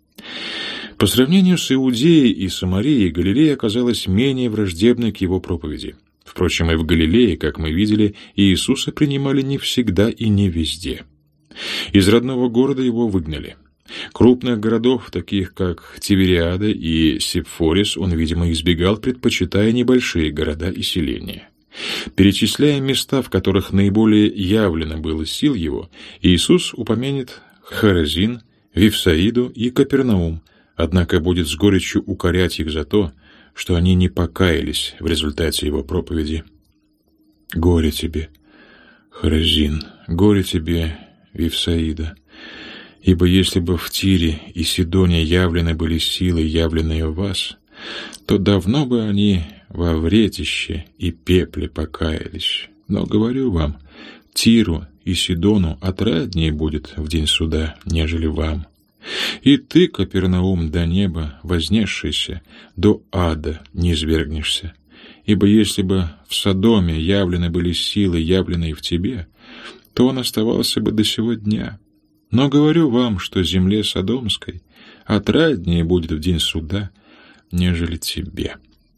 По сравнению с Иудеей и Самарией, Галилея оказалась менее враждебной к его проповеди. Впрочем, и в Галилее, как мы видели, Иисуса принимали не всегда и не везде. Из родного города его выгнали. Крупных городов, таких как Тивериада и Сепфорис, он, видимо, избегал, предпочитая небольшие города и селения. Перечисляя места, в которых наиболее явлено было сил его, Иисус упомянет Хоразин, Вифсаиду и Капернаум, однако будет с горечью укорять их за то, что они не покаялись в результате его проповеди. «Горе тебе, Хоразин, горе тебе, Вифсаида! Ибо если бы в Тире и Сидоне явлены были силы, явленные в вас, то давно бы они во вретище и пепле покаялись. Но, говорю вам, Тиру и Сидону отраднее будет в день суда, нежели вам. И ты, Капернаум, до неба вознесшийся, до ада не свергнешься. Ибо если бы в Содоме явлены были силы, явленные в тебе, то он оставался бы до сего дня. Но говорю вам, что земле Содомской отраднее будет в день суда, нежели тебе».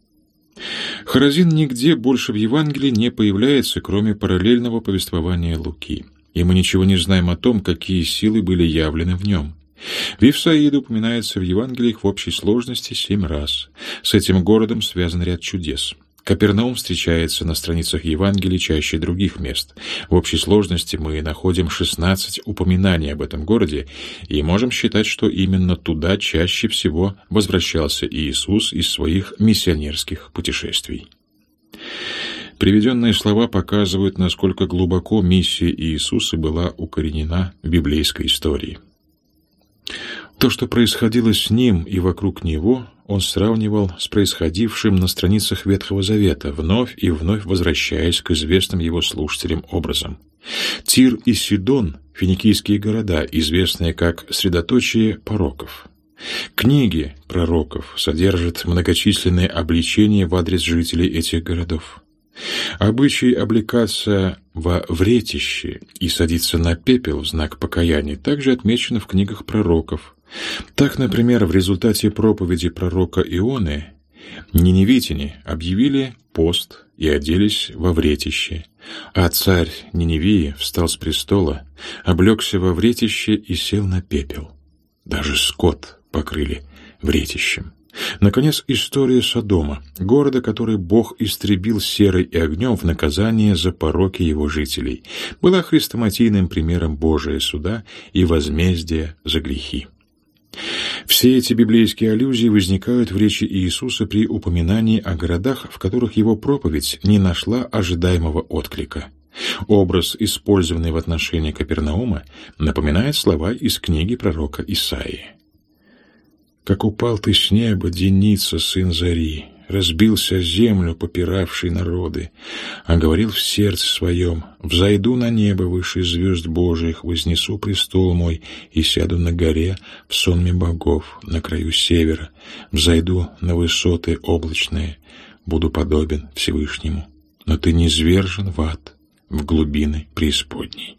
Хоразин нигде больше в Евангелии не появляется, кроме параллельного повествования Луки, и мы ничего не знаем о том, какие силы были явлены в нем. Вифсаида упоминается в Евангелиях в общей сложности 7 раз. С этим городом связан ряд чудес. Капернаум встречается на страницах Евангелий чаще других мест. В общей сложности мы находим 16 упоминаний об этом городе и можем считать, что именно туда чаще всего возвращался Иисус из своих миссионерских путешествий. Приведенные слова показывают, насколько глубоко миссия Иисуса была укоренена в библейской истории. То, что происходило с ним и вокруг него, он сравнивал с происходившим на страницах Ветхого Завета, вновь и вновь возвращаясь к известным его слушателям образам. Тир и Сидон — финикийские города, известные как средоточие пороков. Книги пророков содержат многочисленные обличения в адрес жителей этих городов. Обычай облекаться во вретище и садиться на пепел в знак покаяния также отмечен в книгах пророков. Так, например, в результате проповеди пророка Ионы ниневитяне объявили пост и оделись во вретище, а царь Ниневии встал с престола, облегся во вретище и сел на пепел. Даже скот покрыли вретищем. Наконец, история Содома, города, который Бог истребил серой и огнем в наказание за пороки его жителей, была хрестоматийным примером Божия суда и возмездия за грехи. Все эти библейские аллюзии возникают в речи Иисуса при упоминании о городах, в которых его проповедь не нашла ожидаемого отклика. Образ, использованный в отношении Капернаума, напоминает слова из книги пророка Исаии. «Как упал ты с неба, Деница, сын зари, разбился землю, попиравший народы, а говорил в сердце своем: взойду на небо выше звезд Божиих, вознесу престол мой и сяду на горе в сонме богов, на краю севера, взойду на высоты облачные, буду подобен Всевышнему. Но ты низвержен в ад, в глубины преисподней».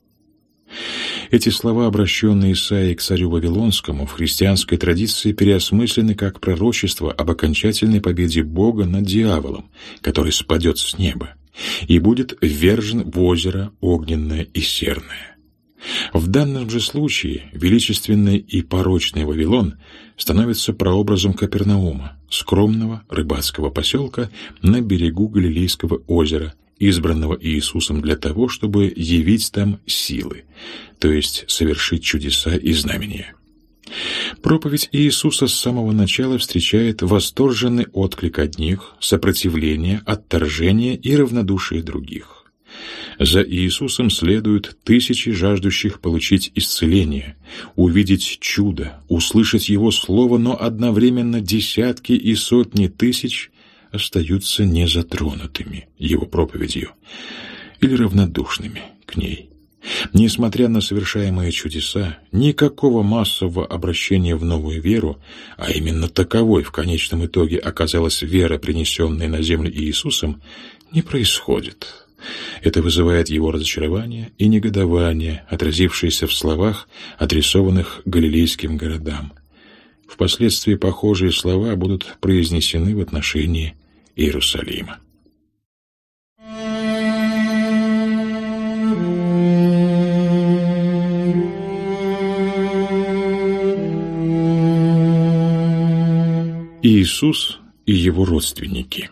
Эти слова, обращенные Исаией к царю Вавилонскому, в христианской традиции переосмыслены как пророчество об окончательной победе Бога над дьяволом, который спадет с неба и будет ввержен в озеро огненное и серное. В данном же случае величественный и порочный Вавилон становится прообразом Капернаума, скромного рыбацкого поселка на берегу Галилейского озера, избранного Иисусом для того, чтобы явить там силы, то есть совершить чудеса и знамения. Проповедь Иисуса с самого начала встречает восторженный отклик одних, сопротивление, отторжение и равнодушие других. За Иисусом следуют тысячи жаждущих получить исцеление, увидеть чудо, услышать Его Слово, но одновременно десятки и сотни тысяч остаются незатронутыми Его проповедью или равнодушными к ней. Несмотря на совершаемые чудеса, никакого массового обращения в новую веру, а именно таковой в конечном итоге оказалась вера, принесенная на землю Иисусом, не происходит. Это вызывает его разочарование и негодование, отразившееся в словах, адресованных галилейским городам. Впоследствии похожие слова будут произнесены в отношении Иерусалима. Иисус и его родственники.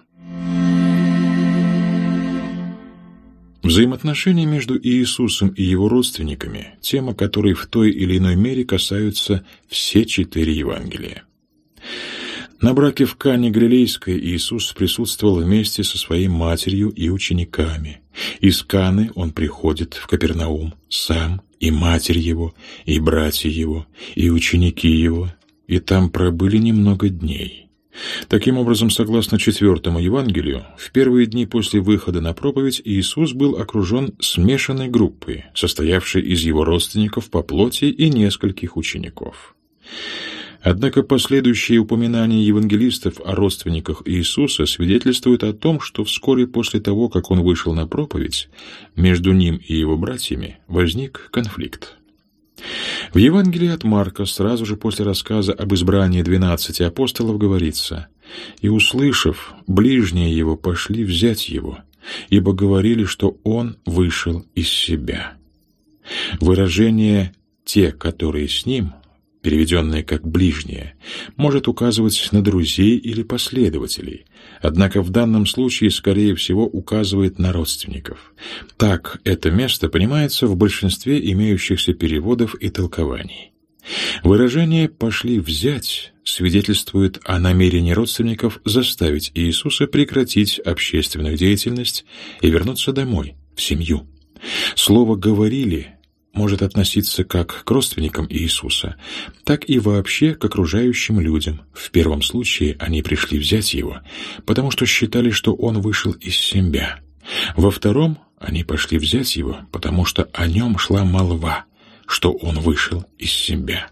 Взаимоотношения между Иисусом и его родственниками – тема, которой в той или иной мере касаются все 4 Евангелия. На браке в Кане Галилейской Иисус присутствовал вместе со своей матерью и учениками. Из Каны он приходит в Капернаум сам, и матерь его, и братья его, и ученики его, и там пробыли немного дней. Таким образом, согласно 4-му Евангелию, в первые дни после выхода на проповедь Иисус был окружен смешанной группой, состоявшей из его родственников по плоти и нескольких учеников. Однако последующие упоминания евангелистов о родственниках Иисуса свидетельствуют о том, что вскоре после того, как он вышел на проповедь, между ним и его братьями возник конфликт. В Евангелии от Марка сразу же после рассказа об избрании 12 апостолов говорится: «И, услышав, ближние его пошли взять его, ибо говорили, что он вышел из себя». Выражение «те, которые с ним», переведенное как «ближние», может указывать на друзей или последователей, однако в данном случае, скорее всего, указывает на родственников. Так это место понимается в большинстве имеющихся переводов и толкований. Выражение «пошли взять» свидетельствует о намерении родственников заставить Иисуса прекратить общественную деятельность и вернуться домой, в семью. Слово «говорили» может относиться как к родственникам Иисуса, так и вообще к окружающим людям. В первом случае они пришли взять его, потому что считали, что он вышел из себя. Во втором они пошли взять его, потому что о нем шла молва, что он вышел из себя.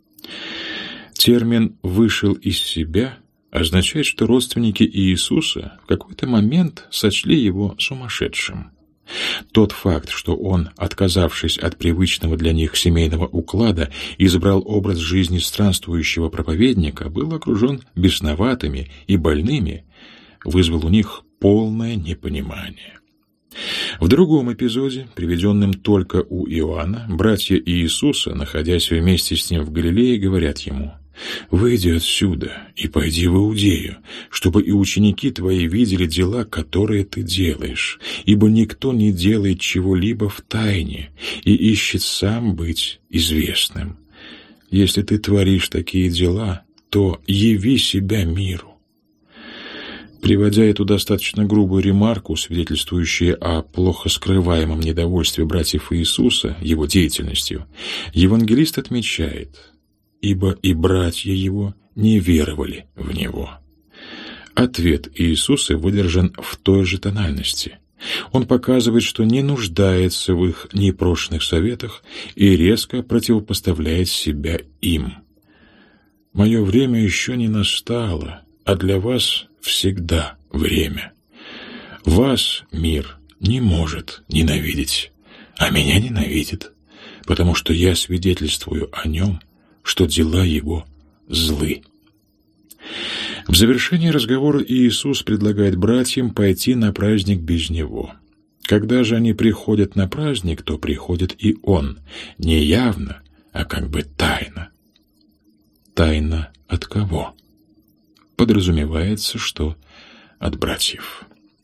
Термин «вышел из себя» означает, что родственники Иисуса в какой-то момент сочли его сумасшедшим. Тот факт, что он, отказавшись от привычного для них семейного уклада, избрал образ жизни странствующего проповедника, был окружен бесноватыми и больными, вызвал у них полное непонимание. В другом эпизоде, приведенном только у Иоанна, братья Иисуса, находясь вместе с ним в Галилее, говорят ему: «Выйди отсюда и пойди в Иудею, чтобы и ученики твои видели дела, которые ты делаешь, ибо никто не делает чего-либо в тайне и ищет сам быть известным. Если ты творишь такие дела, то яви себя миру». Приводя эту достаточно грубую ремарку, свидетельствующую о плохо скрываемом недовольстве братьев Иисуса его деятельностью, евангелист отмечает: «Ибо и братья его не веровали в него». Ответ Иисуса выдержан в той же тональности. Он показывает, что не нуждается в их непрошенных советах и резко противопоставляет себя им. «Мое время еще не настало, а для вас всегда время. Вас мир не может ненавидеть, а меня ненавидит, потому что я свидетельствую о нем, что дела его злы». В завершении разговора Иисус предлагает братьям пойти на праздник без него. Когда же они приходят на праздник, то приходит и он, не явно, а как бы тайно. Тайна от кого? Подразумевается, что от братьев.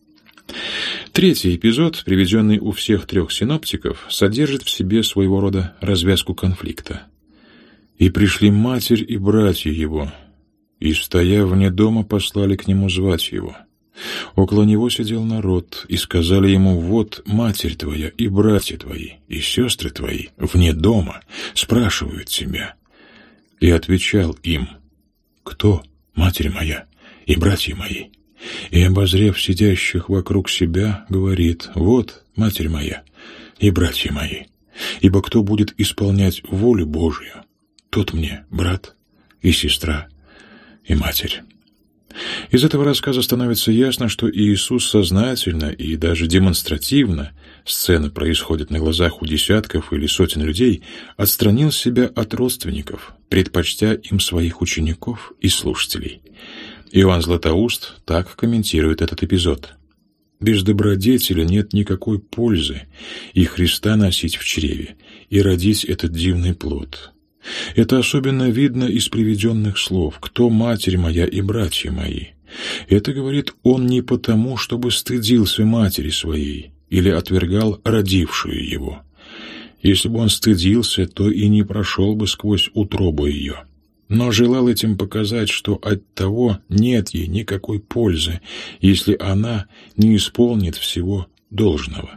Третий эпизод, приведенный у всех трех синоптиков, содержит в себе своего рода развязку конфликта. «И пришли матерь и братья его, и, стоя вне дома, послали к нему звать его. Около него сидел народ, и сказали ему: вот матерь твоя и братья твои, и сестры твои вне дома спрашивают тебя». И отвечал им: «Кто матерь моя и братья мои?» И, обозрев сидящих вокруг себя, говорит: «Вот матерь моя и братья мои. Ибо кто будет исполнять волю Божию, тот мне брат и сестра и матерь». Из этого рассказа становится ясно, что Иисус сознательно и даже демонстративно, сцена происходит на глазах у десятков или сотен людей, отстранил себя от родственников, предпочтя им своих учеников и слушателей. Иоанн Златоуст так комментирует этот эпизод: «Без добродетели нет никакой пользы и Христа носить в чреве, и родить этот дивный плод. Это особенно видно из приведенных слов: «Кто матерь моя и братья мои?» Это говорит он не потому, чтобы стыдился матери своей или отвергал родившую его. Если бы он стыдился, то и не прошел бы сквозь утробу ее, но желал этим показать, что от того нет ей никакой пользы, если она не исполнит всего должного.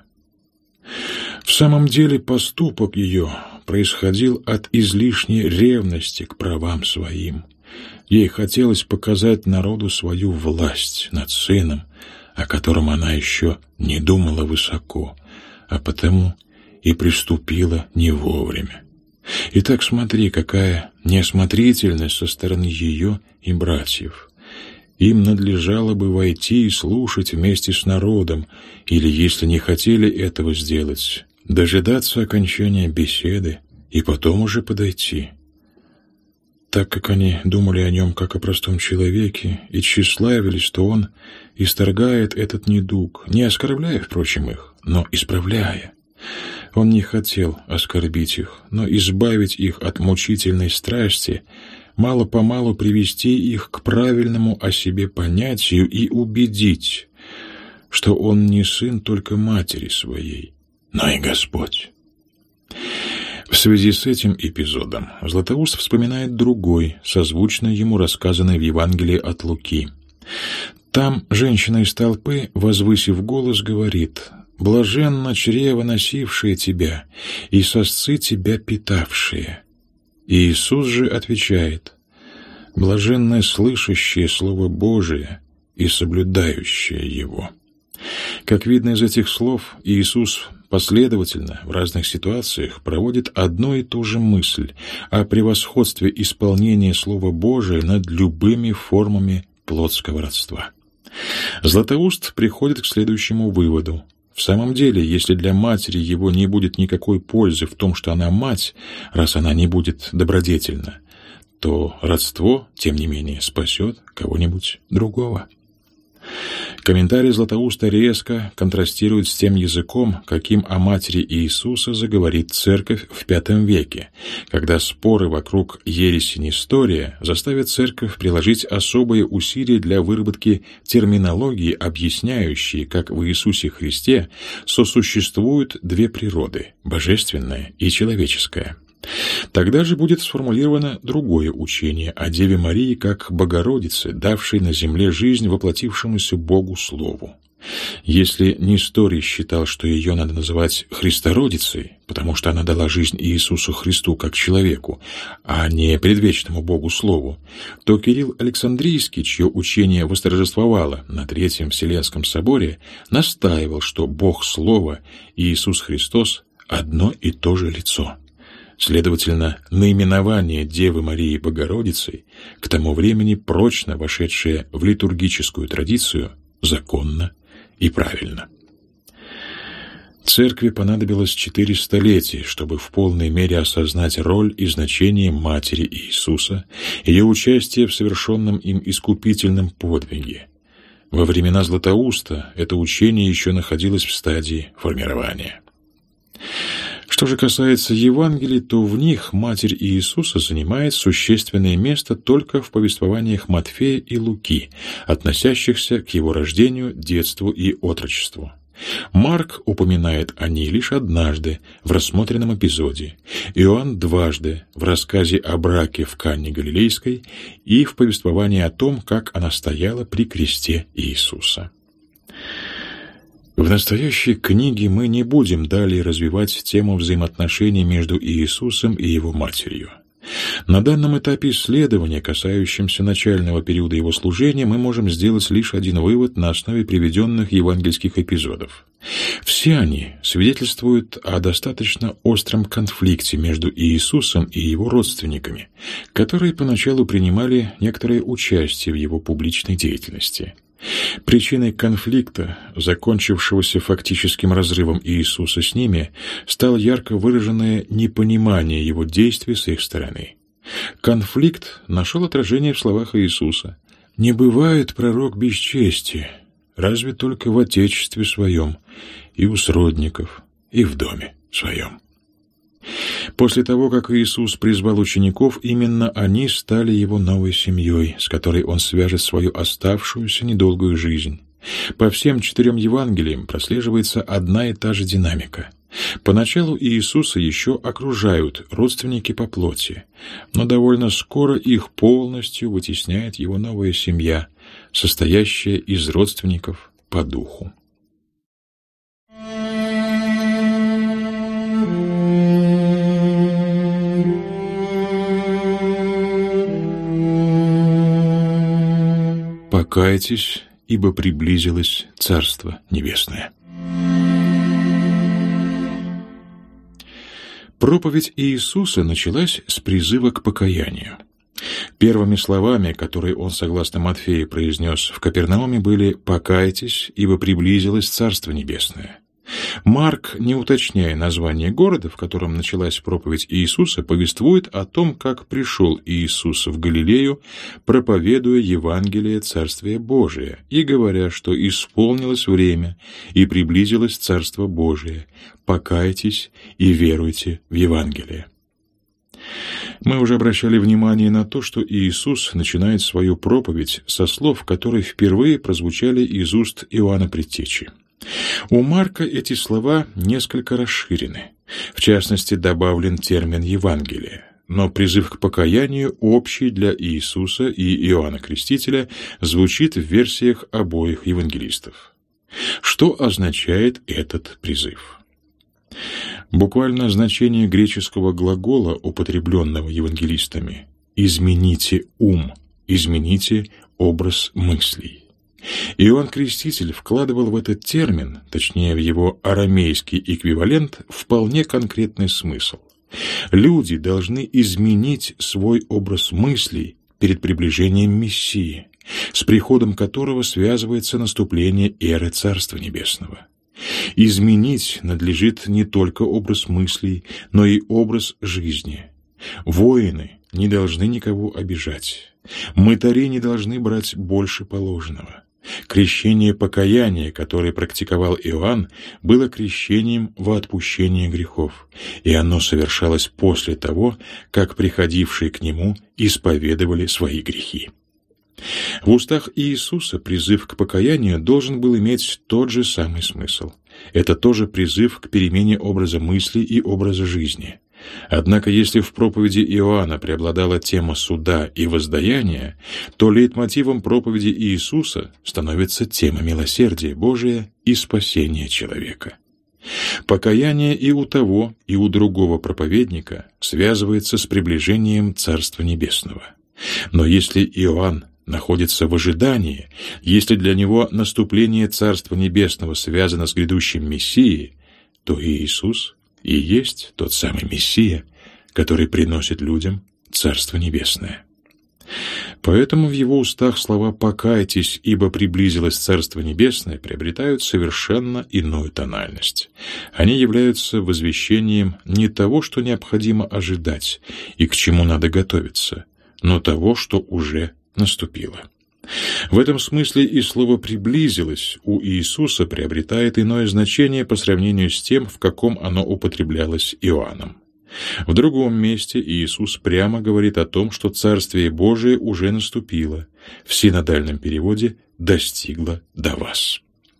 В самом деле поступок ее происходил от излишней ревности к правам своим, Ей хотелось показать народу свою власть над сыном, о котором она еще не думала высоко, а потому и приступила не вовремя. Итак, смотри, какая неосмотрительность со стороны ее и братьев. Им надлежало бы войти и слушать вместе с народом, или, если не хотели этого сделать, дожидаться окончания беседы и потом уже подойти. Так как они думали о нем как о простом человеке и тщеславились, то он исторгает этот недуг, не оскорбляя, впрочем, их, но исправляя. Он не хотел оскорбить их, но избавить их от мучительной страсти, мало-помалу привести их к правильному о себе понятию и убедить, что он не сын только матери своей, но и Господь. В связи с этим эпизодом Златоуст вспоминает другой, созвучно ему рассказанный в Евангелии от Луки. Там женщина из толпы, возвысив голос, говорит: «Блаженно чрево, носившее тебя, и сосцы тебя питавшие». И Иисус же отвечает: «Блаженны слышащие Слово Божие и соблюдающие его». Как видно из этих слов, Иисус последовательно в разных ситуациях проводит одну и ту же мысль о превосходстве исполнения Слова Божия над любыми формами плотского родства. Златоуст приходит к следующему выводу. В самом деле, если для матери его не будет никакой пользы в том, что она мать, раз она не будет добродетельна, то родство, тем не менее, спасет кого-нибудь другого. Комментарий Златоуста резко контрастирует с тем языком, каким о матери Иисуса заговорит Церковь в V веке, когда споры вокруг ереси Нестория заставят Церковь приложить особые усилия для выработки терминологии, объясняющей, как в Иисусе Христе сосуществуют две природы – божественная и человеческая. Тогда же будет сформулировано другое учение о Деве Марии как Богородице, давшей на земле жизнь воплотившемуся Богу Слову. Если Несторий считал, что ее надо называть Христородицей, потому что она дала жизнь Иисусу Христу как человеку, а не предвечному Богу Слову, то Кирилл Александрийский, чье учение восторжествовало на Третьем Вселенском соборе, настаивал, что Бог Слово и Иисус Христос – одно и то же лицо. Следовательно, наименование Девы Марии Богородицей, к тому времени прочно вошедшее в литургическую традицию, законно и правильно. Церкви понадобилось 4 столетия, чтобы в полной мере осознать роль и значение Матери Иисуса, ее участие в совершенном им искупительном подвиге. Во времена Златоуста это учение еще находилось в стадии формирования. Что же касается Евангелий, то в них Матерь Иисуса занимает существенное место только в повествованиях Матфея и Луки, относящихся к его рождению, детству и отрочеству. Марк упоминает о ней лишь однажды в рассмотренном эпизоде, Иоанн дважды в рассказе о браке в Канне Галилейской и в повествовании о том, как она стояла при кресте Иисуса. В настоящей книге мы не будем далее развивать тему взаимоотношений между Иисусом и его матерью. На данном этапе исследования, касающемся начального периода его служения, мы можем сделать лишь один вывод на основе приведенных евангельских эпизодов. Все они свидетельствуют о достаточно остром конфликте между Иисусом и его родственниками, которые поначалу принимали некоторое участие в его публичной деятельности. Причиной конфликта, закончившегося фактическим разрывом Иисуса с ними, стало ярко выраженное непонимание его действий с их стороны. Конфликт нашел отражение в словах Иисуса: «Не бывает пророк без чести, разве только в отечестве своем, и у сродников, и в доме своем». После того, как Иисус призвал учеников, именно они стали его новой семьей, с которой он свяжет свою оставшуюся недолгую жизнь. По всем 4 Евангелиям прослеживается одна и та же динамика. Поначалу Иисуса еще окружают родственники по плоти, но довольно скоро их полностью вытесняет его новая семья, состоящая из родственников по духу. «Покайтесь, ибо приблизилось Царство Небесное». Проповедь Иисуса началась с призыва к покаянию. Первыми словами, которые он, согласно Матфею, произнес в Капернауме, были «покайтесь, ибо приблизилось Царство Небесное». Марк, не уточняя название города, в котором началась проповедь Иисуса, повествует о том, как пришел Иисус в Галилею, проповедуя Евангелие Царствия Божия и говоря, что исполнилось время и приблизилось Царство Божие. Покайтесь и веруйте в Евангелие. Мы уже обращали внимание на то, что Иисус начинает свою проповедь со слов, которые впервые прозвучали из уст Иоанна Предтечи. У Марка эти слова несколько расширены. В частности, добавлен термин «Евангелие», но призыв к покаянию, общий для Иисуса и Иоанна Крестителя, звучит в версиях обоих евангелистов. Что означает этот призыв? Буквально значение греческого глагола, употребленного евангелистами, «измените ум», «измените образ мыслей». Иоанн Креститель вкладывал в этот термин, точнее в его арамейский эквивалент, вполне конкретный смысл. Люди должны изменить свой образ мыслей перед приближением Мессии, с приходом которого связывается наступление эры Царства Небесного. Изменить надлежит не только образ мыслей, но и образ жизни. Воины не должны никого обижать. Мытари не должны брать больше положенного. Крещение покаяния, которое практиковал Иоанн, было крещением во отпущение грехов, и оно совершалось после того, как приходившие к нему исповедовали свои грехи. В устах Иисуса призыв к покаянию должен был иметь тот же самый смысл. Это тоже призыв к перемене образа мысли и образа жизни. Однако, если в проповеди Иоанна преобладала тема суда и воздаяния, то лейтмотивом проповеди Иисуса становится тема милосердия Божия и спасения человека. Покаяние и у того, и у другого проповедника связывается с приближением Царства Небесного. Но если Иоанн находится в ожидании, если для него наступление Царства Небесного связано с грядущим Мессией, то и Иисус и есть тот самый Мессия, который приносит людям Царство Небесное. Поэтому в его устах слова «покайтесь, ибо приблизилось Царство Небесное» приобретают совершенно иную тональность. Они являются возвещением не того, что необходимо ожидать и к чему надо готовиться, но того, что уже наступило. В этом смысле и слово «приблизилось» у Иисуса приобретает иное значение по сравнению с тем, в каком оно употреблялось Иоанном. В другом месте Иисус прямо говорит о том, что Царствие Божие уже наступило, в синодальном переводе «достигло до вас».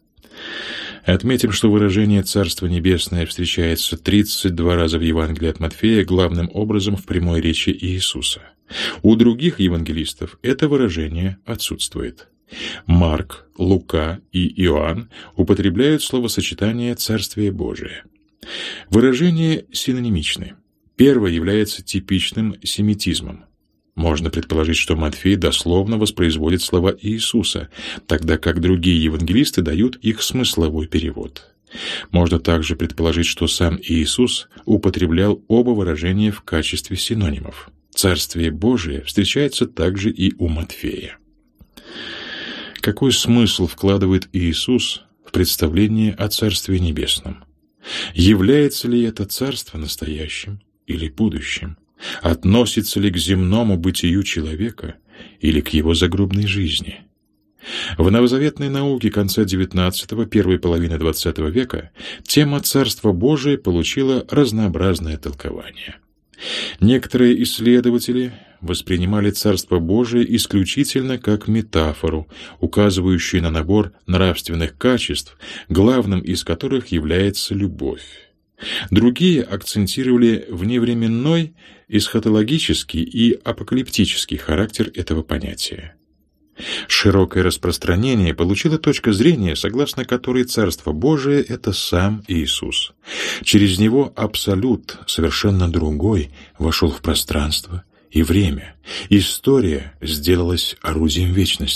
Отметим, что выражение «Царство Небесное» встречается 32 раза в Евангелии от Матфея, главным образом в прямой речи Иисуса. У других евангелистов это выражение отсутствует. Марк, Лука и Иоанн употребляют словосочетание «Царствие Божие». Выражения синонимичны. Первое является типичным семитизмом. Можно предположить, что Матфей дословно воспроизводит слова Иисуса, тогда как другие евангелисты дают их смысловой перевод. Можно также предположить, что сам Иисус употреблял оба выражения в качестве синонимов. Царствие Божие встречается также и у Матфея. Какой смысл вкладывает Иисус в представление о Царстве Небесном? Является ли это Царство настоящим или будущим? Относится ли к земному бытию человека или к его загробной жизни? В новозаветной науке конца XIX – первой половины XX века тема Царства Божия получила разнообразное толкование. Некоторые исследователи воспринимали Царство Божие исключительно как метафору, указывающую на набор нравственных качеств, главным из которых является любовь. Другие акцентировали вневременной, эсхатологический и апокалиптический характер этого понятия. Широкое распространение получила точка зрения, согласно которой Царство Божие — это сам Иисус. Через Него абсолют, совершенно другой, вошел в пространство и время. История сделалась орудием вечности,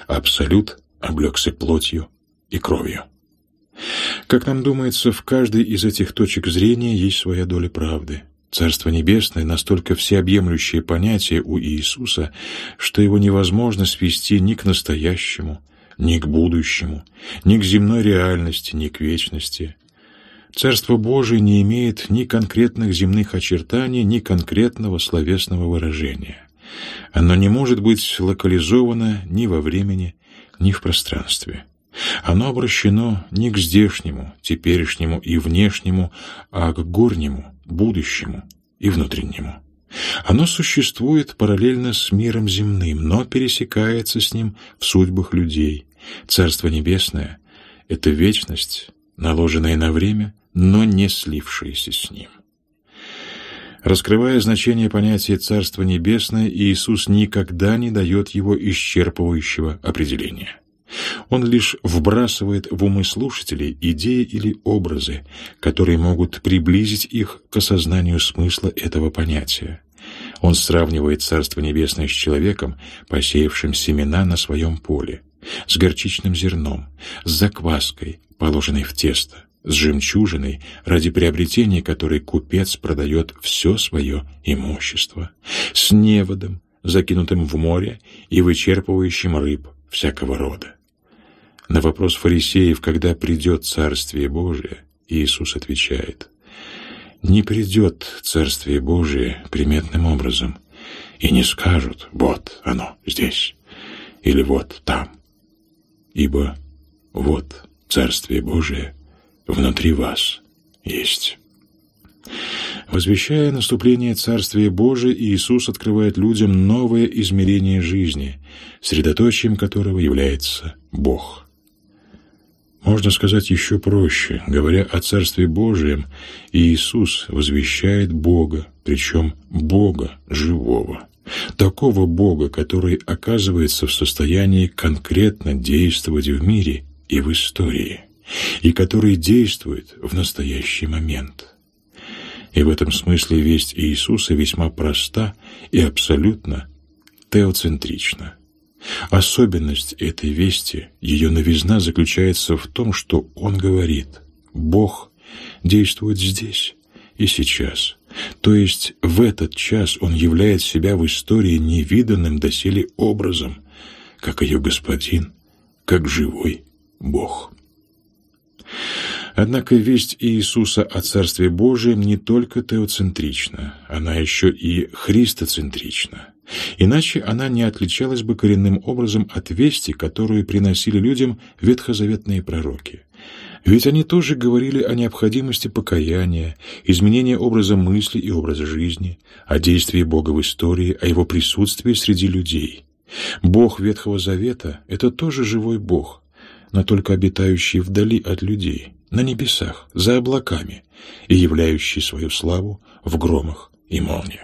Абсолют облегся плотью и кровью. Как нам думается, в каждой из этих точек зрения есть своя доля правды. Царство Небесное настолько всеобъемлющее понятие у Иисуса, что его невозможно свести ни к настоящему, ни к будущему, ни к земной реальности, ни к вечности. Царство Божие не имеет ни конкретных земных очертаний, ни конкретного словесного выражения. Оно не может быть локализовано ни во времени, ни в пространстве. Оно обращено не к здешнему, теперешнему и внешнему, а к горнему, будущему и внутреннему. Оно существует параллельно с миром земным, но пересекается с ним в судьбах людей. Царство Небесное — это вечность, наложенная на время, но не слившаяся с ним. Раскрывая значение понятия «Царство Небесное», Иисус никогда не дает его исчерпывающего определения. Он лишь вбрасывает в умы слушателей идеи или образы, которые могут приблизить их к осознанию смысла этого понятия. Он сравнивает Царство Небесное с человеком, посеявшим семена на своем поле, с горчичным зерном, с закваской, положенной в тесто, с жемчужиной, ради приобретения которой купец продает все свое имущество, с неводом, закинутым в море и вычерпывающим рыб всякого рода. На вопрос фарисеев, когда придет Царствие Божие, Иисус отвечает: «Не придет Царствие Божие приметным образом, и не скажут: вот оно здесь, или вот там, ибо вот Царствие Божие внутри вас есть». Возвещая наступление Царствия Божия, Иисус открывает людям новое измерение жизни, средоточием которого является Бог. Можно сказать еще проще. Говоря о Царстве Божием, Иисус возвещает Бога, причем Бога живого. Такого Бога, который оказывается в состоянии конкретно действовать в мире и в истории, и который действует в настоящий момент. И в этом смысле весть Иисуса весьма проста и абсолютно теоцентрична. Особенность этой вести, ее новизна заключается в том, что Он говорит: Бог действует здесь и сейчас. То есть в этот час Он являет себя в истории невиданным доселе образом, как ее Господин, как живой Бог. Однако весть Иисуса о Царстве Божием не только теоцентрична, она еще и христоцентрична. Иначе она не отличалась бы коренным образом от вести, которую приносили людям ветхозаветные пророки. Ведь они тоже говорили о необходимости покаяния, изменения образа мысли и образа жизни, о действии Бога в истории, о Его присутствии среди людей. Бог Ветхого Завета — это тоже живой Бог, но только обитающий вдали от людей, на небесах, за облаками, и являющий свою славу в громах и молниях.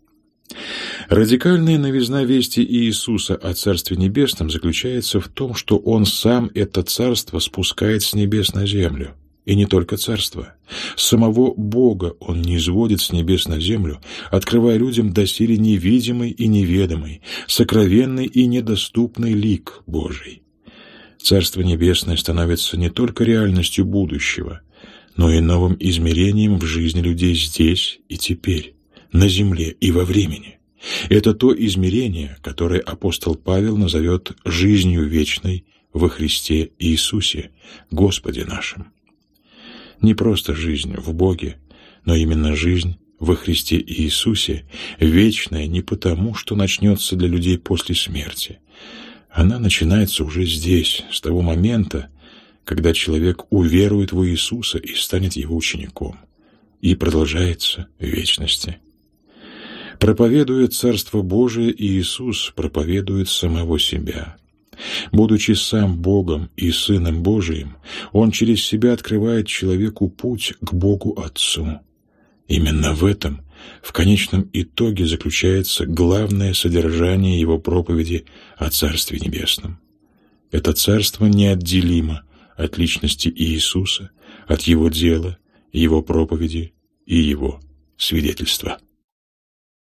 Радикальная новизна вести Иисуса о Царстве Небесном заключается в том, что Он сам это Царство спускает с небес на землю. И не только Царство. Самого Бога Он низводит с небес на землю, открывая людям доселе невидимый и неведомый, сокровенный и недоступный лик Божий. Царство Небесное становится не только реальностью будущего, но и новым измерением в жизни людей здесь и теперь, на земле и во времени. Это то измерение, которое апостол Павел назовет жизнью вечной во Христе Иисусе, Господе нашим. Не просто жизнь в Боге, но именно жизнь во Христе Иисусе, вечная не потому, что начнется для людей после смерти. Она начинается уже здесь, с того момента, когда человек уверует в Иисуса и станет Его учеником, и продолжается в вечности. Проповедуя Царство Божие, Иисус проповедует самого себя. Будучи сам Богом и Сыном Божиим, Он через себя открывает человеку путь к Богу Отцу. Именно в этом, в конечном итоге, заключается главное содержание Его проповеди о Царстве Небесном. Это Царство неотделимо от личности Иисуса, от Его дела, Его проповеди и Его свидетельства.